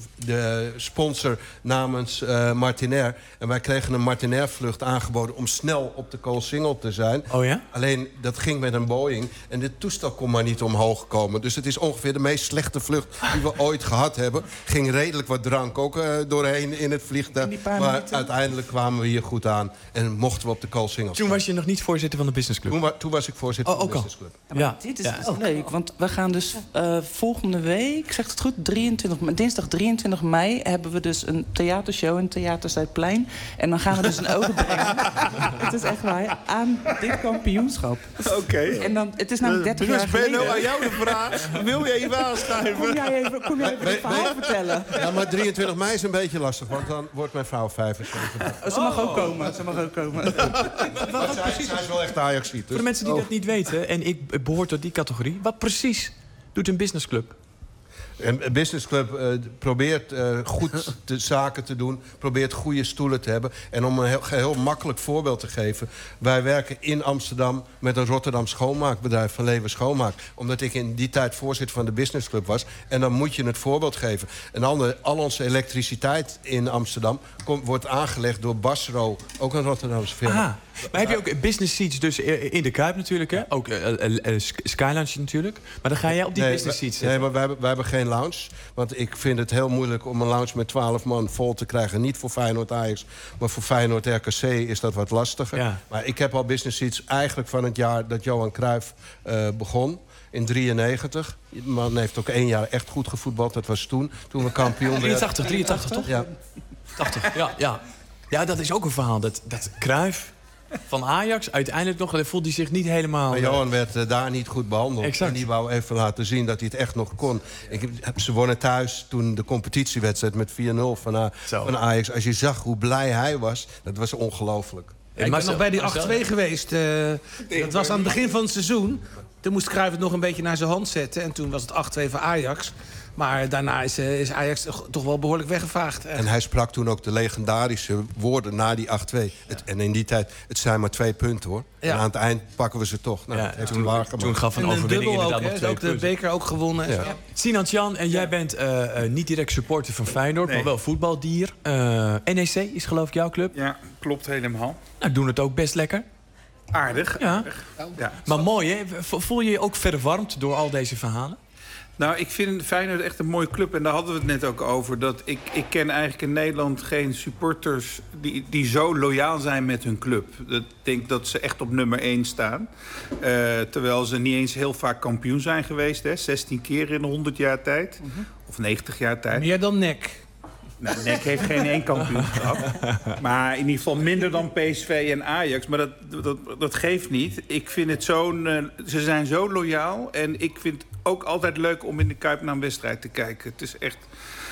de sponsor namens uh, Martinair. En wij kregen een Martinair-vlucht aangeboden om snel op de Koolsingel te zijn. Oh ja? Alleen, dat ging met een Boeing. En dit toestel kon maar niet omhoog komen. Dus het is ongeveer de meest slechte vlucht die we ooit gehad hebben. Ging redelijk wat drank ook uh, doorheen in het vliegtuig. Maar minuten. uiteindelijk kwamen we hier goed aan. En mochten we op de Koolsingel Toen was je nog niet voorzitter van de businessclub. Toen, wa- toen was ik voorzitter Oh, van de ook al. businessclub. Ja. Dit is Ja. dus leuk, want we gaan dus uh, volgende week, zegt het goed, drieëntwintig, ma- dinsdag drieëntwintig mei... hebben we dus een theatershow in Theater Zuidplein. En dan gaan we dus een ode brengen. Het is echt waar, aan dit kampioenschap. Oké. En dan, het is namelijk dertig jaar Dus Benno, geleden. aan jou de vraag. Wil je even aanschuiven? Kom jij even, kom jij even Nee, het verhaal nee. vertellen? Ja, maar drieëntwintig mei is een beetje lastig, want dan wordt mijn vrouw vijfenzeventig. Oh, ze mag ook komen, ze mag ook komen. Maar zij, zij is wel echt Ajaxiet. Voor Dus. de mensen die dat niet weten, en ik behoor tot die categorie... wat precies doet een businessclub? Een businessclub uh, probeert uh, goed de zaken te doen. Probeert goede stoelen te hebben. En om een heel, heel makkelijk voorbeeld te geven. Wij werken in Amsterdam met een Rotterdam schoonmaakbedrijf van Leeuwen Schoonmaak. Omdat ik in die tijd voorzitter van de businessclub was. En dan moet je het voorbeeld geven. En ander, al onze elektriciteit in Amsterdam komt, wordt aangelegd door Basro. Ook een Rotterdamse firma. Ah, maar heb je ook business seats dus in de Kuip natuurlijk, hè? Ook uh, uh, uh, Skylounge natuurlijk. Maar dan ga jij op die Nee, business wij- seats Nee, zitten. maar wij, hebben- wij hebben geen lounge. Want ik vind het heel moeilijk om een lounge met twaalf man vol te krijgen. Niet voor Feyenoord Ajax, maar voor Feyenoord R K C is dat wat lastiger. Ja. Maar ik heb al business seats eigenlijk van het jaar dat Johan Cruijff uh, begon. In drieënnegentig. Die man heeft ook één jaar echt goed gevoetbald. Dat was toen, toen we kampioen werden. drieëntachtig, drieëntachtig toch? Ja. tachtig, ja, ja. Ja, dat is ook een verhaal. Dat, dat Cruijff van Ajax uiteindelijk nog... dan voelde hij zich niet helemaal... Maar Johan werd uh, daar niet goed behandeld. Exact. En die wou even laten zien dat hij het echt nog kon. Ik heb, ze wonnen thuis toen de competitiewedstrijd met vier nul van, uh, van Ajax. Als je zag hoe blij hij was, dat was ongelooflijk. Ja, ik ben nog bij die acht twee geweest. Uh, dat was aan het begin van het seizoen. Toen moest Cruijff het nog een beetje naar zijn hand zetten. En toen was het acht twee voor Ajax. Maar daarna is, uh, is Ajax toch, toch wel behoorlijk weggevaagd. En hij sprak toen ook de legendarische woorden na die acht twee. Het- En in die tijd, het zijn maar twee punten hoor. Ja. En aan het eind pakken we ze toch. Nou, Ja, dat heeft toen- hij waargemaakt. toen gaf een En een overwinning dubbel ook, inderdaad nog hè? twee Ook de punten. beker ook gewonnen. Ja. Ja. Sinan Tjan, en jij bent uh, uh, niet direct supporter van Feyenoord... maar wel voetbaldier. Uh, N E C is geloof ik jouw club. Ja, klopt helemaal. Nou, doen het ook best lekker. Aardig. Ja. aardig. Ja. Maar mooi, hè? V- Voel je je ook verwarmd door al deze verhalen? Nou, ik vind Feyenoord echt een mooie club. En daar hadden we het net ook over. Dat ik, ik ken eigenlijk in Nederland geen supporters die, die zo loyaal zijn met hun club. Ik denk dat ze echt op nummer één staan. Uh, terwijl ze niet eens heel vaak kampioen zijn geweest. Hè? zestien keer in honderd jaar tijd. Mhm. Of negentig jaar tijd. Meer dan nek. Nou, N E C heeft geen één kampioenschap. Maar in ieder geval minder dan P S V en Ajax. Maar dat, dat, dat geeft niet. Ik vind het zo'n... Uh, ze zijn zo loyaal. En ik vind het ook altijd leuk om in de Kuip naar een wedstrijd te kijken. Het is echt...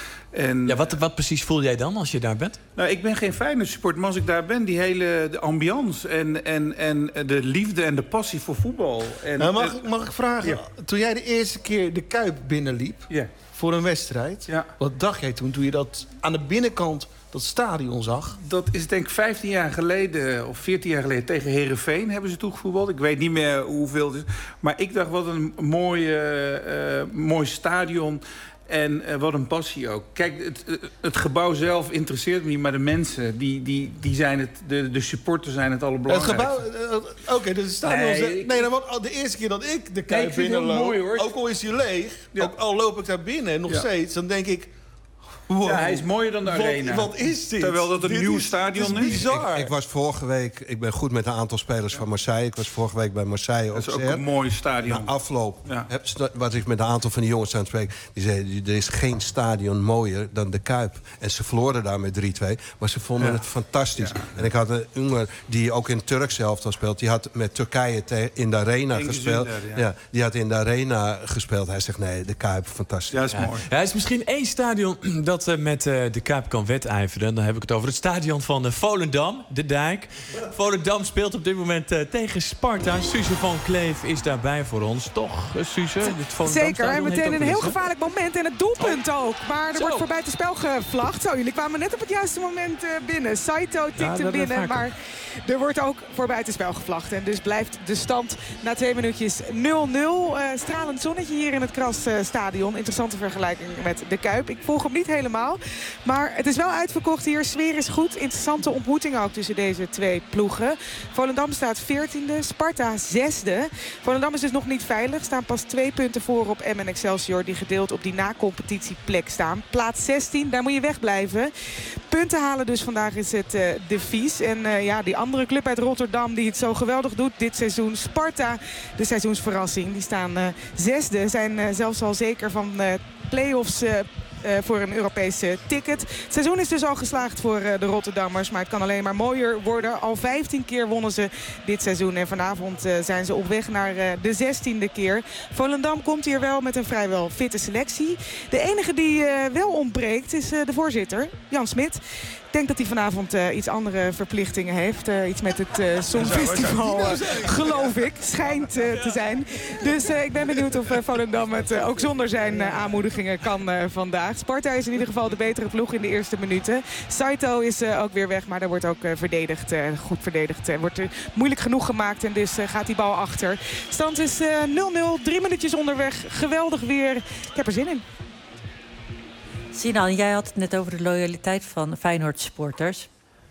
En, Ja, wat, wat precies voel jij dan als je daar bent? nou, ik ben geen Feyenoord supporter, maar als ik daar ben... die hele de ambiance en, en, en de liefde en de passie voor voetbal. En, Nou, mag, ik- mag ik vragen, Ja. toen jij de eerste keer de Kuip binnenliep... Ja. voor een wedstrijd, Ja. wat dacht jij toen... toen je dat aan de binnenkant dat stadion zag? Dat is denk ik vijftien jaar geleden of veertien jaar geleden tegen Herenveen hebben ze toegevoetbald. Ik weet niet meer hoeveel het is. Maar ik dacht, wat een mooi, uh, uh, mooi stadion. En uh, wat een passie ook. Kijk, het, uh, het gebouw zelf interesseert me niet, maar de mensen, die, die, die zijn het, de, de supporters zijn het Het allerbelangrijkste. gebouw... uh, Oké, dus het stadion... Nee, Nee, ik- nee nou, want de eerste keer dat ik de Nee, Kuip ik vind het heel binnenloop... mooi, hoor. ook al is hij leeg, Ja. ook al loop ik daar binnen nog Ja. steeds... dan denk ik... Wow, Ja, hij is mooier dan de wat, arena. Wat is dit? Terwijl dat een Dit nieuw is- stadion dit is. bizar. Ik, ik was vorige week, ik ben goed met een aantal spelers van Marseille. Ik was vorige week bij Marseille. Dat is ook Auxerre. een mooi stadion. Na afloop, Ja. heb, wat ik met een aantal van die jongens aan het spreken... die zeiden, er is geen stadion mooier dan de Kuip. En ze verloren daar met drie twee, maar ze vonden Ja. het fantastisch. En ik had een jongen die ook in Turks elftal speelt... die had met Turkije te- in de arena Cengiz gespeeld. Ünder, ja. Ja, die had in de arena gespeeld. Hij zegt, nee, de Kuip, fantastisch. Ja, dat is Ja. mooi. Ja, er is misschien één stadion dat dat uh, met uh, de Kuip kan wedijveren... dan heb ik het over het stadion van uh, Volendam, de Dijk. Volendam speelt op dit moment uh, tegen Sparta. Suze van Kleef is daarbij voor ons. Toch, uh, Suze? Zeker, en meteen een heel gevaarlijk moment en het doelpunt oh. ook. Maar er Zo. wordt voorbij het spel gevlacht. Zo, jullie kwamen net op het juiste moment uh, binnen. Saito tikt ja, hem binnen, maar er wordt ook voorbij het spel gevlacht. En dus blijft de stand na twee minuutjes nul nul. Uh, stralend zonnetje hier in het Krasstadion. Interessante vergelijking met de Kuip. Ik volg hem niet helemaal. Maar het is wel uitverkocht hier. Sfeer is goed. Interessante ontmoeting ook tussen deze twee ploegen. Volendam staat veertiende. Sparta zesde. Volendam is dus nog niet veilig. Staan pas twee punten voor op Emmen en Excelsior. Die gedeeld op die na-competitieplek staan. Plaats zestien. Daar moet je wegblijven. Punten halen dus vandaag is het uh, devies. En uh, ja, die andere club uit Rotterdam die het zo geweldig doet dit seizoen. Sparta, de seizoensverrassing. Die staan uh, zesde. Zijn uh, zelfs al zeker van uh, play-offs... Uh, Uh, voor een Europese ticket. Het seizoen is dus al geslaagd voor uh, de Rotterdammers. Maar het kan alleen maar mooier worden. Al vijftien keer wonnen ze dit seizoen. En vanavond uh, zijn ze op weg naar uh, de zestiende keer. Volendam komt hier wel met een vrijwel fitte selectie. De enige die uh, wel ontbreekt is uh, de voorzitter, Jan Smit. Ik denk dat hij vanavond uh, iets andere verplichtingen heeft. Uh, iets met het uh, Songfestival, uh, geloof ik. Schijnt uh, te zijn. Dus uh, ik ben benieuwd of uh, Volendam het uh, ook zonder zijn uh, aanmoedigingen kan uh, vandaag. Sparta is in ieder geval de betere ploeg in de eerste minuten. Saito is uh, ook weer weg, maar daar wordt ook uh, verdedigd. Uh, goed verdedigd. Uh, wordt er moeilijk genoeg gemaakt en dus uh, gaat die bal achter. Stand is uh, nul nul. Drie minuutjes onderweg. Geweldig weer. Ik heb er zin in. Sinan, jij had het net over de loyaliteit van Feyenoord-supporters.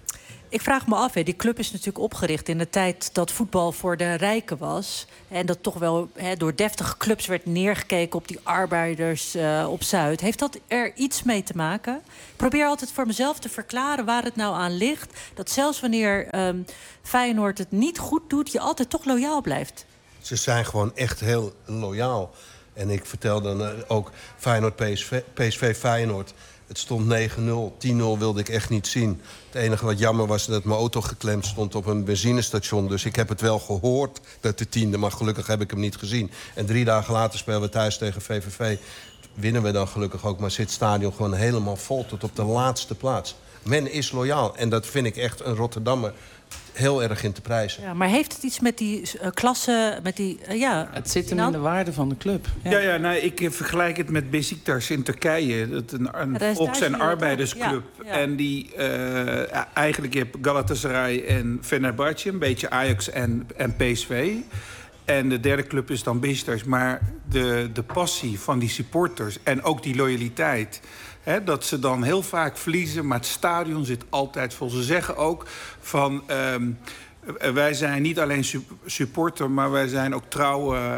Ik vraag me af, hè, die club is natuurlijk opgericht in de tijd dat voetbal voor de rijken was. En dat toch wel hè, door deftige clubs werd neergekeken op die arbeiders uh, op Zuid. Heeft dat er iets mee te maken? Ik probeer altijd voor mezelf te verklaren waar het nou aan ligt. Dat zelfs wanneer um, Feyenoord het niet goed doet, je altijd toch loyaal blijft. Ze zijn gewoon echt heel loyaal. En ik vertel dan ook Feyenoord P S V, P S V Feyenoord. Het stond negen nul. tien nul wilde ik echt niet zien. Het enige wat jammer was dat mijn auto geklemd stond op een benzinestation. Dus ik heb het wel gehoord, dat de tiende. Maar gelukkig heb ik hem niet gezien. En drie dagen later spelen we thuis tegen V V V. Winnen we dan gelukkig ook. Maar zit het stadion gewoon helemaal vol tot op de laatste plaats. Men is loyaal. En dat vind ik echt een Rotterdammer heel erg in te prijzen. Ja, maar heeft het iets met die uh, klasse, met die, uh, ja... Het zit hem in de waarde van de club. Ja, ja, ja nou, ik uh, vergelijk het met Beşiktaş in Turkije. Dat een, een ja, volks- en arbeidersclub. Ja, ja. En die, uh, eigenlijk, je hebt Galatasaray en Fenerbahçe, een beetje Ajax en, en P S V. En de derde club is dan Beşiktaş. Maar de, de passie van die supporters en ook die loyaliteit... He, dat ze dan heel vaak verliezen, maar het stadion zit altijd vol. Ze zeggen ook van... Um, wij zijn niet alleen su- supporter, maar wij zijn ook trouw... Uh,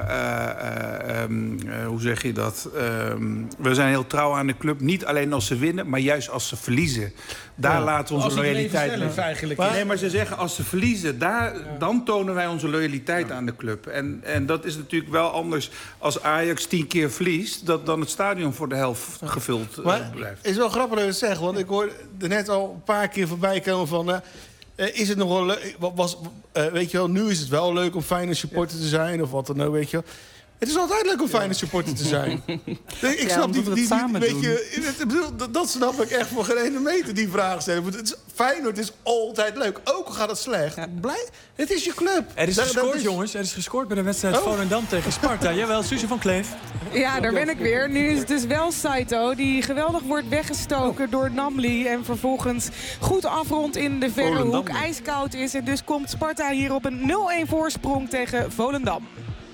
uh, um, uh, hoe zeg je dat? Um, we zijn heel trouw aan de club. Niet alleen als ze winnen, maar juist als ze verliezen. Daar ja. laten we onze loyaliteit... Maar, nee, maar ze zeggen als ze verliezen, daar, ja. dan tonen wij onze loyaliteit ja. aan de club. En, en dat is natuurlijk wel anders als Ajax tien keer verliest... dat dan het stadion voor de helft gevuld uh, maar, blijft. Het is wel grappig dat je het zegt, want ik hoorde er net al een paar keer voorbij komen van... Uh, Uh, is het nog wel leuk? Was, uh, weet je wel, nu is het wel leuk om Feyenoord supporter te zijn of wat dan ook, weet je wel. Het is altijd leuk om Feyenoord supporter te zijn. ik ja, snap die, die, die, samen weet doen. je, dat, dat snap ik echt voor geen ene meter, die vraag stellen. Het is, Feyenoord is altijd leuk, ook al gaat het slecht. Ja. Blij, het is je club. Er is dat, gescoord, dat is... jongens. Er is gescoord bij de wedstrijd oh. Volendam tegen Sparta. Jawel, Suze van Kleef. Ja, daar ben ik weer. Nu is het dus wel Saito die geweldig wordt weggestoken oh. door Namli. En vervolgens goed afrondt in de verre Volendam. hoek. Ijskoud is en dus komt Sparta hier op een nul-een voorsprong tegen Volendam.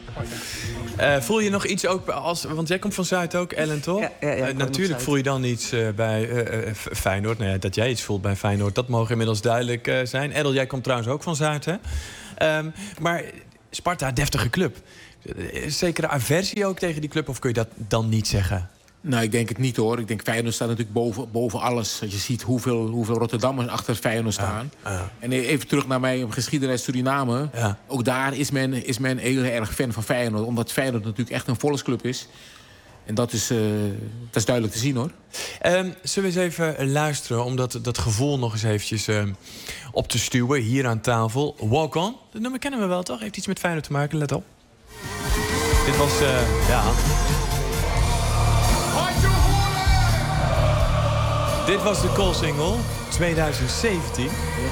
Uh, voel je nog iets ook als... Want jij komt van Zuid ook, Ellen, toch? Ja, ja, ja, uh, natuurlijk voel je dan iets uh, bij uh, uh, Feyenoord. Nou ja, dat jij iets voelt bij Feyenoord, dat mogen inmiddels duidelijk uh, zijn. Edel, jij komt trouwens ook van Zuid, hè? Um, maar Sparta, deftige club. Zekere aversie ook tegen die club, of kun je dat dan niet zeggen? Nou, ik denk het niet, hoor. Ik denk Feyenoord staat natuurlijk boven, boven alles. Je ziet hoeveel, hoeveel Rotterdammers achter Feyenoord staan. Ja, ja. En even terug naar mijn geschiedenis Suriname. Ja. Ook daar is men, is men heel erg fan van Feyenoord. Omdat Feyenoord natuurlijk echt een volksclub is. En dat is, uh, dat is duidelijk te zien, hoor. Um, zullen we eens even luisteren om dat, dat gevoel nog eens eventjes uh, op te stuwen. Hier aan tafel. Walk On. Dat nummer kennen we wel, toch? Heeft iets met Feyenoord te maken, let op. Dit was, uh, ja... Dit was de Cool-single twintig zeventien.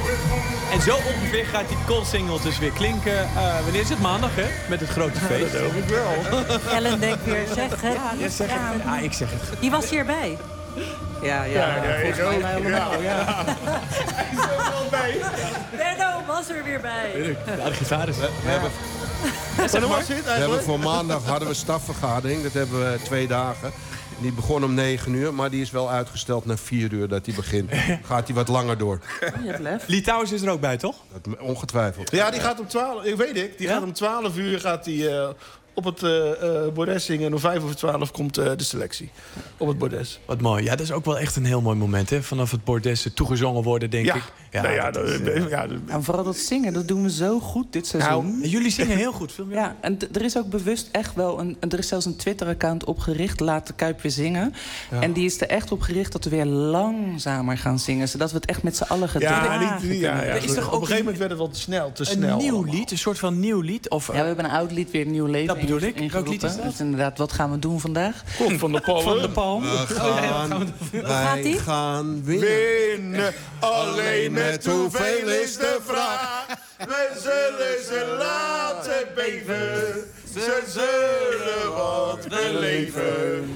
En zo ongeveer gaat die Cool-single dus weer klinken. Uh, wanneer is het? Maandag, hè? Met het grote feest. Dat hoop ik wel. Ellen denkt weer, zeg het. Ja, zeg het. Ah, ik zeg het. Die was hierbij. Ja, ja, ja, ja, volgens mij ook. allemaal. Ja. Ja. Hij is er wel bij. Benno was er weer bij. De archivaris. We, we hebben, Wat was dit we hebben eigenlijk? voor maandag hadden we stafvergadering. Dat hebben we twee dagen. Die begon om negen uur, maar die is wel uitgesteld naar vier uur dat die begint. Gaat die wat langer door. Litouwers is er ook bij, toch? Dat, ongetwijfeld. Ja, die gaat om twaalf. Ik weet ik. Die Ja? gaat om twaalf uur gaat die, uh, op het uh, uh, bordes zingen. En om vijf over twaalf komt uh, de selectie op het bordes. Wat mooi. Ja, dat is ook wel echt een heel mooi moment, hè? Vanaf het bordes toegezongen worden, denk Ja. ik. Ja, Nou ja, dat dat- is, dat- uh, ja, dat- En vooral dat zingen, dat doen we zo goed dit seizoen. Nou, jullie zingen heel goed. Veel meer. Ja, en d- er is ook bewust echt wel een... Er is zelfs een Twitter-account opgericht, Laat de Kuip weer zingen. Ja. En die is er echt op gericht dat we weer langzamer gaan zingen. Zodat we het echt met z'n allen gedragen Ja, niet, niet, ja, ja. Er is toch Op ook een gegeven moment werd het wel te snel. Te Een snel nieuw allemaal. lied, een soort van nieuw lied? Of, Ja, we hebben een oud lied weer een nieuw leven Dat bedoel ik. inge- Welk lied is ingeroepen. dat? Dus inderdaad, wat gaan we doen vandaag? Klok van de Palm. Van de Palm. We gaan, gaat die? wij gaan winnen. Winnen, alleen met hoeveel is de vraag. We zullen ze laten beven. Ze zullen wat beleven.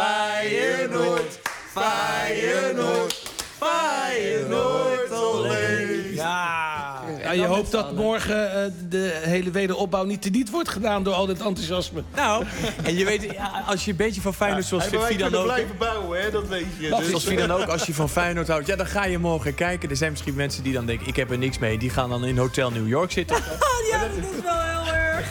Feyenoord, Feyenoord, Feyenoord alleen. Ja. Ja, je hoopt dat morgen uh, de hele wederopbouw niet teniet wordt gedaan door al dit enthousiasme. Nou, en je weet, ja, als je een beetje van Feyenoord, zoals Wij Fidan kunnen ook... blijven bouwen, hè, dat weet je. Dat Dus- zoals Fidan ook, als je van Feyenoord houdt, ja, dan ga je morgen kijken. Er zijn misschien mensen die dan denken, ik heb er niks mee. Die gaan dan in Hotel New York zitten. Ja, dat is wel heel erg.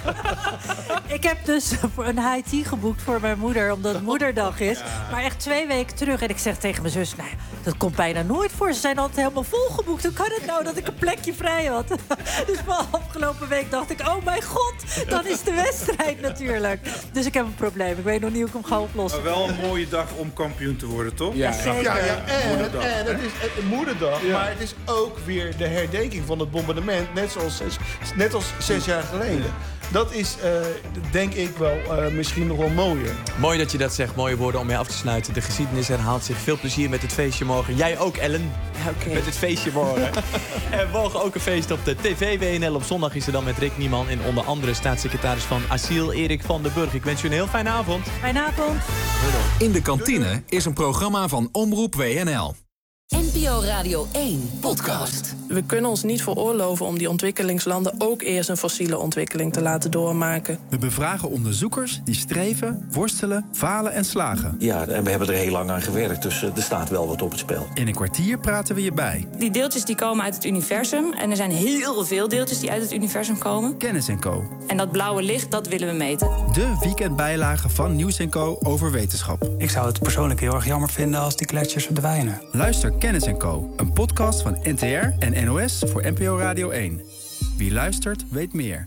Ik heb dus een high tea geboekt voor mijn moeder, omdat het moederdag is. Maar echt twee weken terug. En ik zeg tegen mijn zus, nou, dat komt bijna nooit voor. Ze zijn altijd helemaal volgeboekt. Hoe kan het nou dat ik een plekje vrij had? Dus van afgelopen week dacht ik, oh mijn god, dan is de wedstrijd natuurlijk. Dus ik heb een probleem. Ik weet nog niet hoe ik hem ga oplossen. Maar wel een mooie dag om kampioen te worden, toch? Ja, ja, ja, en, Moederdag. en het is het moederdag, maar het is ook weer de herdenking van het bombardement, net zoals zes, net als zes jaar geleden. Dat is, uh, denk ik wel, uh, misschien nog wel mooier. Mooi dat je dat zegt. Mooie woorden om mee af te sluiten. De geschiedenis herhaalt zich. Veel plezier met het feestje morgen. Jij ook, Ellen. Okay. Met het feestje morgen. En morgen ook een feest op de tv W N L. Op zondag is er dan met Rick Nieman en onder andere staatssecretaris van Asiel Erik van den Burg. Ik wens u een heel fijne avond. Fijne avond. In de kantine is een programma van Omroep W N L. N P O Radio één podcast. We kunnen ons niet veroorloven om die ontwikkelingslanden ook eerst een fossiele ontwikkeling te laten doormaken. We bevragen onderzoekers die streven, worstelen, falen en slagen. Ja, en we hebben er heel lang aan gewerkt, dus er staat wel wat op het spel. In een kwartier praten we je bij. Die deeltjes die komen uit het universum. En er zijn heel veel deeltjes die uit het universum komen. Kennis en Co. En dat blauwe licht, dat willen we meten. De weekendbijlage van Nieuws en Co over wetenschap. Ik zou het persoonlijk heel erg jammer vinden als die gletsjers verdwijnen. Luister Kennis en Co. Een podcast van N T R en N O S voor N P O Radio één. Wie luistert, weet meer.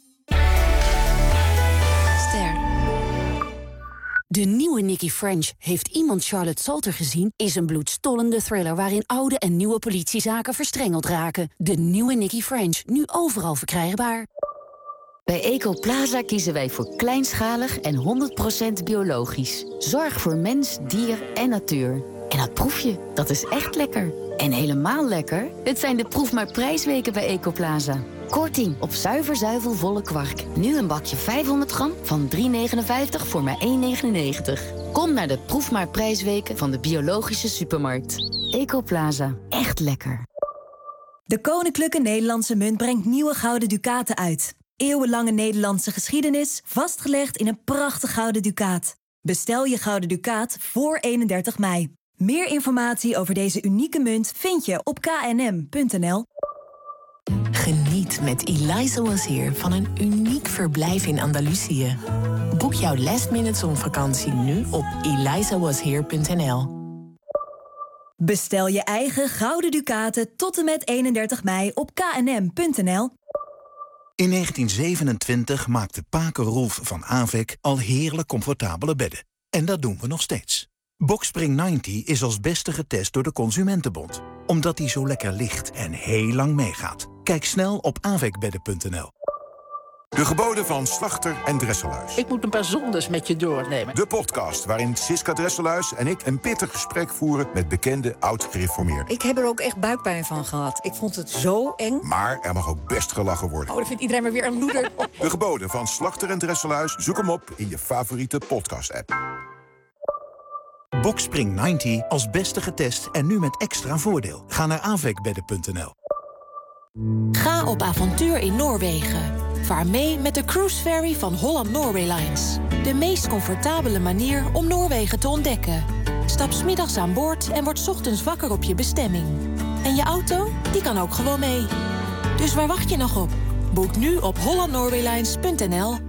Ster. De nieuwe Nicky French, heeft iemand Charlotte Salter gezien, is een bloedstollende thriller waarin oude en nieuwe politiezaken verstrengeld raken. De nieuwe Nicky French, nu overal verkrijgbaar. Bij Ecoplaza kiezen wij voor kleinschalig en honderd procent biologisch. Zorg voor mens, dier en natuur. En dat proefje, dat is echt lekker. En helemaal lekker, het zijn de proef maar prijsweken bij Ecoplaza. Korting op zuiver zuivelvolle kwark. Nu een bakje vijfhonderd gram van drie negenenvijftig voor maar één negenennegentig. Kom naar de proef maar prijsweken van de biologische supermarkt. Ecoplaza, echt lekker. De Koninklijke Nederlandse Munt brengt nieuwe gouden ducaten uit. Eeuwenlange Nederlandse geschiedenis, vastgelegd in een prachtig gouden ducaat. Bestel je gouden ducaat voor eenendertig mei. Meer informatie over deze unieke munt vind je op k n m punt n l. Geniet met Eliza Was Here van een uniek verblijf in Andalusië. Boek jouw last minute zonvakantie nu op eliza was here punt n l. Bestel je eigen gouden ducaten tot en met eenendertig mei op k n m punt n l. In negentien zevenentwintig maakte Paken Rolf van Avec al heerlijk comfortabele bedden. En dat doen we nog steeds. Boxspring negentig is als beste getest door de Consumentenbond. Omdat hij zo lekker ligt en heel lang meegaat. Kijk snel op avecbedden punt n l. De geboden van Slachter en Dresselhuis. Ik moet een paar zondes met je doornemen. De podcast waarin Siska Dresselhuis en ik een pittig gesprek voeren met bekende oud-gereformeerden. Ik heb er ook echt buikpijn van gehad. Ik vond het zo eng. Maar er mag ook best gelachen worden. Oh, dan vindt iedereen maar weer een loeder. De geboden van Slachter en Dresselhuis. Zoek hem op in je favoriete podcast-app. Boxspring negentig als beste getest en nu met extra voordeel. Ga naar aanvekbedden punt n l. Ga op avontuur in Noorwegen. Vaar mee met de cruise ferry van Holland Norway Lines. De meest comfortabele manier om Noorwegen te ontdekken. Stap 's middags aan boord en word 's ochtends wakker op je bestemming. En je auto, die kan ook gewoon mee. Dus waar wacht je nog op? Boek nu op holland norwaylines punt n l.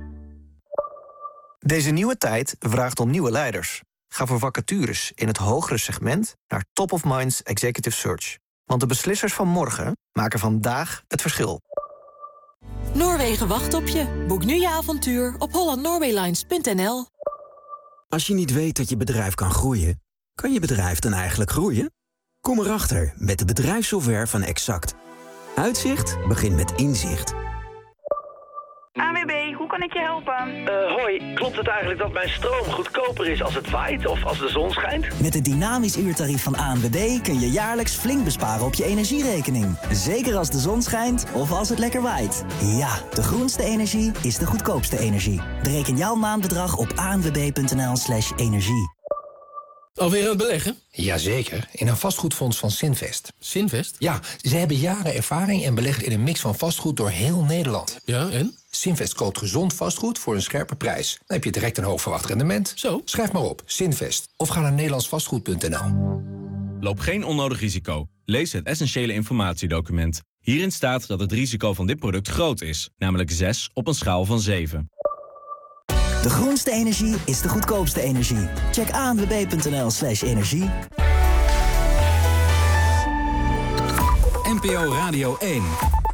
Deze nieuwe tijd vraagt om nieuwe leiders. Ga voor vacatures in het hogere segment naar Top of Minds Executive Search. Want de beslissers van morgen maken vandaag het verschil. Noorwegen wacht op je. Boek nu je avontuur op holland norwaylines punt n l. Als je niet weet dat je bedrijf kan groeien, kan je bedrijf dan eigenlijk groeien? Kom erachter met de bedrijfssoftware van Exact. Uitzicht begint met inzicht. A W B, hoe kan ik je helpen? Uh, hoi, klopt het eigenlijk dat mijn stroom goedkoper is als het waait of als de zon schijnt? Met het dynamisch uurtarief van A N W B kun je jaarlijks flink besparen op je energierekening. Zeker als de zon schijnt of als het lekker waait. Ja, de groenste energie is de goedkoopste energie. Bereken jouw maandbedrag op a n w b punt n l slash energie. Alweer aan het beleggen? Jazeker, in een vastgoedfonds van Sinvest. Sinvest? Ja, ze hebben jaren ervaring en beleggen in een mix van vastgoed door heel Nederland. Ja, en? Sinvest koopt gezond vastgoed voor een scherpe prijs. Dan heb je direct een hoog verwacht rendement. Zo? Schrijf maar op, Sinvest. Of ga naar nederlands vastgoed punt n l. Loop geen onnodig risico. Lees het essentiële informatiedocument. Hierin staat dat het risico van dit product groot is. Namelijk zes op een schaal van zeven. De groenste energie is de goedkoopste energie. Check a n w b punt n l slash energie. N P O Radio één.